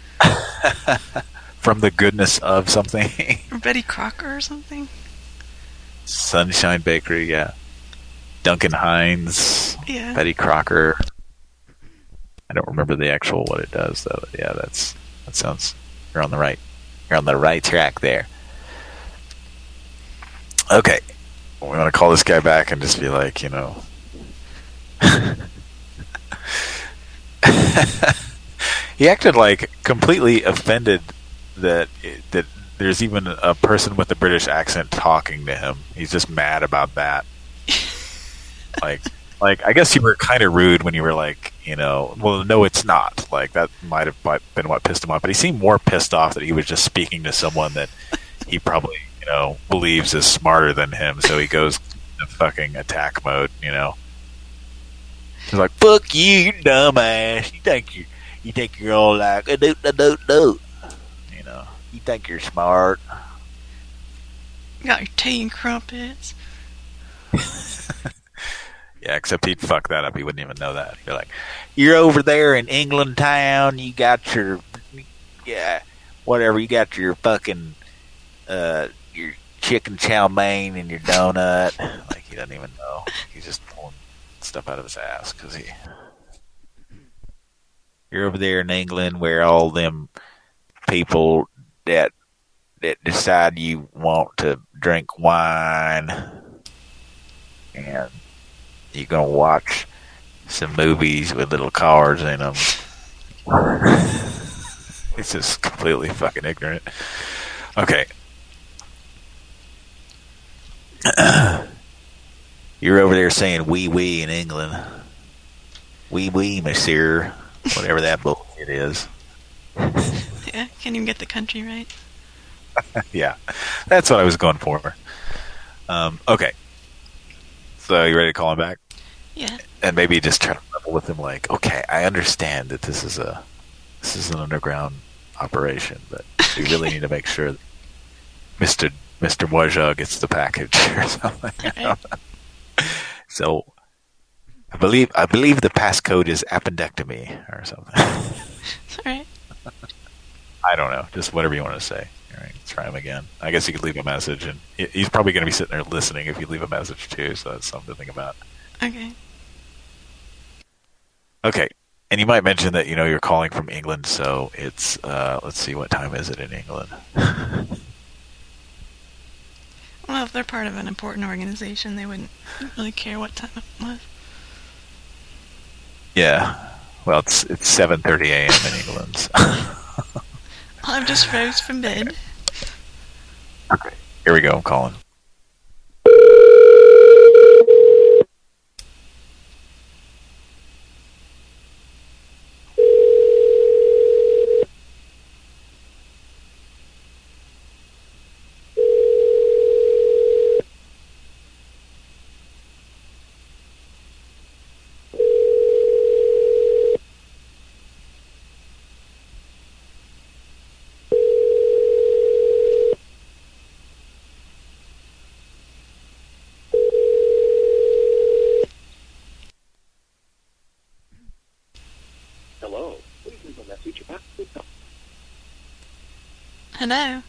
From the goodness of something. Or Betty Crocker or something. Sunshine Bakery, yeah. Duncan Hines. Yeah. Betty Crocker. I don't remember the actual what it does though. Yeah, that sounds. You're on the right track there. Okay, we want to call this guy back and just be like, he acted like completely offended that there's even a person with a British accent talking to him. He's just mad about that. like I guess you were kind of rude when you were like, well, no, it's not. Like that might have been what pissed him off, but he seemed more pissed off that he was just speaking to someone that he probably, believes is smarter than him. So he goes into fucking attack mode. He's like, "Fuck you, you dumbass! You think you're all like a doot. You think you're smart. You got your tea and crumpets." Yeah, except he'd fuck that up. He wouldn't even know that. He'd be like, "You're over there in England town. You got your whatever. You got your fucking your chicken chow mein and your donut." Like he doesn't even know. He's just pulling stuff out of his ass because you're over there in England where all them people that decide you want to drink wine and you're gonna watch some movies with little cars in them. It's just completely fucking ignorant. Okay. You're over there saying wee in England. Wee, monsieur. Whatever that bullshit is. Yeah, can't even get the country right. Yeah, that's what I was going for. Okay. So you ready to call him back? Yeah. And maybe just try to level with him, like, okay, I understand that this is an underground operation, but we really need to make sure that Mr. Moja gets the package or something. Okay. So I believe the passcode is appendectomy or something. All right. I don't know. Just whatever you want to say. All right, try him again. I guess you could leave a message, and he's probably going to be sitting there listening if you leave a message too. So that's something to think about. Okay. Okay. And you might mention that you're calling from England, so it's let's see, what time is it in England? Well, if they're part of an important organization, they wouldn't really care what time it was. Yeah. Well, it's 7:30 a.m. in England. So. I've just rose from bed. Okay. Here we go. I'm calling. Hello?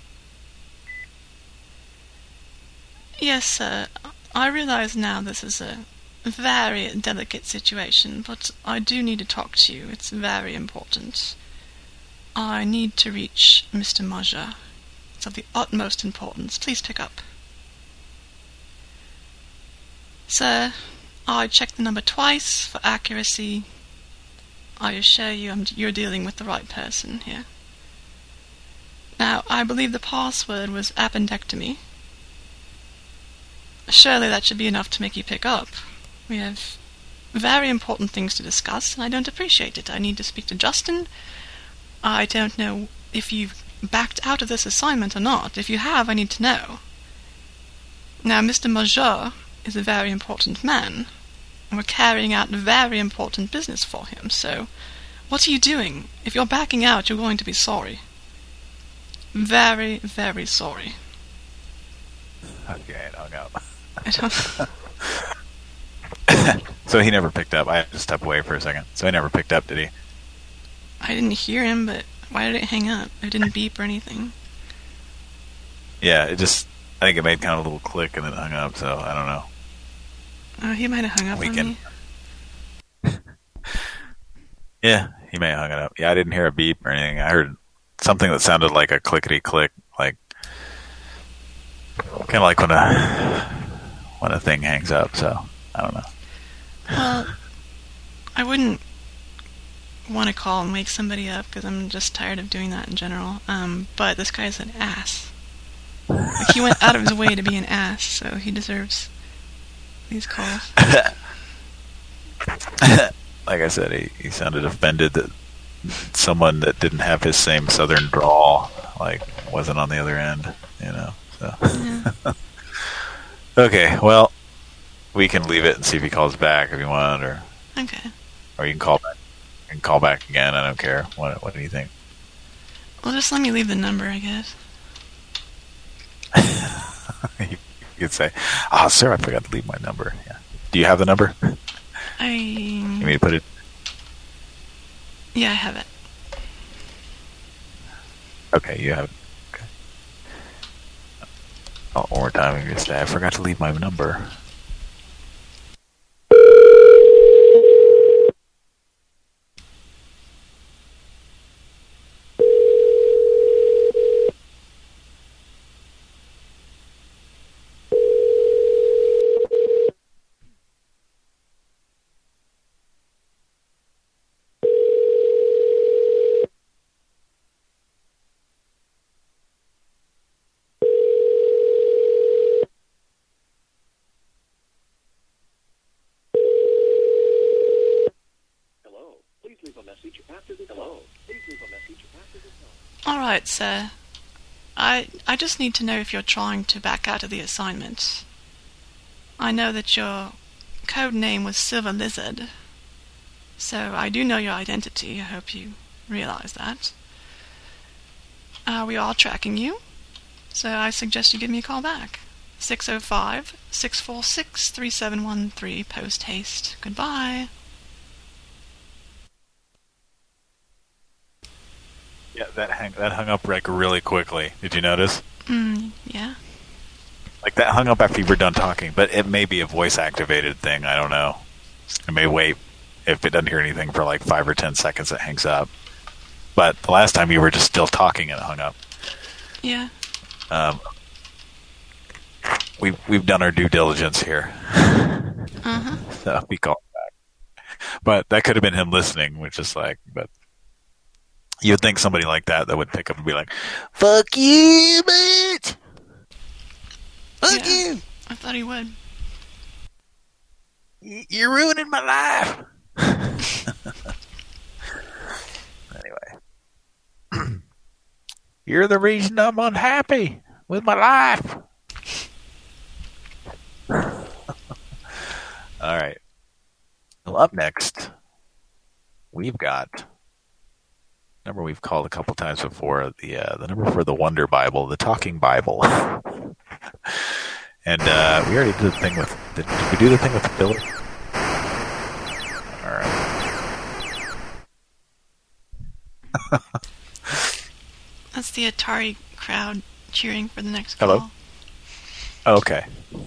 Yes, sir. I realize now this is a very delicate situation, but I do need to talk to you. It's very important. I need to reach Mr. Moja. It's of the utmost importance. Please pick up. Sir, I checked the number twice for accuracy. I assure you you're dealing with the right person here. Now, I believe the password was appendectomy. Surely that should be enough to make you pick up. We have very important things to discuss, and I don't appreciate it. I need to speak to Justin. I don't know if you've backed out of this assignment or not. If you have, I need to know. Now, Mr. Moja is a very important man, and we're carrying out very important business for him, so what are you doing? If you're backing out, you're going to be sorry. Very, very sorry. Okay, it hung up. I don't... So he never picked up. I had to step away for a second. So he never picked up, did he? I didn't hear him, but why did it hang up? It didn't beep or anything. Yeah, I think it made kind of a little click and then hung up, so I don't know. Oh, he might have hung up on me. Yeah, he may have hung it up. Yeah, I didn't hear a beep or anything. I heard something that sounded like a clickety-click, like kind of like when a thing hangs up, so I don't know. Well, I wouldn't want to call and wake somebody up because I'm just tired of doing that in general. But this guy's an ass. Like, he went out of his way to be an ass, so he deserves these calls. Like I said, he sounded offended that someone that didn't have his same southern drawl, like, wasn't on the other end, so. Yeah. Okay, well, we can leave it and see if he calls back if you want, or okay, or you can call back. You can call back again. I don't care. What do you think? Well, just let me leave the number, I guess. You could say, "Oh, sir, I forgot to leave my number." Yeah. Do you have the number? You want me to put it? Yeah, I have it. Okay, you have it. Okay. Oh, one more time, you just say, "I forgot to leave my number." Alright, sir. I just need to know if you're trying to back out of the assignment. I know that your code name was Silver Lizard, so I do know your identity. I hope you realize that. We are tracking you, so I suggest you give me a call back. 605-646-3713, post haste. Goodbye. Yeah, that hung up like really quickly. Did you notice? Yeah. Like that hung up after you were done talking, but it may be a voice activated thing. I don't know. It may wait. If it doesn't hear anything for like 5 or 10 seconds, it hangs up. But the last time you were just still talking and it hung up. Yeah. We've done our due diligence here. So we called back. But that could have been him listening, which is like, but you'd think somebody like that would pick up and be like, "Fuck you, bitch! Fuck you!" I thought he would. You're ruining my life. Anyway, you're the reason I'm unhappy with my life. All right. Well, up next, we've got number we've called a couple times before, the number for the Wonder Bible, the Talking Bible. And we already did the thing with. Did we do the thing with the Philly? All right. That's the Atari crowd cheering for the next call. Hello. Okay.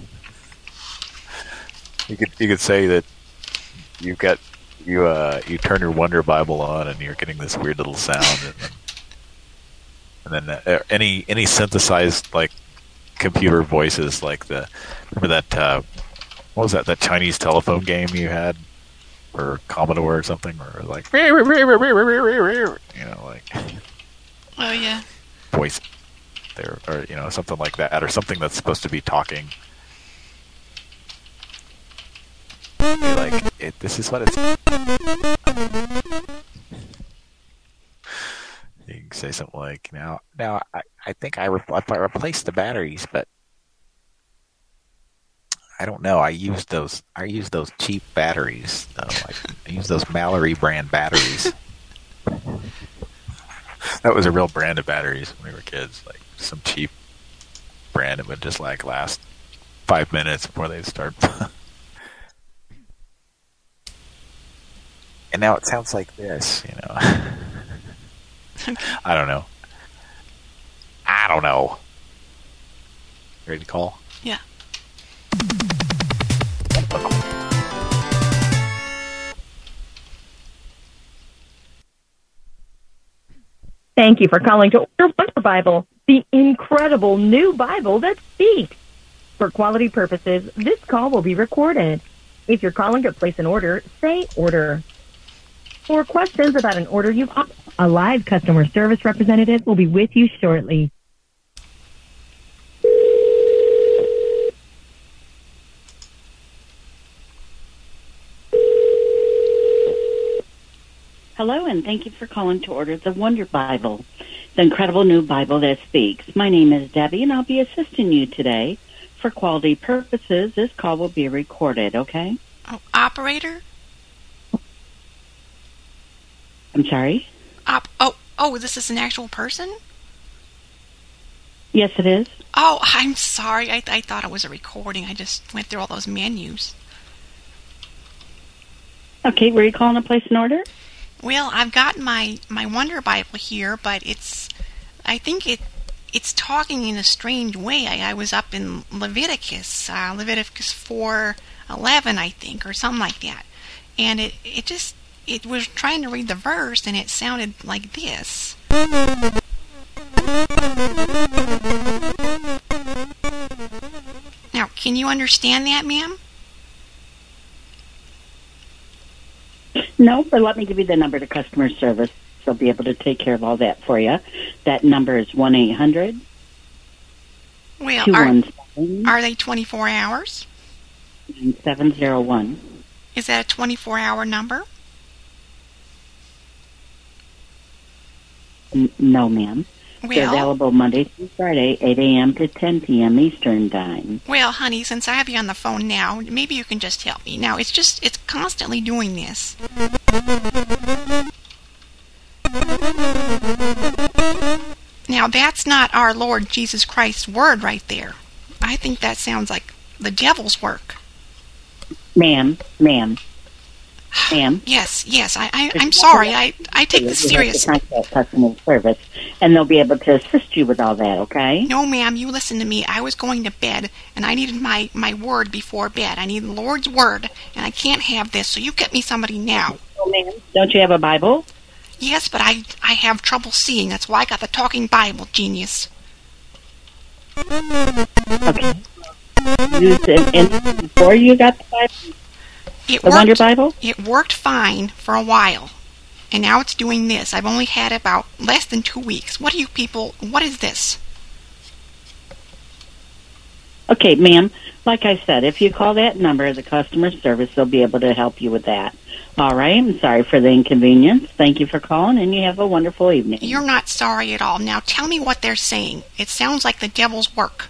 You could say that you turn your Wonder Bible on and you're getting this weird little sound, and then any synthesized like computer voices, like remember that what was that Chinese telephone game you had, or Commodore or something, or like like oh yeah, voice there, or something like that, or something that's supposed to be talking. Like this is what it's. You can say something like, now I think I replaced the batteries, but I don't know. I used those cheap batteries. I used those Mallory brand batteries. That was a real brand of batteries when we were kids, like some cheap brand that would just like last 5 minutes before they'd start. And now it sounds like this, I don't know. Ready to call? Yeah. Thank you for calling to order Wonder Bible, the incredible new Bible that speaks. For quality purposes, this call will be recorded. If you're calling to place an order, say order. For questions about an order you've opted, a live customer service representative will be with you shortly. Hello, and thank you for calling to order the Wonder Bible, the incredible new Bible that speaks. My name is Debbie, and I'll be assisting you today. For quality purposes, this call will be recorded, okay? Oh, operator? I'm sorry? This is an actual person? Yes, it is. Oh, I'm sorry. I thought it was a recording. I just went through all those menus. Okay, were you calling to place an order? Well, I've got my Wonder Bible here, but I think it's talking in a strange way. I was up in Leviticus 4:11, I think, or something like that. And it was trying to read the verse, and it sounded like this. Now, can you understand that, ma'am? No, but let me give you the number to customer service. They'll be able to take care of all that for you. That number is 1-800. Well, are they 24 hours? 9701. Is that a 24-hour number? No, ma'am. They're available Monday through Friday, 8 a.m. to 10 p.m. Eastern Time. Well, honey, since I have you on the phone now, maybe you can just help me. Now, it's constantly doing this. Now, that's not our Lord Jesus Christ's word right there. I think that sounds like the devil's work. Ma'am. Yes, I'm sorry. I take this seriously. Contact customer service, and they'll be able to assist you with all that, okay? No, ma'am, you listen to me. I was going to bed, and I needed my word before bed. I need the Lord's word, and I can't have this, so you get me somebody now. Oh, ma'am. Don't you have a Bible? Yes, but I have trouble seeing. That's why I got the talking Bible, genius. Okay. Before you got the Bible? Wonder Bible? It worked fine for a while, and now it's doing this. I've only had about less than 2 weeks. What is this? Okay, ma'am. Like I said, if you call that number, the customer service, they'll be able to help you with that. All right? I'm sorry for the inconvenience. Thank you for calling, and you have a wonderful evening. You're not sorry at all. Now tell me what they're saying. It sounds like the devil's work.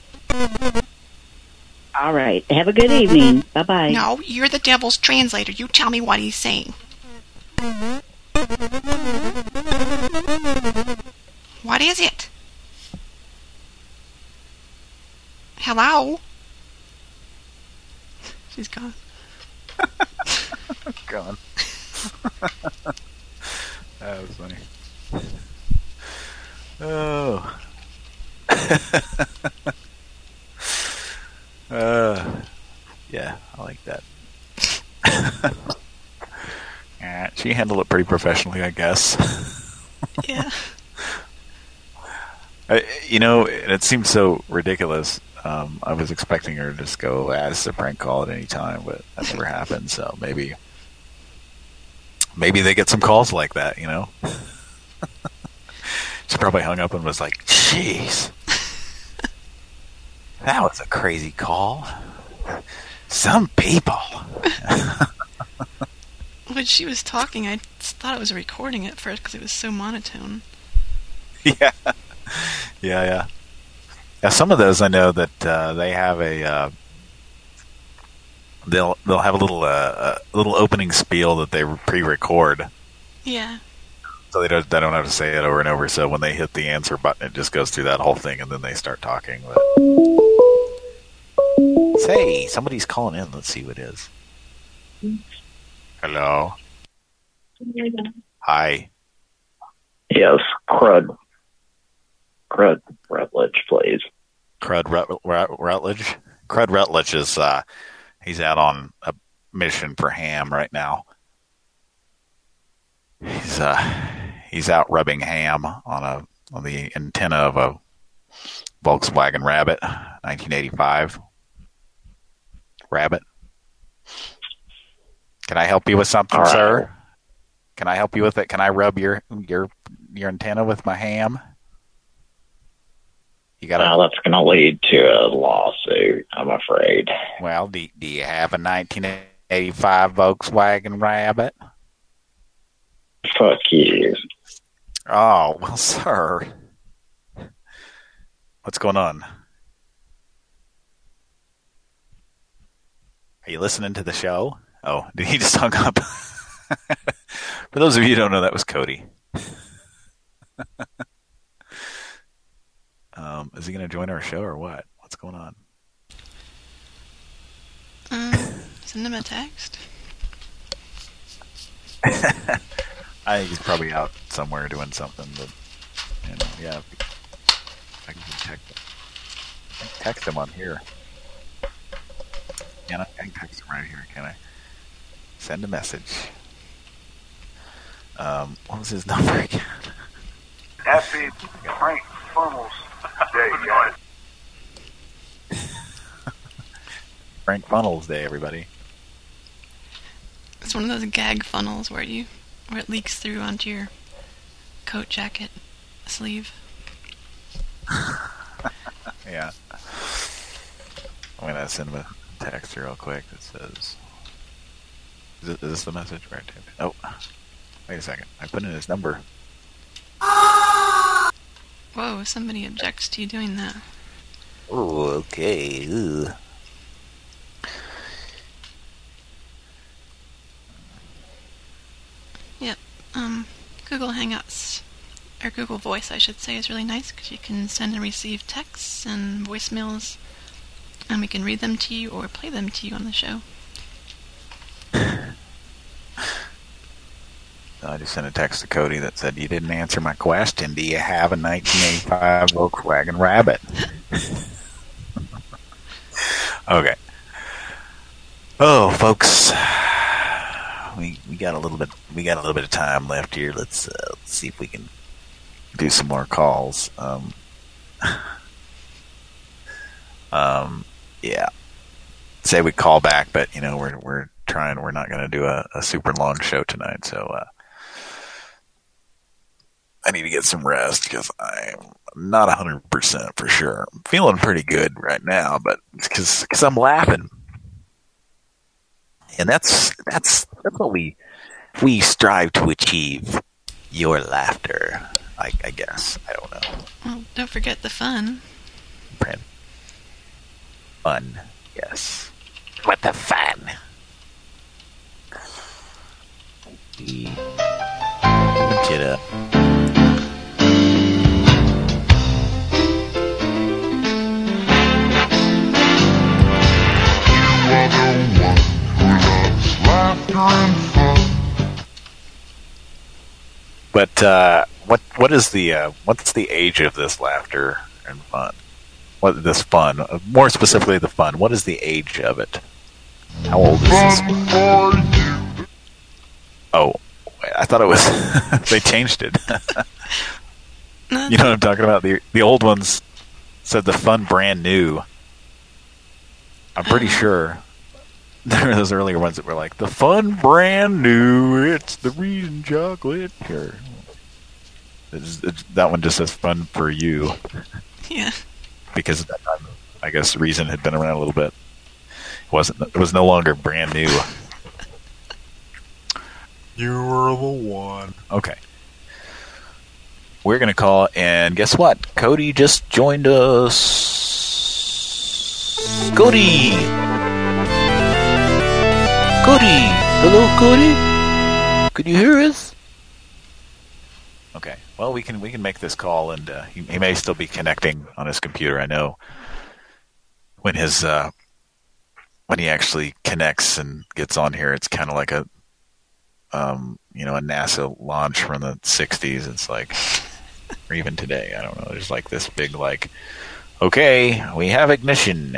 All right. Have a good evening. Bye-bye. No, you're the devil's translator. You tell me what he's saying. What is it? Hello? She's gone. Gone. That was funny. Oh. Yeah, I like that. Yeah, she handled it pretty professionally, I guess. Yeah. It seemed so ridiculous. I was expecting her to just go, it's a prank call at any time, but that never happened, so maybe they get some calls like that, She probably hung up and was like, jeez. That was a crazy call. Some people. When she was talking, I thought it was a recording at first because it was so monotone. Yeah. Yeah, some of those I know that they have a they'll have a little opening spiel that they pre-record. Yeah. So they don't have to say it over and over. So when they hit the answer button, it just goes through that whole thing, and then they start talking. But say somebody's calling in. Let's see who it is. Hello. Hi. Yes, Crud Rutledge, please. Crud Rutledge? Crud Rutledge is, he's out on a mission for ham right now. He's out rubbing ham on the antenna of a Volkswagen Rabbit, 1985. Rabbit. Can I help you with something, right, sir? Can I help you with it? Can I rub your antenna with my ham? That's going to lead to a lawsuit, I'm afraid. Well, do you have a 1985 Volkswagen Rabbit? Fuck you. Oh, well, sir. What's going on? Are you listening to the show? Oh, did he just hung up? For those of you who don't know, that was Cody. Is he going to join our show or what? What's going on? Send him a text. I think he's probably out somewhere doing something, but yeah. I can text him on here. Yeah, I can text him right here, can I? Send a message. What was his number again? Happy Frank Funnels Day, guys. Frank Funnels Day, everybody. It's one of those gag funnels where it leaks through onto your coat jacket sleeve. Yeah. I'm going to send him a text real quick that says... Is this the message? Right. Oh, wait a second. I put in his number. Whoa, somebody objects to you doing that. Oh, okay. Ugh. Yep. Google Hangouts, or Google Voice, I should say, is really nice because you can send and receive texts and voicemails, and we can read them to you or play them to you on the show. I just sent a text to Cody that said, "You didn't answer my question. Do you have a 1985 Volkswagen Rabbit?" Okay. Oh, folks, we got a little bit of time left here. Let's see if we can do some more calls. Yeah. Say we call back, but we're trying. We're not going to do a super long show tonight, so I need to get some rest because I'm not 100% for sure. I'm feeling pretty good right now, but it's because I'm laughing, and that's what we strive to achieve. Your laughter, I guess. I don't know. Well, don't forget the fun. Fun, yes. What the fun? Get up. But what's the age of this laughter and fun? This fun, more specifically the fun. What is the age of it? How old is this? Oh, wait, I thought it was. They changed it. You know what I'm talking about? The old ones said the fun brand new. I'm pretty sure there were those earlier ones that were like the fun brand new. It's the Reason chocolate. Here, that one just says fun for you. Yeah. Because at that time, I guess Reason had been around a little bit. It was no longer brand new. You were the one. Okay. We're going to call, and guess what? Cody just joined us. Cody! Cody! Hello, Cody? Can you hear us? Okay. Well, we can make this call, and he may still be connecting on his computer. I know when when he actually connects and gets on here, it's kind of like a NASA launch from the 60s. It's like, or even today, I don't know. There's like this big okay, we have ignition.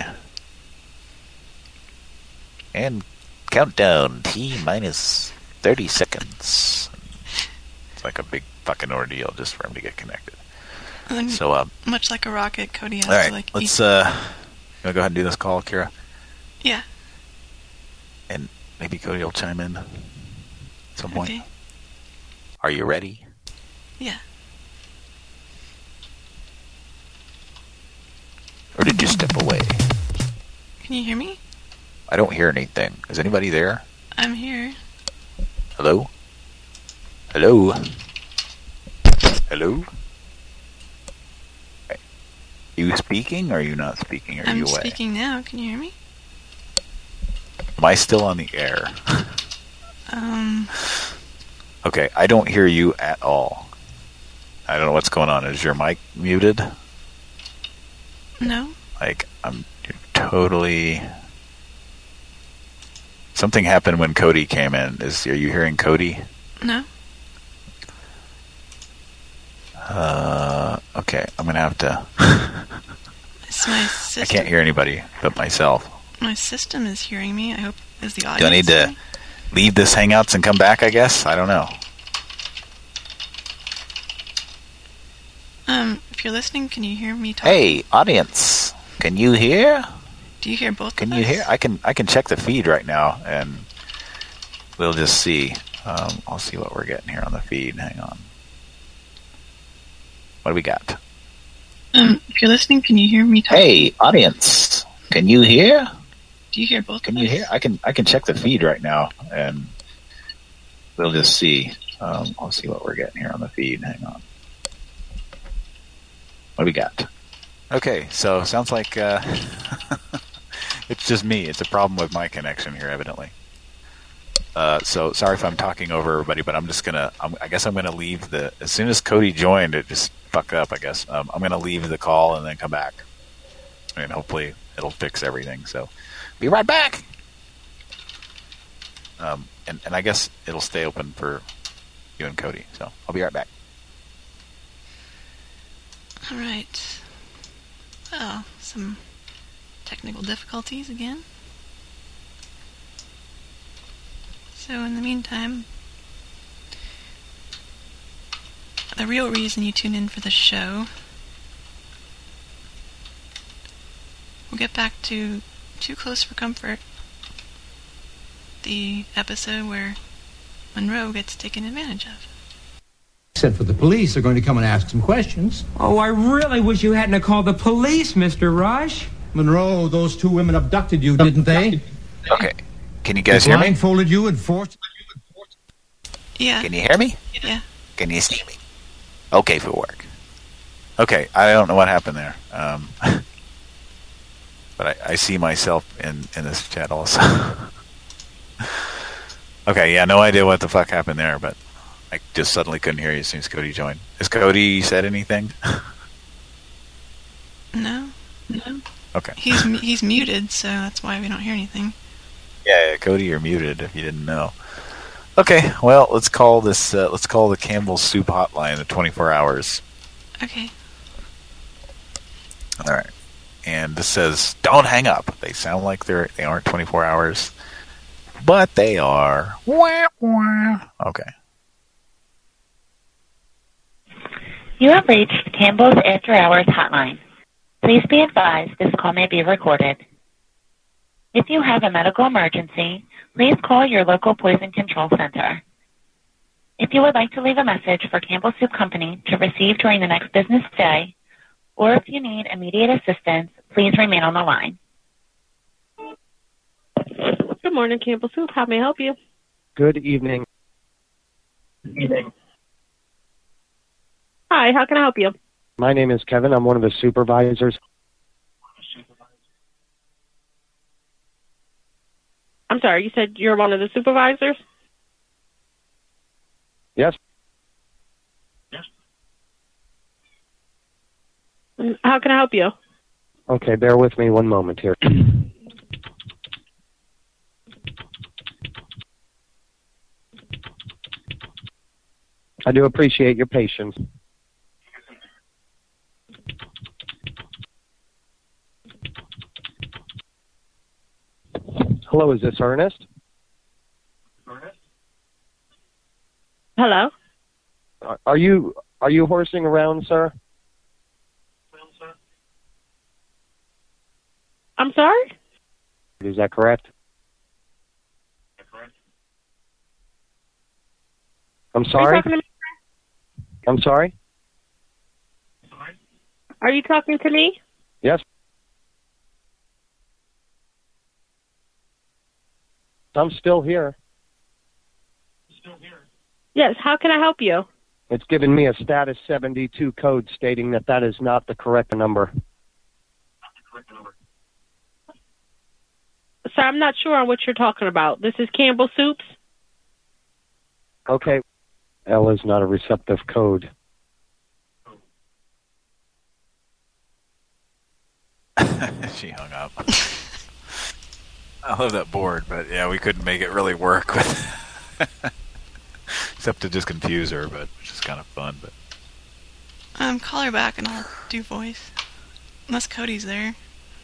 And countdown, T-minus 30 seconds. It's like a big fucking ordeal just for him to get connected. So, much like a rocket, Cody has all right, to let's, you want to go ahead and do this call, Kira? Yeah. And maybe Cody will chime in at some point. Okay. Are you ready? Yeah. Or did you step away? Can you hear me? I don't hear anything. Is anybody there? I'm here. Hello? Hello? Hello? Are you speaking or are you not speaking? Are you away? I'm speaking now. Can you hear me? Am I still on the air? Okay, I don't hear you at all. I don't know what's going on. Is your mic muted? No. You're totally... Something happened when Cody came in. Are you hearing Cody? No. Okay, I'm gonna have to... It's my system. I can't hear anybody but myself. My system is hearing me. I hope is the audience. Do I need to leave this Hangouts and come back, I guess? I don't know. If you're listening, can you hear me talk? Hey, audience. Can you hear? Do you hear both of us? Can you hear? I can check the feed right now, and we'll just see. I'll see what we're getting here on the feed. Hang on. What do we got? If you're listening, can you hear me talk? Hey, audience. Can you hear? Do you hear both Can of you us? hear? I can check the feed right now, and we'll just see. I'll see what we're getting here on the feed. Hang on. What do we got? Okay, so sounds like it's just me. It's a problem with my connection here, evidently. So sorry if I'm talking over everybody, but I'm just gonna. I guess I'm gonna leave the. As soon as Cody joined, it just fucked up. I guess I'm gonna leave the call and then come back, and hopefully it'll fix everything. So, be right back. And I guess it'll stay open for you and Cody. So I'll be right back. All right. Well, some technical difficulties again. So in the meantime, the real reason you tune in for the show, we'll get back to Too Close for Comfort, the episode where Monroe gets taken advantage of. Except for the police are going to come and ask some questions. Oh, I really wish you hadn't called the police, Mr. Rush. Monroe, those two women abducted you, didn't they? Okay. Can you guys hear me? Blindfolded you and forced... Yeah. Can you hear me? Yeah. Can you see me? Okay, for work. Okay, I don't know what happened there. But I see myself in this chat also. Okay, yeah, no idea what the fuck happened there, but I just suddenly couldn't hear you as soon as Cody joined. Has Cody said anything? No. Okay. He's muted, so that's why we don't hear anything. Yeah, Cody, you're muted if you didn't know. Okay, well, let's call this. Let's call the Campbell's Soup Hotline at 24 hours. Okay. All right. And this says, "Don't hang up." They sound like they aren't 24 hours, but they are. Okay. You have reached Campbell's After Hours Hotline. Please be advised this call may be recorded. If you have a medical emergency, please call your local poison control center. If you would like to leave a message for Campbell Soup Company to receive during the next business day, or if you need immediate assistance, please remain on the line. Good morning, Campbell Soup. How may I help you? Good evening. Hi, how can I help you? My name is Kevin. I'm one of the supervisors. I'm sorry, you said you're one of the supervisors? Yes. How can I help you? Okay, bear with me one moment here. I do appreciate your patience. Hello, is this Ernest? Hello? Are you horsing around, sir? I'm sorry? Is that correct? I'm sorry? Are you talking to me? I'm sorry? Are you talking to me? Yes. I'm still here. Yes, how can I help you? It's given me a status 72 code stating that that is not the correct number. Sir, I'm not sure on what you're talking about. This is Campbell Soups? Okay. L is not a receptive code. She hung up. I love that board, but yeah, we couldn't make it really work with except to just confuse her, but which is kind of fun. But call her back and I'll do voice, unless Cody's there.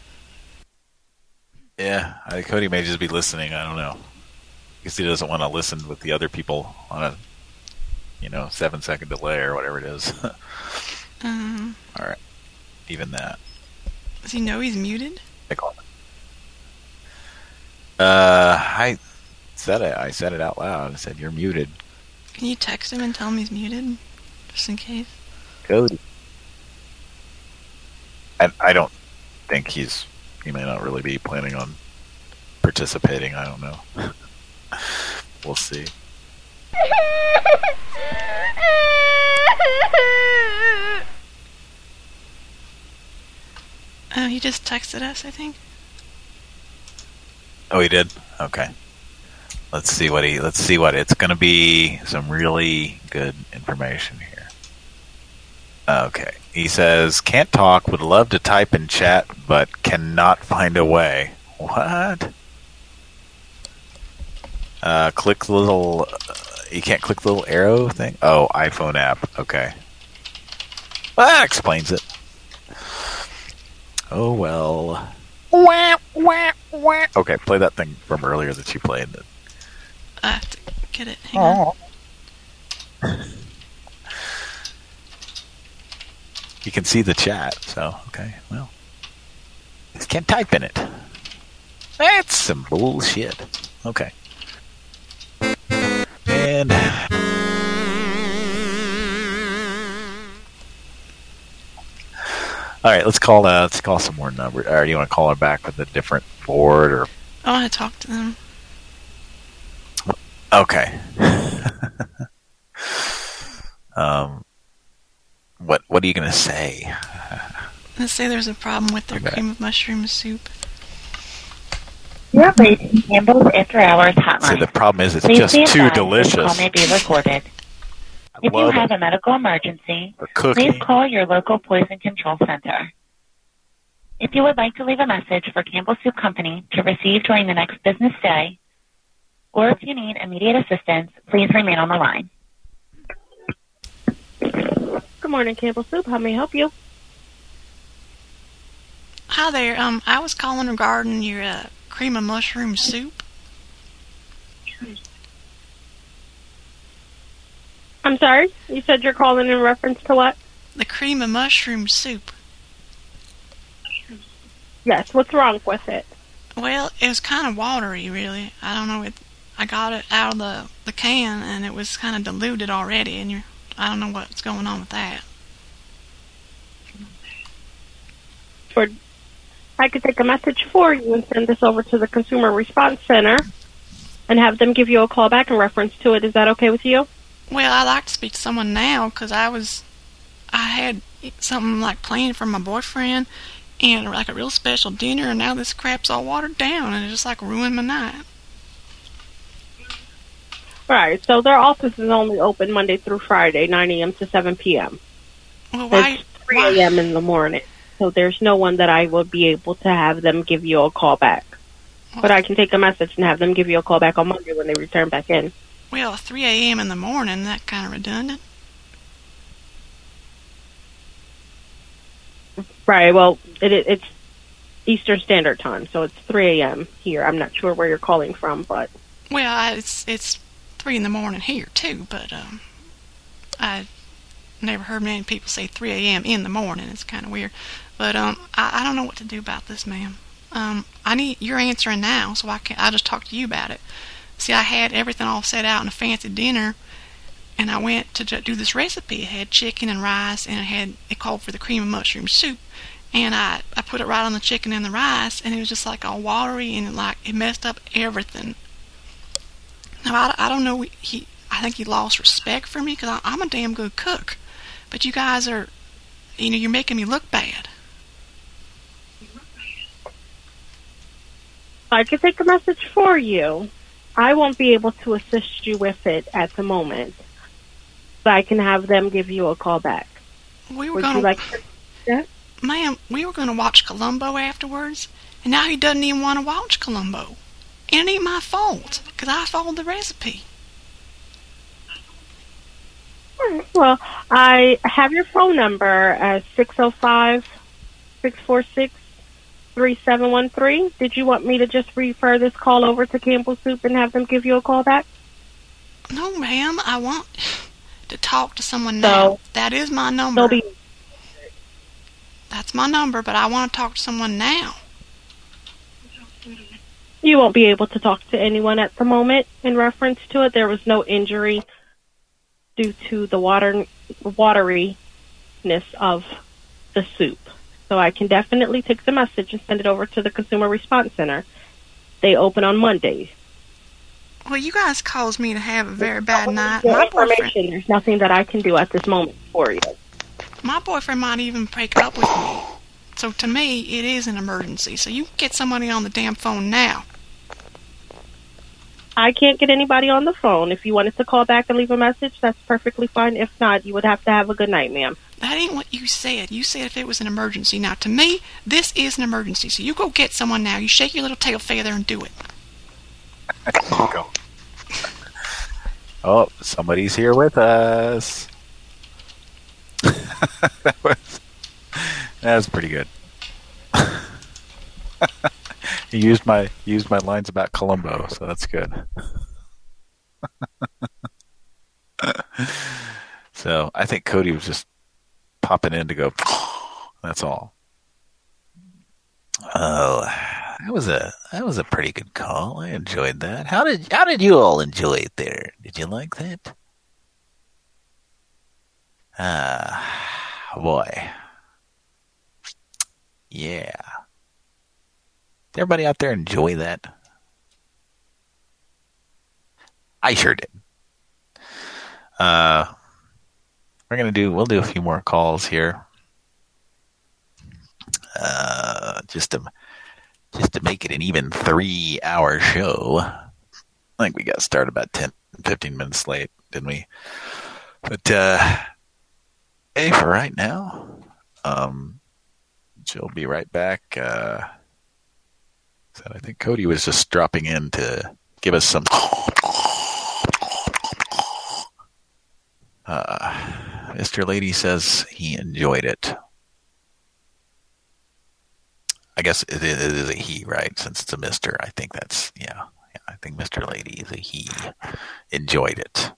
Yeah, Cody may just be listening. I don't know. I guess he doesn't want to listen with the other people on a 7-second delay or whatever it is. All right, even that. Does he know he's muted? I said it out loud. I said, "You're muted." Can you text him and tell him he's muted, just in case? Cody. I don't think he may not really be planning on participating. I don't know. We'll see. He just texted us, I think. Oh, he did? Okay. Let's see what it's going to be some really good information here. Okay. He says, can't talk, would love to type in chat, but cannot find a way. What? Click the little... you can't click the little arrow thing? Oh, iPhone app. Okay. Well, that explains it. Oh, well. Wah, wah, wah. Okay, play that thing from earlier that you played. I have to get it. Hang on. You can see the chat, so, okay, well. You can't type in it. That's some bullshit. Okay. And... all right, let's call some more numbers. Or do you want to call her back with a different board, or? I want to talk to them. Okay. What are you gonna say? Let's say there's a problem with their cream of mushroom soup. You're raising Campbell's After Hours hotline. See, the problem is it's Please just too delicious. This call may be recorded. If you have a medical emergency, please call your local poison control center. If you would like to leave a message for Campbell Soup Company to receive during the next business day, or if you need immediate assistance, please remain on the line. Good morning, Campbell Soup. How may I help you? Hi there. I was calling regarding your cream of mushroom soup. I'm sorry? You said you're calling in reference to what? The cream of mushroom soup. Yes, what's wrong with it? Well, it was kind of watery, really. I don't know. I got it out of the can, and it was kind of diluted already, and I don't know what's going on with that. I could take a message for you and send this over to the Consumer Response Center and have them give you a call back in reference to it. Is that okay with you? Well, I'd like to speak to someone now, because I had something like planned for my boyfriend and like a real special dinner, and now this crap's all watered down and it just like ruined my night. Right, so their office is only open Monday through Friday, 9 a.m. to 7 p.m. Well, why? It's 3 a.m. in the morning, so there's no one that I will be able to have them give you a call back. But I can take a message and have them give you a call back on Monday when they return back in. Well, 3 a.m. in the morning, that kind of redundant. Right, well, it's Eastern Standard Time, so it's 3 a.m. here. I'm not sure where you're calling from, but... Well, it's 3 in the morning here, too, but I never heard many people say 3 a.m. in the morning. It's kind of weird. But I don't know what to do about this, ma'am. I need your answering now, so I'll just talk to you about it. See, I had everything all set out in a fancy dinner, and I went to do this recipe. It had chicken and rice, and it called for the cream of mushroom soup. And I put it right on the chicken and the rice, and it was just like all watery, and it messed up everything. Now, I don't know, I think he lost respect for me, because I'm a damn good cook. But you guys are, you're making me look bad. I could take a message for you. I won't be able to assist you with it at the moment. But I can have them give you a call back. Would you like to? Yeah? Ma'am, we were going to watch Columbo afterwards, and now he doesn't even want to watch Columbo. And it ain't my fault, because I followed the recipe. Well, I have your phone number as 605-646-3713. Did you want me to just refer this call over to Campbell Soup and have them give you a call back? No, ma'am. I want to talk to someone now. That is my number. That's my number, but I want to talk to someone now. You won't be able to talk to anyone at the moment in reference to it. There was no injury due to the wateriness of the soup. So I can definitely take the message and send it over to the Consumer Response Center. They open on Mondays. Well, you guys caused me to have a very bad night. My boyfriend, there's nothing that I can do at this moment for you. My boyfriend might even break up with me. So to me, it is an emergency. So you can get somebody on the damn phone now. I can't get anybody on the phone. If you wanted to call back and leave a message, that's perfectly fine. If not, you would have to have a good night, ma'am. That ain't what you said. You said if it was an emergency. Now, to me, this is an emergency. So you go get someone now. You shake your little tail feather and do it. Go. Oh, somebody's here with us. That was pretty good. He used my lines about Columbo, so that's good. So I think Cody was just popping in to go. That's all. Oh, that was a pretty good call. I enjoyed that. How did you all enjoy it there? Did you like that? Boy. Yeah. Did everybody out there enjoy that? I sure did. We'll do a few more calls here. Just to make it an even 3-hour show. I think we got started about 15 minutes late, didn't we? But hey, for right now, she'll be right back. So I think Cody was just dropping in to give us some. Mr. Lady says he enjoyed it. I guess it is a he, right? Since it's a Mr. I think that's, yeah. I think Mr. Lady is a he. Enjoyed it.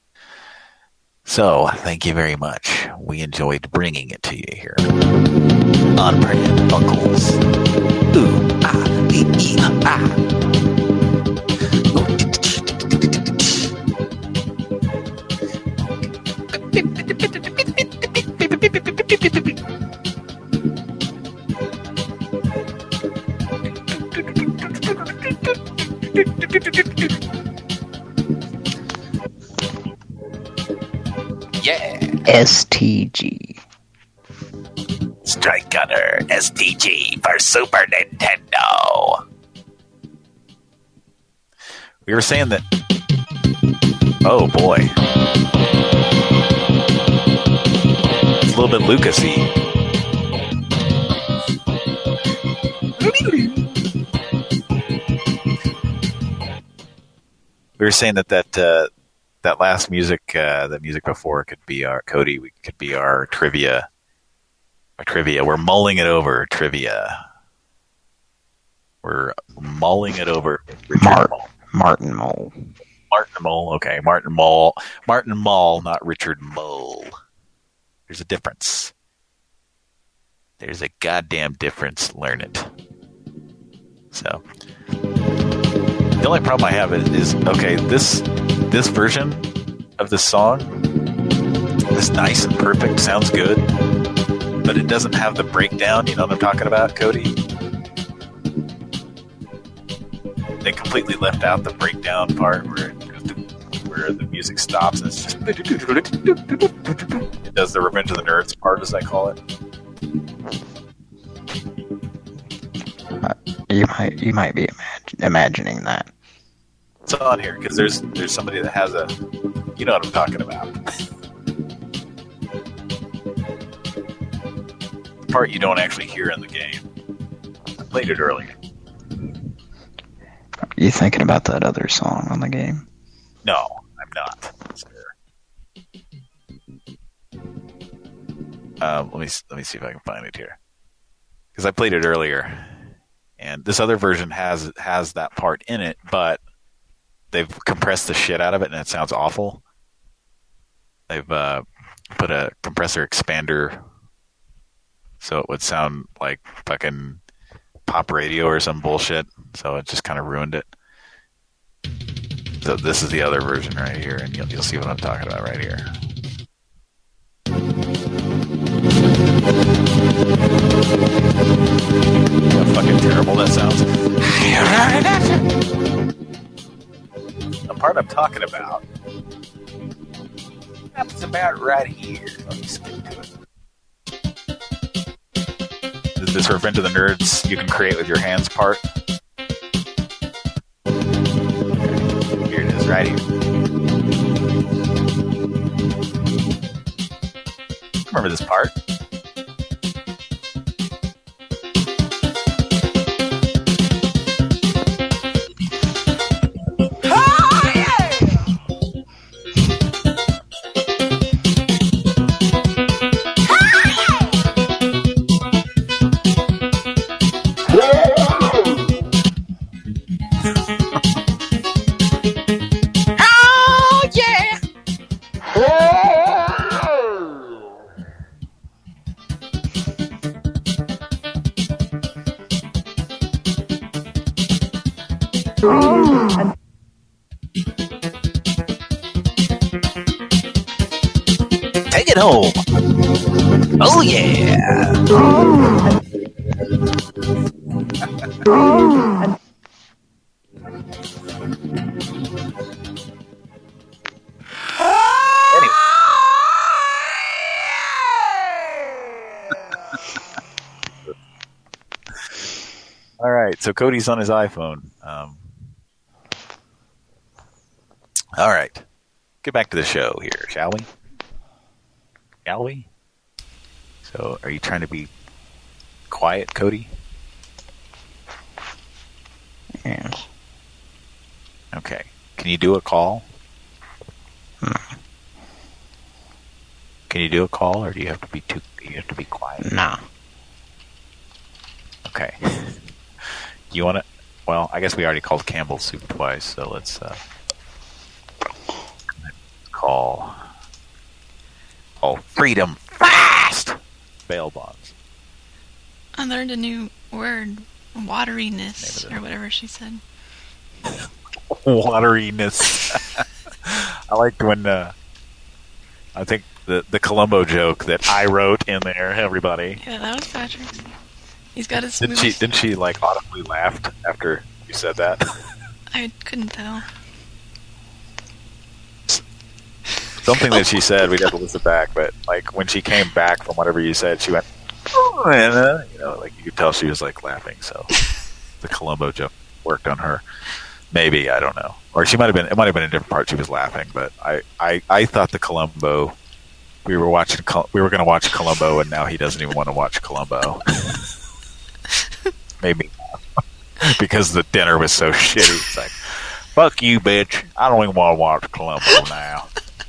So, thank you very much. We enjoyed bringing it to you here on Brand Uncles. Ooh, ah, ee, ee, ah. Yeah. STG. Strike Gunner STG for Super Nintendo. We were saying that. Oh boy. It's a little bit Lucas-y. We were saying that last music, the music before, could be our Cody. Could be our trivia. Our trivia. We're mulling it over. Trivia. We're mulling it over. Martin Mull. Martin Mull. Okay, Martin Mull. Martin Mull, not Richard Mull. There's a difference. There's a goddamn difference. Learn it. So. The only problem I have is okay, this version of this song is nice and perfect, sounds good, but it doesn't have the breakdown, you know what I'm talking about, Cody? They completely left out the breakdown part where the music stops and it's just it does the Revenge of the Nerds part, as I call it. You might be imagining that. It's on here because there's somebody that has a, you know what I'm talking about. The part you don't actually hear in the game. I played it earlier. Are you thinking about that other song on the game? No, I'm not. Let me see if I can find it here because I played it earlier, and this other version has that part in it, but they've compressed the shit out of it, and it sounds awful. They've put a compressor expander so it would sound like fucking pop radio or some bullshit. So it just kind of ruined it. So this is the other version right here, and you'll see what I'm talking about right here. How fucking terrible that sounds. The part I'm talking about happens about right here. Let me skip to it. this Revenge of the Nerds you can create with your hands part. Here it is, right here. Remember this part? Take it home. Oh yeah. All right, so Cody's on his iPhone. All right, get back to the show here, shall we? Shall we? So, are you trying to be quiet, Cody? Yeah. Okay. Can you do a call? Can you do a call, or do you have to be quiet? Nah. Okay. You want to? Well, I guess we already called Campbell's Soup twice, so let's call. Oh, Freedom Fast! Bail bonds. I learned a new word, wateriness, or whatever she said. Wateriness. I liked when, I think the Columbo joke that I wrote in there, everybody. Yeah, that was Patrick's. He's got his... Didn't she like audibly laughed after you said that? I couldn't tell. Something that she said, we'd have to listen back, but like when she came back from whatever you said, she went, oh, and, you know, like you could tell she was like laughing. So the Columbo joke worked on her. Maybe, I don't know. Or she might have been, it might have been a different part she was laughing, but I thought the Columbo, we were going to watch Columbo, and now he doesn't even want to watch Columbo. Maybe because the dinner was so shitty. It's like, fuck you, bitch. I don't even want to watch Columbo now.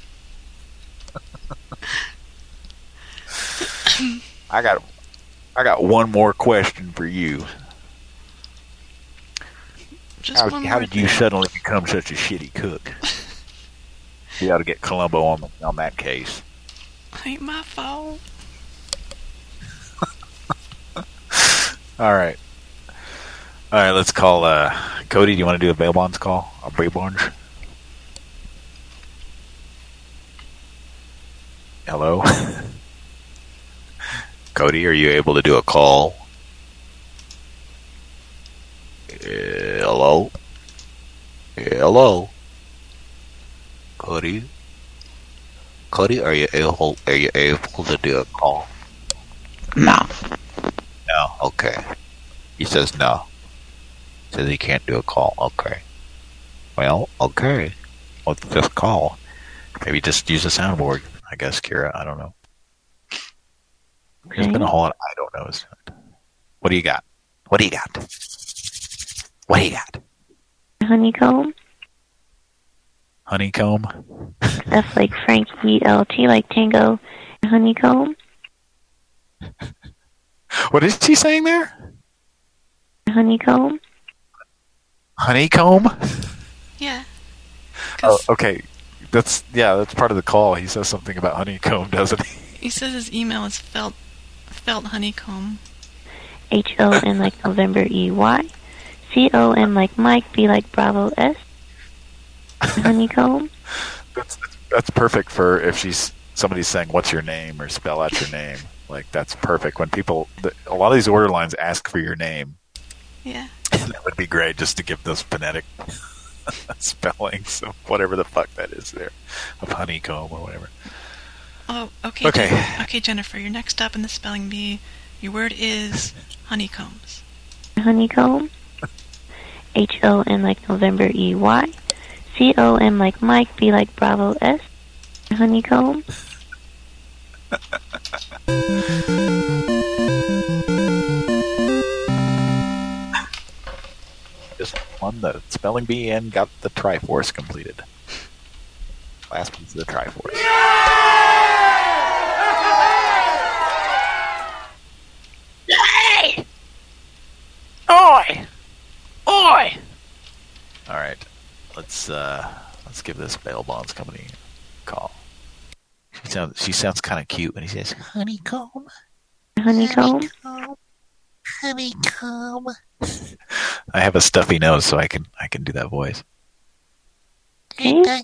I got one more question for you. How did you suddenly become such a shitty cook? You ought to get Columbo on that case. Ain't my fault. All right, let's call Cody. Do you want to do a bail bonds call? A bail bonds? Hello? Cody, are you able to do a call? Hello? Hello? Cody, are you able to do a call? No. No, okay. He says no. He says he can't do a call. Okay. Well, okay. Let's just call. Maybe just use a soundboard, I guess, Kira. I don't know. There's been a whole lot of I don't knows. What do you got? What do you got? What do you got? Honeycomb. Honeycomb? That's like Frankie LT, like Tango. Honeycomb. What is she saying there? Honeycomb. Honeycomb? Yeah. Oh, okay. That's part of the call. He says something about honeycomb, doesn't he? He says his email is felt honeycomb. HON like November EY. COM like Mike, B like Bravo S. Honeycomb. That's perfect for if somebody's saying what's your name or spell out your name. Like that's perfect when people a lot of these order lines ask for your name. Yeah. That would be great just to give those phonetic spellings of whatever the fuck that is there of honeycomb or whatever. Oh, okay. Okay, Jennifer, you're next up in the spelling bee. Your word is honeycombs. Honeycomb. HON like November EY. COM like Mike, B like Bravo S. Honeycomb. Just won the spelling bee and got the Triforce completed. Last piece of the Triforce. Yay! Oi! Oi! All right, let's give this bail bonds company a call. She sounds kind of cute when he says honeycomb. Honeycomb. Honeycomb. I have a stuffy nose, so I can do that voice. Okay.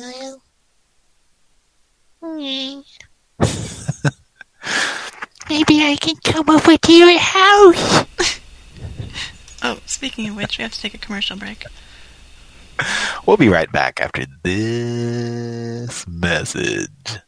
Maybe I can come over to your house. Oh, speaking of which, we have to take a commercial break. We'll be right back after this message.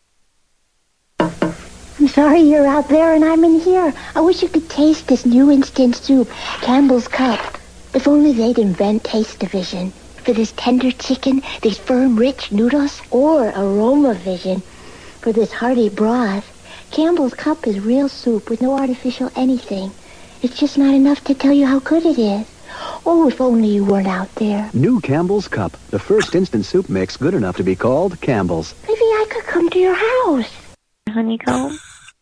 I'm sorry you're out there and I'm in here. I wish you could taste this new instant soup, Campbell's Cup. If only they'd invent Taste Division. For this tender chicken, these firm, rich noodles, or Aroma Vision. For this hearty broth, Campbell's Cup is real soup with no artificial anything. It's just not enough to tell you how good it is. Oh, if only you weren't out there. New Campbell's Cup, the first instant soup mix good enough to be called Campbell's. Maybe I could come to your house. Honeycomb.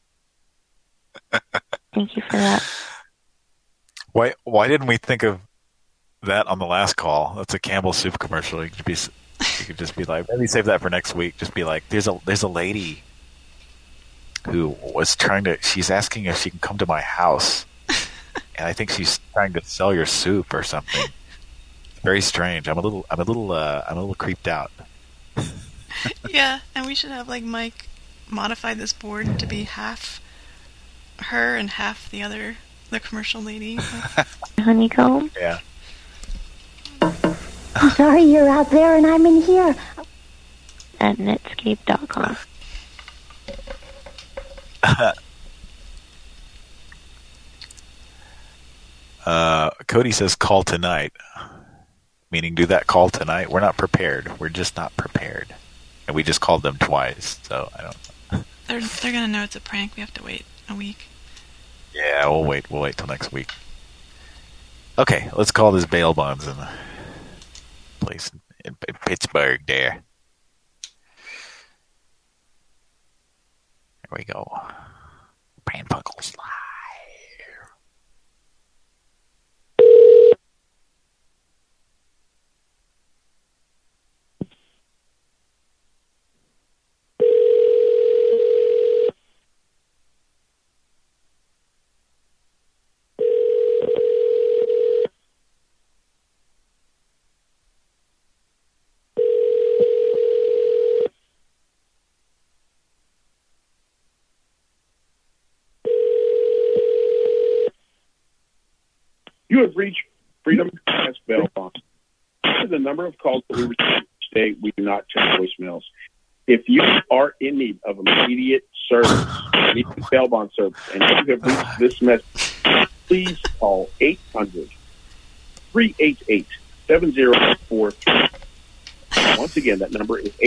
Thank you for that. Why didn't we think of that on the last call? That's a Campbell soup commercial. You could just be like, maybe save that for next week. Just be like, there's a lady who was she's asking if she can come to my house, and I think she's trying to sell your soup or something. Very strange. I'm a little creeped out. Yeah, and we should have like Mike modify this board to be half her and half the commercial lady. Honeycomb. Yeah. I'm sorry you're out there and I'm in here. At Netscape.com. Cody says call tonight. Meaning do that call tonight. We're not prepared. We're just not prepared. And we just called them twice, so I don't know. They're gonna know it's a prank. We have to wait a week. Yeah, we'll wait till next week. Okay, let's call this bail bonds in the place in Pittsburgh there. There we go. Pran Funkels live. You have reached Freedom Fast Bail Bonds. Due to the number of calls that we receive each day, we do not check voicemails. If you are in need of immediate service, immediate bail bond service, and you have reached this message, please call 800-388-7043. Once again, that number is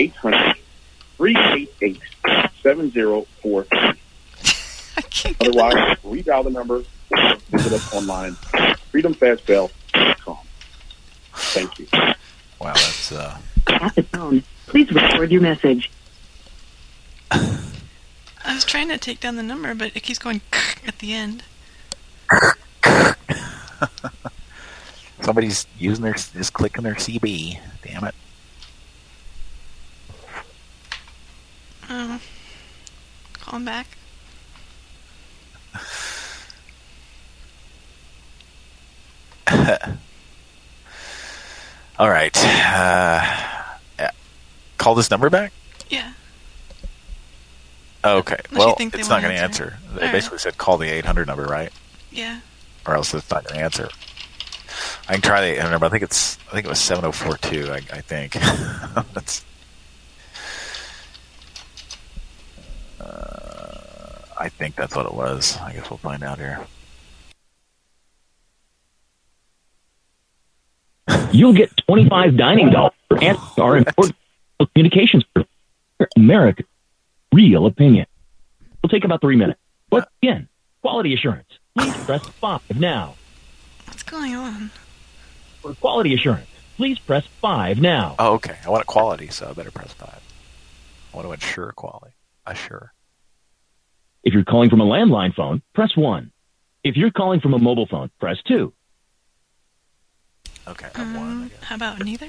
800-388-7043. Otherwise, redial the number or visit us online, freedomfastbail.com. Thank you. Wow, that's At the tone, please record your message. I was trying to take down the number, but it keeps going at the end. Somebody's just clicking their CB. Damn it. Oh. Call him back. All right. Yeah. Call this number back? Yeah. Okay. Unless well, it's not going to answer. They All basically said call the 800 number, right? Yeah. Or else it's not going to answer. I can try the 800 number. I think it was 7042. I think. That's. I think that's what it was. I guess we'll find out here. You'll get $25 dining dollars and our important communications for America. Real opinion. It'll take about 3 minutes. Once again, quality assurance. Please press 5 now. What's going on? For quality assurance, please press 5 now. Oh, okay. I want quality, so I better press 5. I want to ensure quality. Assure. If you're calling from a landline phone, press 1. If you're calling from a mobile phone, press 2. Okay. How about neither?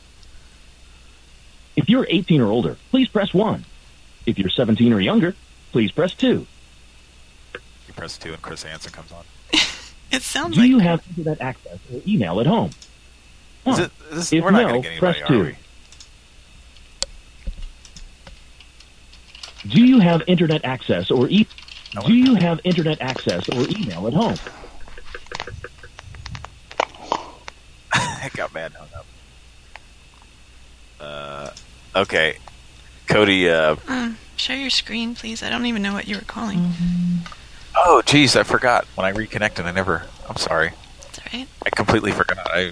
If you're 18 or older, please press 1. If you're 17 or younger, please press 2. You press 2 and Chris Hansen comes on. It sounds Do like... you have internet access or email at home? If we're not no, going to get press anybody, 2. are we? Do you have internet access or Do you have internet access or email at home? I got mad hung up. Okay. Cody, share your screen, please. I don't even know what you were calling. Oh, geez, I forgot. When I reconnected, I'm sorry. It's all right. I completely forgot. I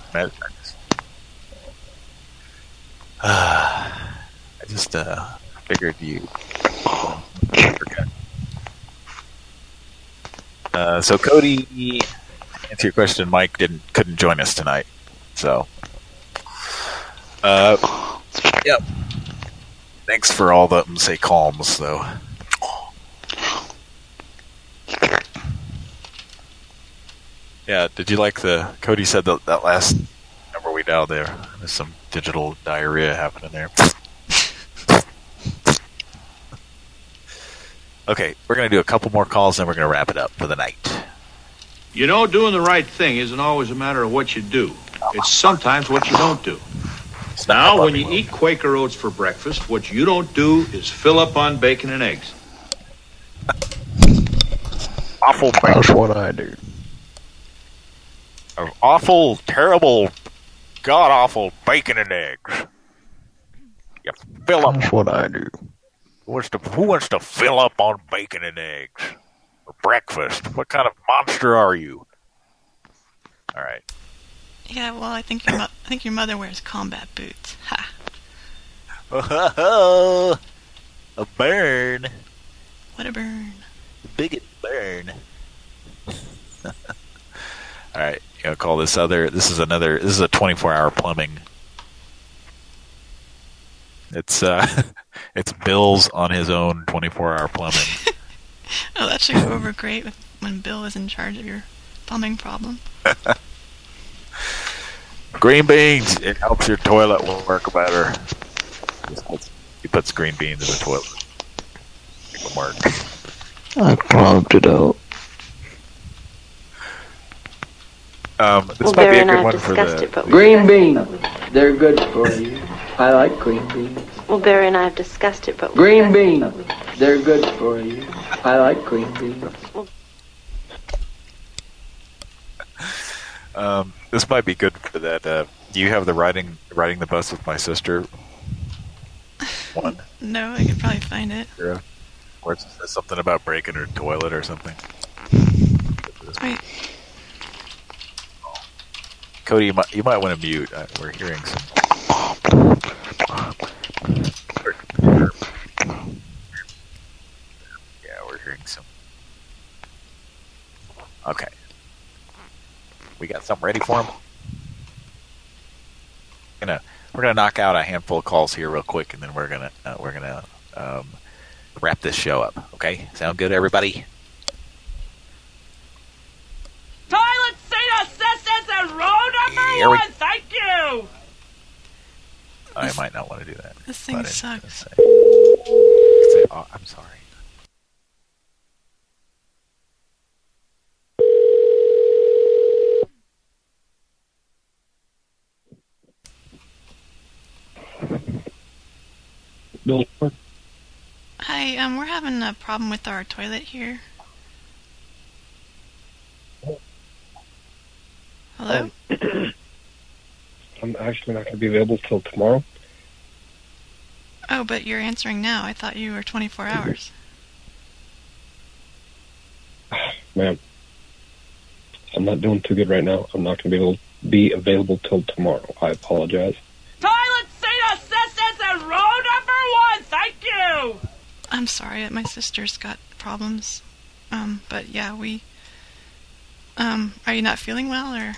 just figured you forgot. So Cody, to answer your question, Mike couldn't join us tonight. So, yep. Thanks for all the calms, though. Yeah, did you like Cody said that last number we dialed there? There's some digital diarrhea happening there. Okay, we're going to do a couple more calls, and we're going to wrap it up for the night. You know, doing the right thing isn't always a matter of what you do. It's sometimes what you don't do. Now, when you eat Quaker Oats for breakfast, what you don't do is fill up on bacon and eggs. Awful bacon. That's what I do. Awful, terrible, god-awful bacon and eggs. You fill up. That's what I do. Who wants to fill up on bacon and eggs for breakfast? What kind of monster are you? All right. Yeah, well, I think your mother wears combat boots. Ha. Oh, a burn. What a burn. Bigot burn. All right, you gotta call this other. This is a 24-hour plumbing. It's Bill's on his own 24-hour plumbing. Oh, that should go over great when Bill is in charge of your plumbing problem. Green beans. It helps your toilet work better. He puts green beans in the toilet. Make them work. I clogged it up. This might be a good one for the... Green beans. They're good for you. I like green beans. Well, Barry and I have discussed it, but... Green beans. They're good for you. I like green beans. This might be good for that. Do you have the riding the bus with my sister one? No, I could probably find it. Yeah. Or it says something about breaking her toilet or something. Wait. Cody, you might want to mute. We're hearing some. Yeah, we're hearing some. Okay. We got something ready for him. We're gonna knock out a handful of calls here real quick, and then we're gonna wrap this show up. Okay, sound good, everybody? Toilet seat assistance and row number 1. Thank you. I might not want to do that. This thing sucks. I'm sorry. Hi, we're having a problem with our toilet here. Hello? I'm actually not going to be available till tomorrow. Oh, but you're answering now. I thought you were 24 hours. Ma'am, I'm not doing too good right now. I'm not going to be available till tomorrow. I apologize. Toilet seat assistance at row number 1. Thank you. I'm sorry, my sister's got problems. But yeah, we... are you not feeling well, or...?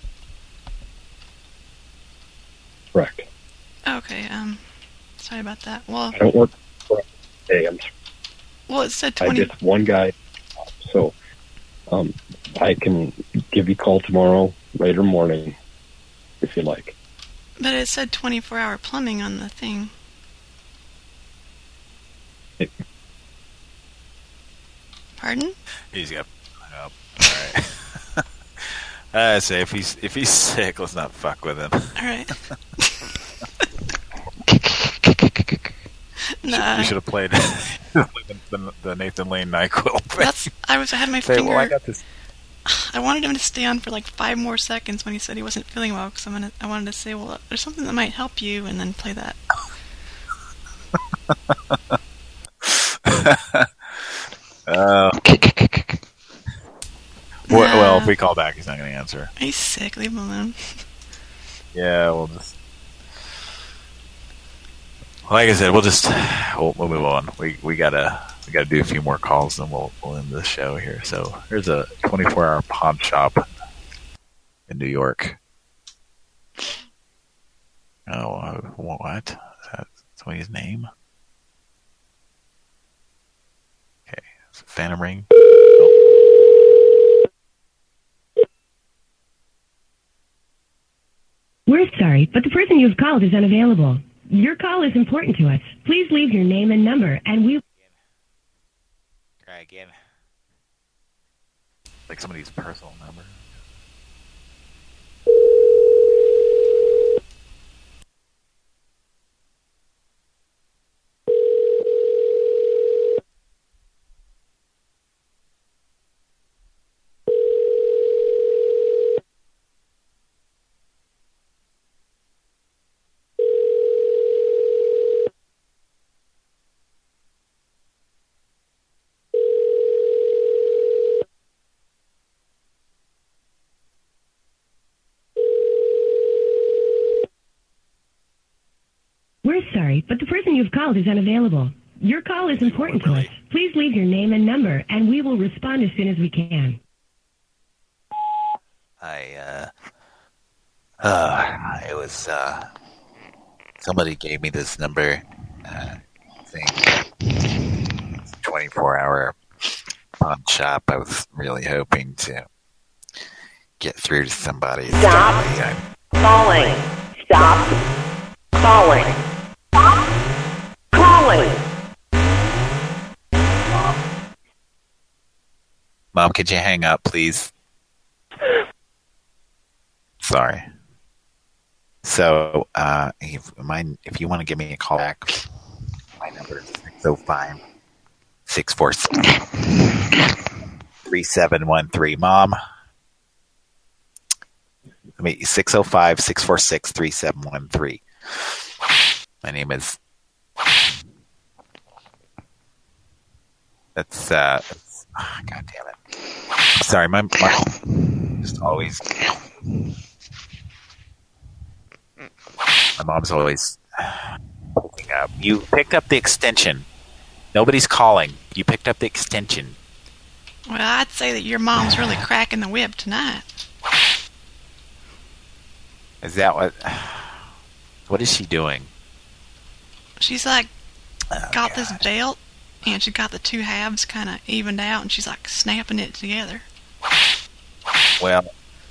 Correct. Okay, sorry about that. Well... I don't work for a day. I'm sorry. Well, it said 20... I just one guy, so I can give you a call tomorrow, later morning, if you like. But it said 24-hour plumbing on the thing. Pardon? He's got up. All right. I say if he's sick, let's not fuck with him. All right. Nah. You should have played the Nathan Lane NyQuil thing. I had my finger. Well, I got this. I wanted him to stay on for like 5 more seconds when he said he wasn't feeling well, because I wanted to say, well, there's something that might help you, and then play that. Well, if we call back, he's not going to answer. He's sick. Leave him alone. Yeah, we'll just... Like I said, we'll move on. We gotta do a few more calls, and we'll end the show here. So here's a 24-hour pawn shop in New York. Oh, what? That's somebody's name? Okay, it's a Phantom Ring. We're sorry, but the person you've called is unavailable. Your call is important to us. Please leave your name and number, and we... Try again. Like somebody's personal number. We're sorry, but the person you've called is unavailable. Your call is important to us. Please leave your name and number, and we will respond as soon as we can. It was, somebody gave me this number, thing, 24-hour pawn shop. I was really hoping to get through to somebody. Stop calling. Stop calling. Calling. Mom, could you hang up, please? Sorry. So, if you want to give me a call back, my number is 605-646-3713. Mom. 605-646-3713. My name is... That's God damn it. Sorry, my just always... My mom's always picking up. You picked up the extension. Nobody's calling. You picked up the extension. Well, I'd say that your mom's really cracking the whip tonight. Is that what... What is she doing? She's like got this belt, and she got the two halves kind of evened out, and she's like snapping it together. Well,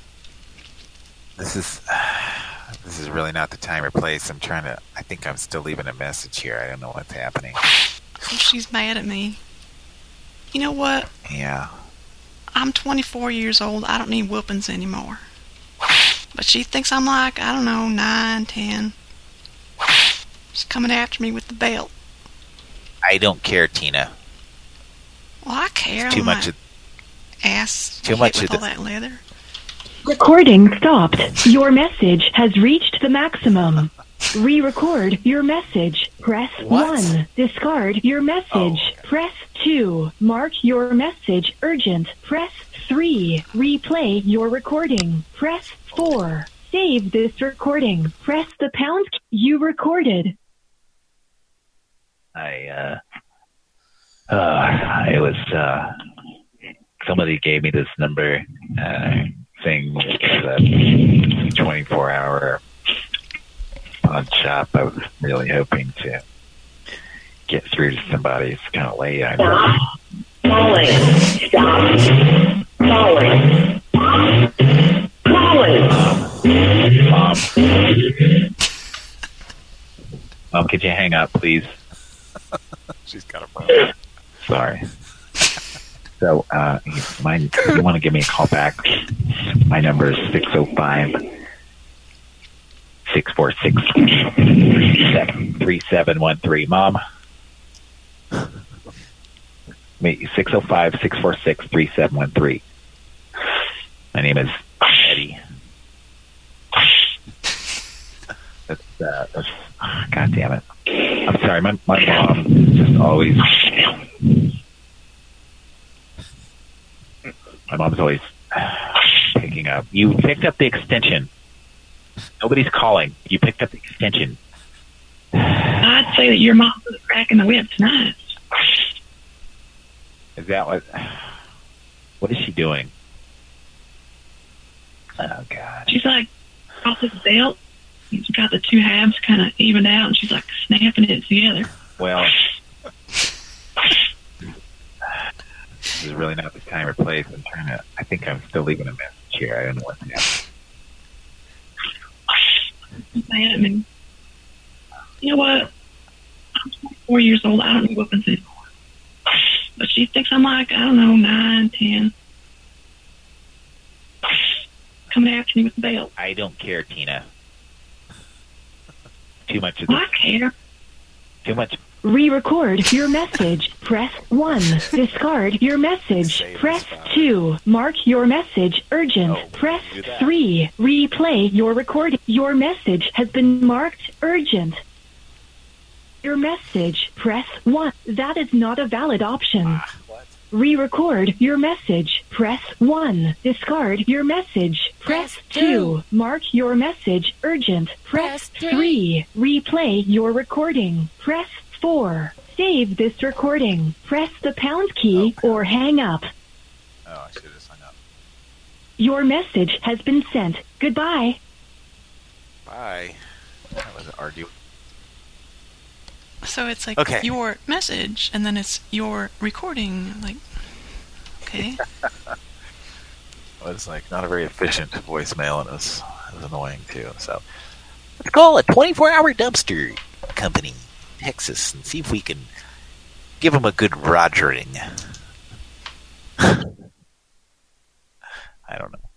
this is really not the time or place. I think I'm still leaving a message here. I don't know what's happening. She's mad at me. You know what? Yeah. I'm 24 years old. I don't need whoopings anymore. But she thinks I'm like, I don't know, 9, 10. She's coming after me with the belt. I don't care, Tina. Well, I care. It's too much. Ass. Too much with all that leather. Recording stopped. Your message has reached the maximum. Re-record your message. Press 1. Discard your message. Press 2. Mark your message urgent. Press 3. Replay your recording. Press 4. Save this recording. Press the pound key you recorded. It was, somebody gave me this number, saying it was a 24-hour pawn shop. I was really hoping to get through to somebody. It's kind of late. Stop calling. Mom, could you hang up, please? She's got a problem. Sorry. So, you want to give me a call back? My number is 605-646-3713. Mom? Wait, 605-646-3713. My name is Eddie. That's God damn it. I'm sorry, my mom just always... My mom's always picking up. You picked up the extension. Nobody's calling. You picked up the extension. I'd say that your mom was cracking the whip tonight. Is that what is she doing? Oh, God. She's like off his belt. He's got the two halves kind of evened out, and she's like snapping it together. Well, this is really not the time or place. I think I'm still leaving a message here. I don't know what's happening. Man, I mean, you know what? I'm 24 years old. I don't need weapons anymore. But she thinks I'm like, I don't know, 9, 10. Coming after me with the belt. I don't care, Tina. Too much of this. I care. Too much. Re-record your message. Press 1. Discard your message. Press 2. Mark your message urgent. Press 3. Replay your recording. Your message has been marked urgent. Your message. Press 1. That is not a valid option. Re-record your message. Press 1. Discard your message. Press 2. Mark your message urgent. Press 3. Replay your recording. Press 4. Save this recording. Press the pound key or hang up. Oh, I should have just hung up. Your message has been sent. Goodbye. Bye. That was an argument. So it's like your message, and then it's your recording. Like, okay. Well, it's like not a very efficient voicemail, and it was annoying too. So let's call a 24-hour dumpster company, Texas, and see if we can give them a good rogering. I don't know.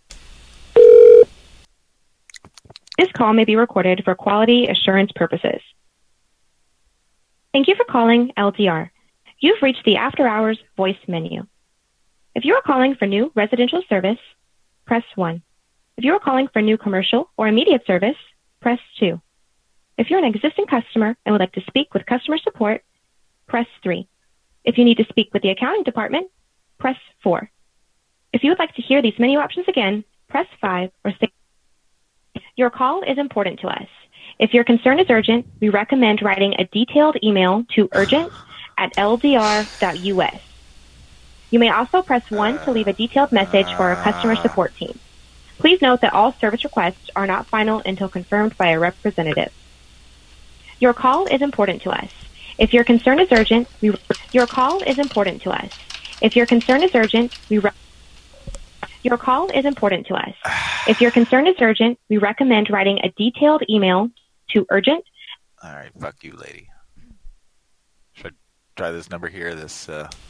This call may be recorded for quality assurance purposes. Thank you for calling LDR. You've reached the After Hours voice menu. If you are calling for new residential service, press 1. If you are calling for new commercial or immediate service, press 2. If you're an existing customer and would like to speak with customer support, press 3. If you need to speak with the accounting department, press 4. If you would like to hear these menu options again, press 5 or 6. Your call is important to us. If your concern is urgent, we recommend writing a detailed email to urgent@ldr.us. You may also press 1 to leave a detailed message for our customer support team. Please note that all service requests are not final until confirmed by a representative. Your call is important to us. If your concern is urgent, your call is important to us. If your concern is urgent, your call is important to us. If your concern is urgent, we recommend writing a detailed email to urgent. All right, fuck you, lady. Should I try this number here? This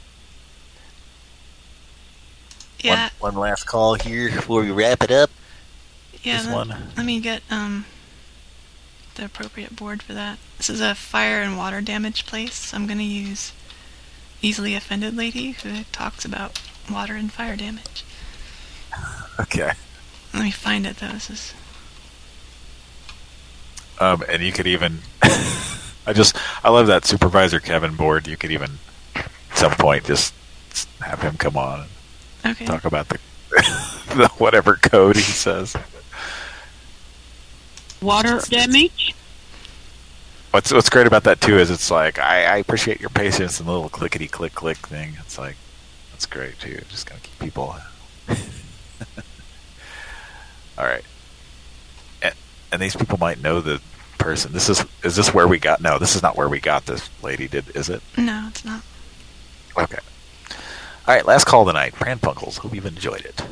yeah. One last call here before we wrap it up. Yeah, let me get the appropriate board for that. This is a fire and water damage place. I'm going to use Easily Offended Lady, who talks about water and fire damage. Okay. Let me find it, though. This is... And you could even, I love that Supervisor Kevin board. You could even, at some point, just have him come on and talk about the whatever code he says. Water damage? What's great about that too is it's like I appreciate your patience and the little clickety click thing. It's like that's great too. Just gonna keep people. All right, and these people might know the person. Is this where we got? No, this is not where we got this lady. Is it? No, it's not. Okay. All right, last call tonight. Pran Funkels. Hope you've enjoyed it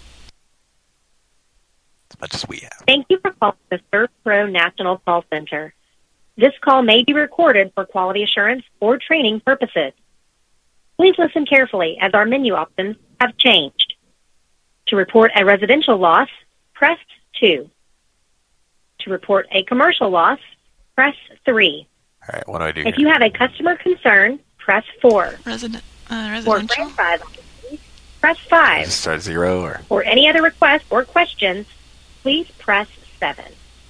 as much as we have. Thank you for calling the ServPro National Call Center. This call may be recorded for quality assurance or training purposes. Please listen carefully as our menu options have changed. To report a residential loss, press 2. To report a commercial loss, press 3. All right, what do I do If you have a customer concern, press 4. Residential? For franchise, press 5. Start 0 or? For any other requests or questions, please press 7.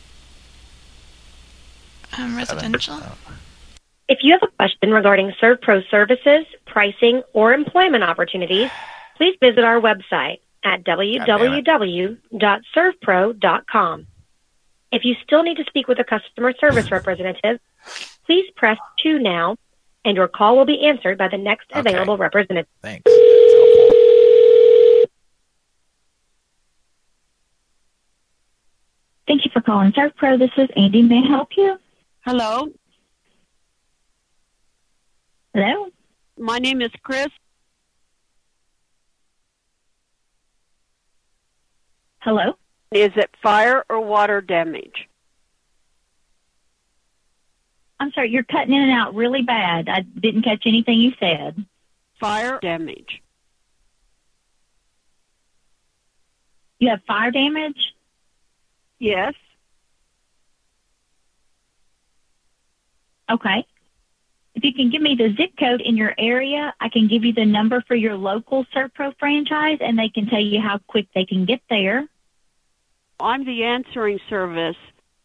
Residential? If you have a question regarding ServPro services, pricing, or employment opportunities, please visit our website at www.servpro.com. If you still need to speak with a customer service representative, please press 2 now, and your call will be answered by the next available representative. Thanks. Thank you for calling ServPro. This is Andy. May I help you? Hello? Hello? My name is Chris. Hello? Is it fire or water damage? I'm sorry, you're cutting in and out really bad. I didn't catch anything you said. Fire damage. You have fire damage? Yes. Okay. If you can give me the zip code in your area, I can give you the number for your local ServPro franchise, and they can tell you how quick they can get there. I'm the answering service.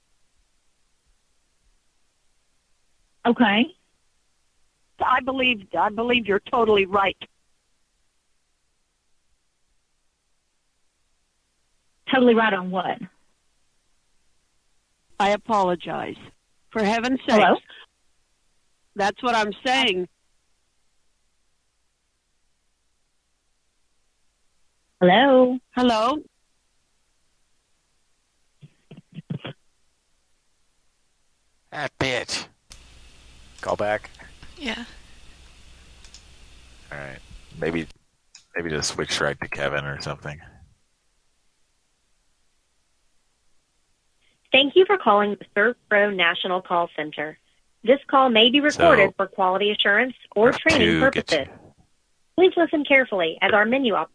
Okay. I believe you're totally right. Totally right on what? I apologize. For heaven's sakes. Hello? That's what I'm saying. Hello? Hello? That bitch. Call back. Yeah. All right. Maybe just switch right to Kevin or something. Thank you for calling the ServPro National Call Center. This call may be recorded for quality assurance or training purposes. Please listen carefully as our menu options.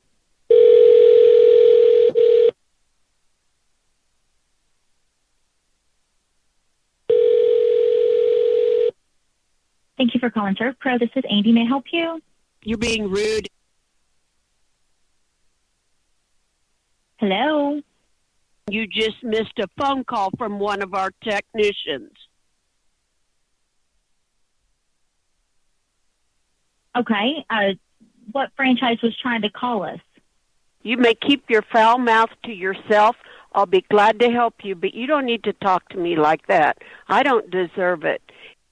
Thank you for calling ServPro. This is Andy. May I help you? You're being rude. Hello? You just missed a phone call from one of our technicians. Okay. What franchise was trying to call us? You may keep your foul mouth to yourself. I'll be glad to help you, but you don't need to talk to me like that. I don't deserve it.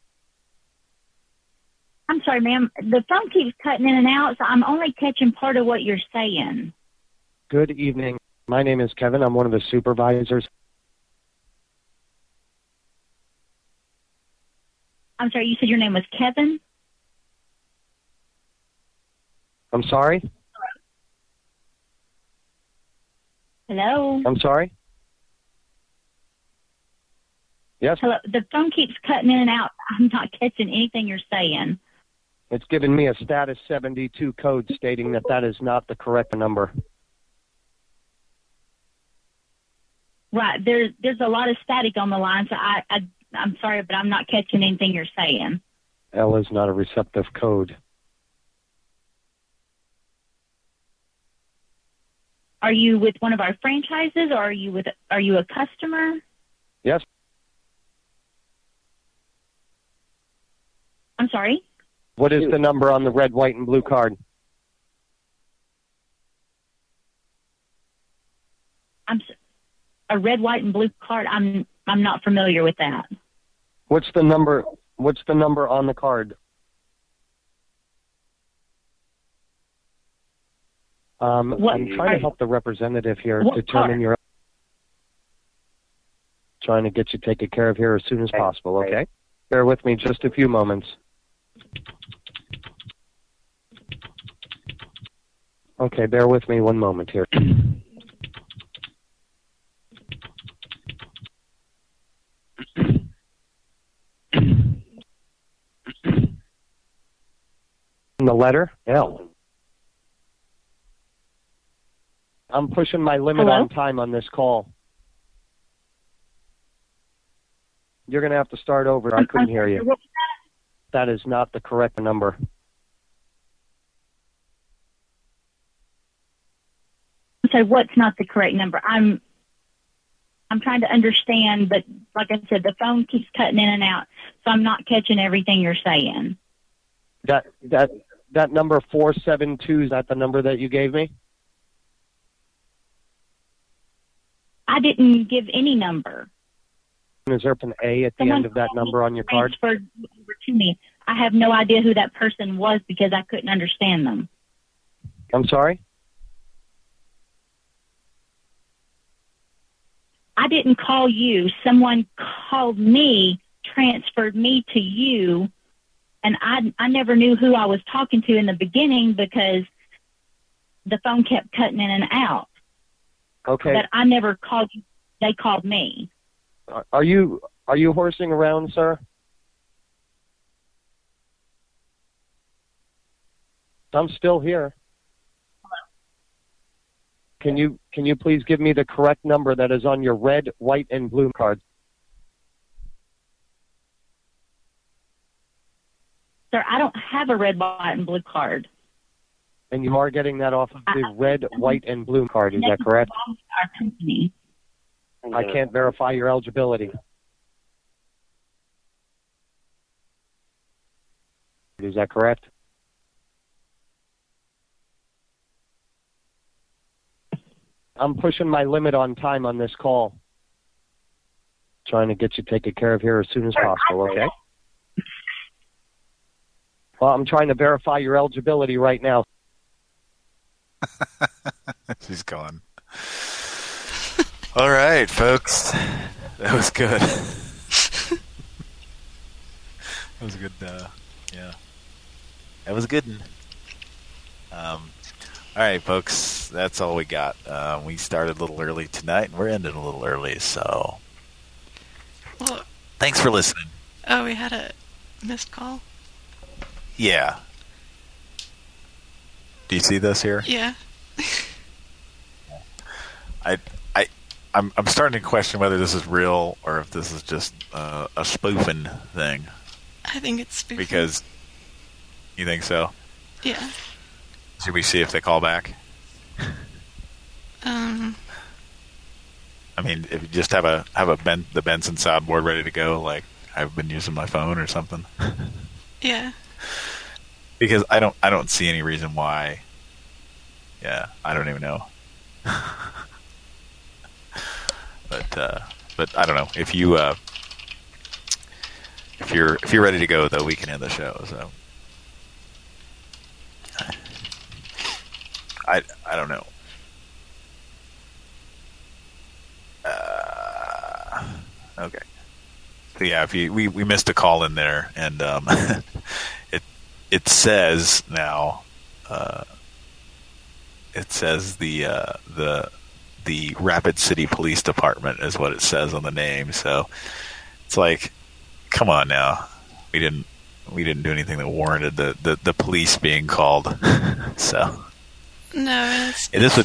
I'm sorry, ma'am. The phone keeps cutting in and out, so I'm only catching part of what you're saying. Good evening. My name is Kevin. I'm one of the supervisors. I'm sorry, you said your name was Kevin? I'm sorry? Hello? I'm sorry? Yes? Hello. The phone keeps cutting in and out. I'm not catching anything you're saying. It's giving me a status 72 code stating that is not the correct number. Right. There's a lot of static on the line, so I'm sorry, but I'm not catching anything you're saying. L is not a receptive code. Are you with one of our franchises, or are you a customer? Yes. I'm sorry? What is the number on the red, white, and blue card? A red, white, and blue card. I'm not familiar with that. What's the number on the card? I'm trying to help the representative here determine your... Trying to get you taken care of here as soon as possible, okay? Bear with me just a few moments. Okay, bear with me one moment here. The letter L. I'm pushing my limit on time on this call. You're going to have to start over. I couldn't hear you. That is not the correct number. So what's not the correct number? I'm trying to understand, but like I said, the phone keeps cutting in and out, so I'm not catching everything you're saying. That number 472, is that the number that you gave me? I didn't give any number. Is there an A at the end of that number on your card? Transferred over to me. I have no idea who that person was because I couldn't understand them. I'm sorry? I didn't call you. Someone called me, transferred me to you, and I never knew who I was talking to in the beginning because the phone kept cutting in and out. Okay. But I never called you. They called me. Are you horsing around, sir? I'm still here. Hello. Can you please give me the correct number that is on your red, white, and blue card? Sir, I don't have a red, white, and blue card. And you are getting that off of the red, white, and blue card, is that correct? Our company. I can't verify your eligibility. Is that correct? I'm pushing my limit on time on this call. Trying to get you taken care of here as soon as possible, okay? Well, I'm trying to verify your eligibility right now. She's gone. All right, folks. That was good. That was a good, yeah. That was a good one. All right, folks. That's all we got. We started a little early tonight, and we're ending a little early, so... Well, thanks for listening. Oh, we had a missed call? Yeah. Do you see this here? Yeah. I'm starting to question whether this is real or if this is just a spoofing thing. I think it's spoofing. Because you think so? Yeah. Should we see if they call back? I mean, if you just have the Benson soundboard ready to go, like I've been using my phone or something. Yeah. Because I don't see any reason why. Yeah, I don't even know. But I don't know. If you're ready to go, though, we can end the show. So I don't know. Okay. So yeah, if we missed a call in there, and it says now. It says the Rapid City Police Department is what it says on the name. So it's like, come on now, we didn't do anything that warranted the police being called. So no, it's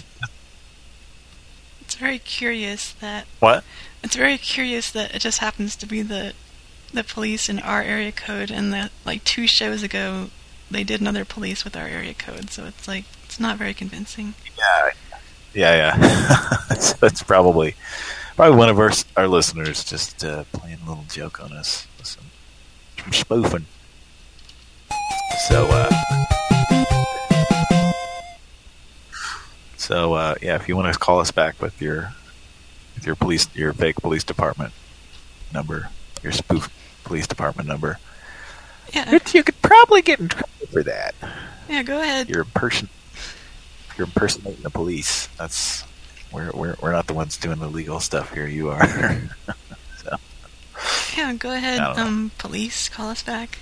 very curious that what? It's very curious that it just happens to be the police in our area code, and that like 2 shows ago they did another police with our area code. So it's like it's not very convincing. Yeah. That's probably one of our listeners just playing a little joke on us. Listen, I'm spoofing. Yeah, if you want to call us back with your fake police department number, your spoof police department number, yeah, you could probably get in trouble for that. Yeah, go ahead. You're impersonating the police. That's we're not the ones doing the legal stuff here. You are. So. Yeah, go ahead. Police, call us back.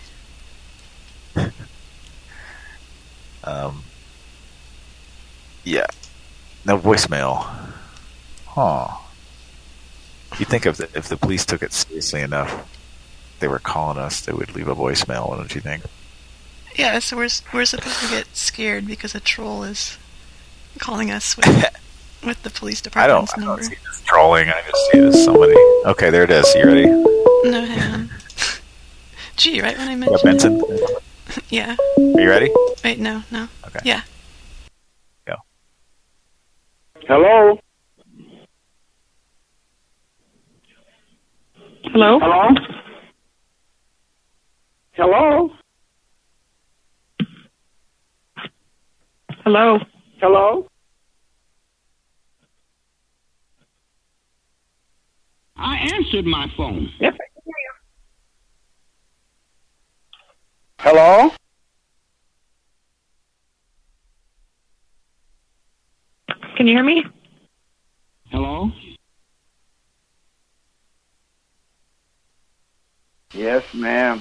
Yeah. No voicemail. Huh. You think if the police took it seriously enough, they were calling us, they would leave a voicemail, don't you think? Yeah, so we're supposed to get scared because a troll is calling us with the police department's number. I don't see it as trolling, I just see it as somebody. Okay, there it is. You ready? No, hang on. Gee, right when I mentioned Benson? Yeah. Are you ready? Wait, no. Okay. Yeah. Go. Hello? Hello? Hello? Hello? Hello? Hello? I answered my phone. Yep. Hello? Can you hear me? Hello? Yes, ma'am.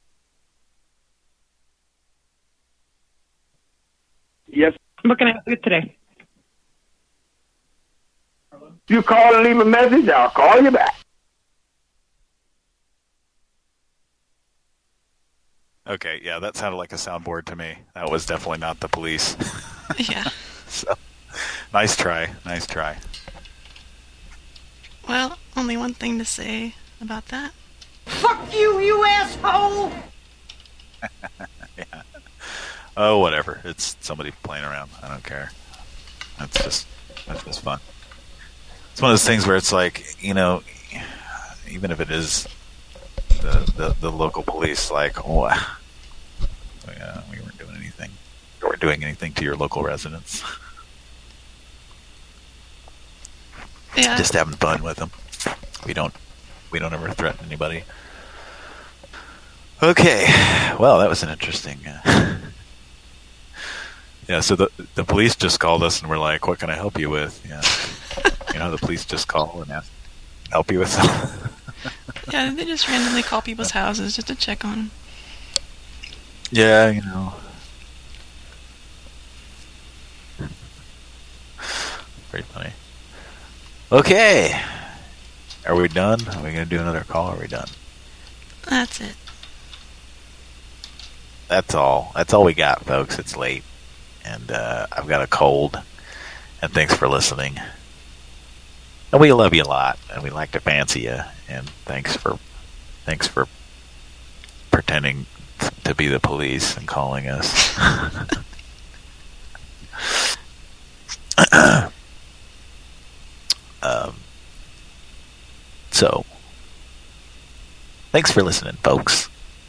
Yes. What can I help you today? You call and leave a message, I'll call you back. Okay, yeah, that sounded like a soundboard to me. That was definitely not the police. Yeah. So, nice try. Well, only one thing to say about that. Fuck you, you asshole! Yeah. Oh, whatever. It's somebody playing around. I don't care. That's just fun. It's one of those things where it's like, even if it is the local police, like, oh, yeah, we weren't doing anything. We weren't doing anything to your local residents. Yeah. Just having fun with them. We don't ever threaten anybody. Okay. Well, that was an interesting. Yeah. So the police just called us and were like, "What can I help you with?" Yeah. The police just call and ask, "Help you with something?" Yeah, they just randomly call people's houses just to check on them. Yeah, Very funny. Okay. Are we done? Are we going to do another call? Or are we done? That's it. That's all. That's all we got, folks. It's late. And I've got a cold. And thanks for listening. And we love you a lot. And we like to fancy you. And thanks for pretending to be the police and calling us. So, thanks for listening, folks.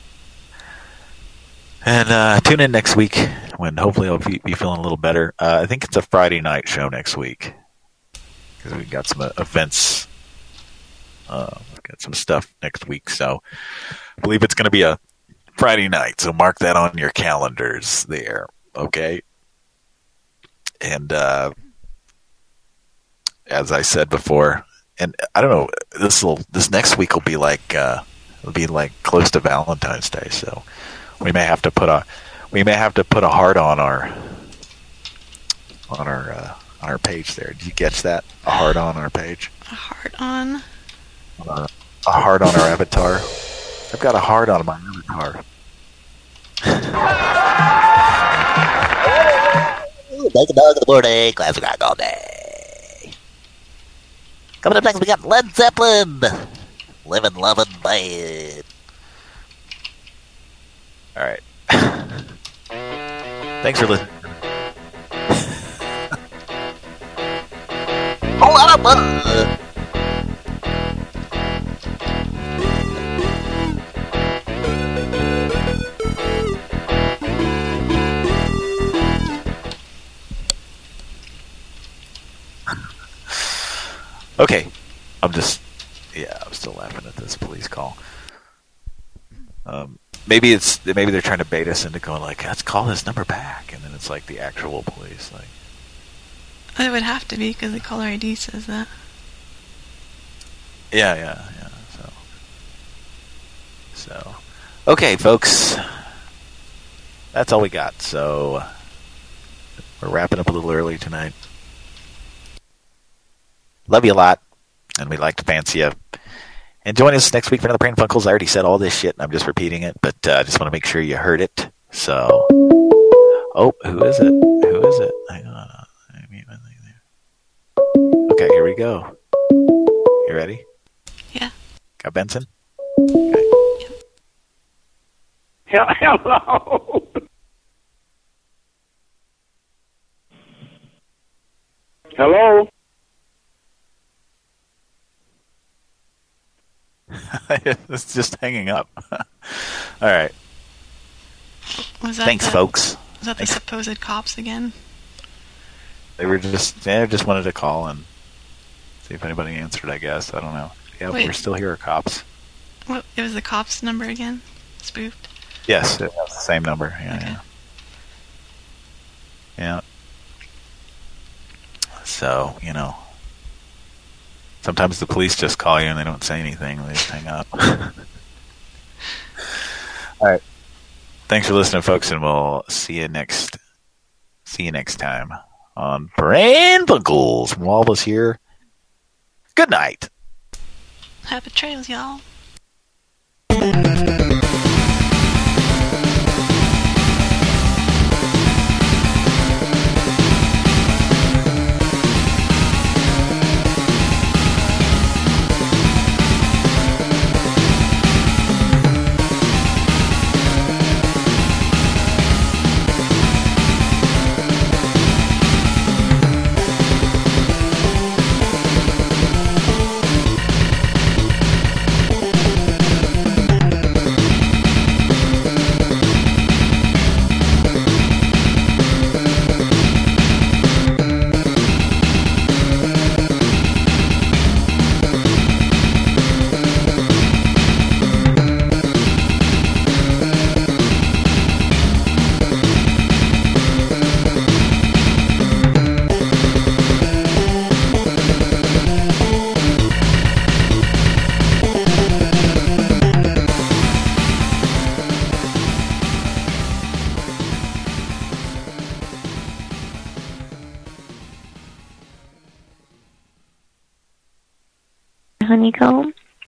And tune in next week when hopefully I'll be feeling a little better. I think it's a Friday night show next week because we've got some events. We've got some stuff next week, so I believe it's going to be a Friday night. So mark that on your calendars there, okay? And as I said before, and I don't know, this next week will be like close to Valentine's Day, so we may have to put a heart on our page there. Did you catch that? A heart on our page. A heart on. A heart on our avatar. I've got a heart on my avatar. Make a dog in the morning. Classic rock all day. Coming up next, we got Led Zeppelin. Livin', Lovin', Bad. All right. Thanks for listening. Whole lot of fun. Okay. I'm still laughing at this police call. Maybe they're trying to bait us into going like, let's call this number back, and then it's like the actual police. Like, it would have to be because the caller ID says that. Yeah. So, okay, folks, that's all we got. So we're wrapping up a little early tonight. Love you a lot, and we'd like to fancy you. And join us next week for another Pran Funkels. I already said all this shit, and I'm just repeating it, but I just want to make sure you heard it. So, who is it? Hang on. Okay, here we go. You ready? Yeah. Got Benson? Okay. Hello. Hello. It's just hanging up. All right. Thanks, folks. Was that the supposed cops again? They just wanted to call and see if anybody answered, I guess. I don't know. Yeah, we're still here, cops. What? It was the cops' number again? Spoofed? Yes, it was the same number. Yeah. So, sometimes the police just call you and they don't say anything. They just hang up. All right. Thanks for listening, folks, and we'll see you next time on Pran Funkels. From all of us here, good night. Happy trails, y'all. Honeycomb.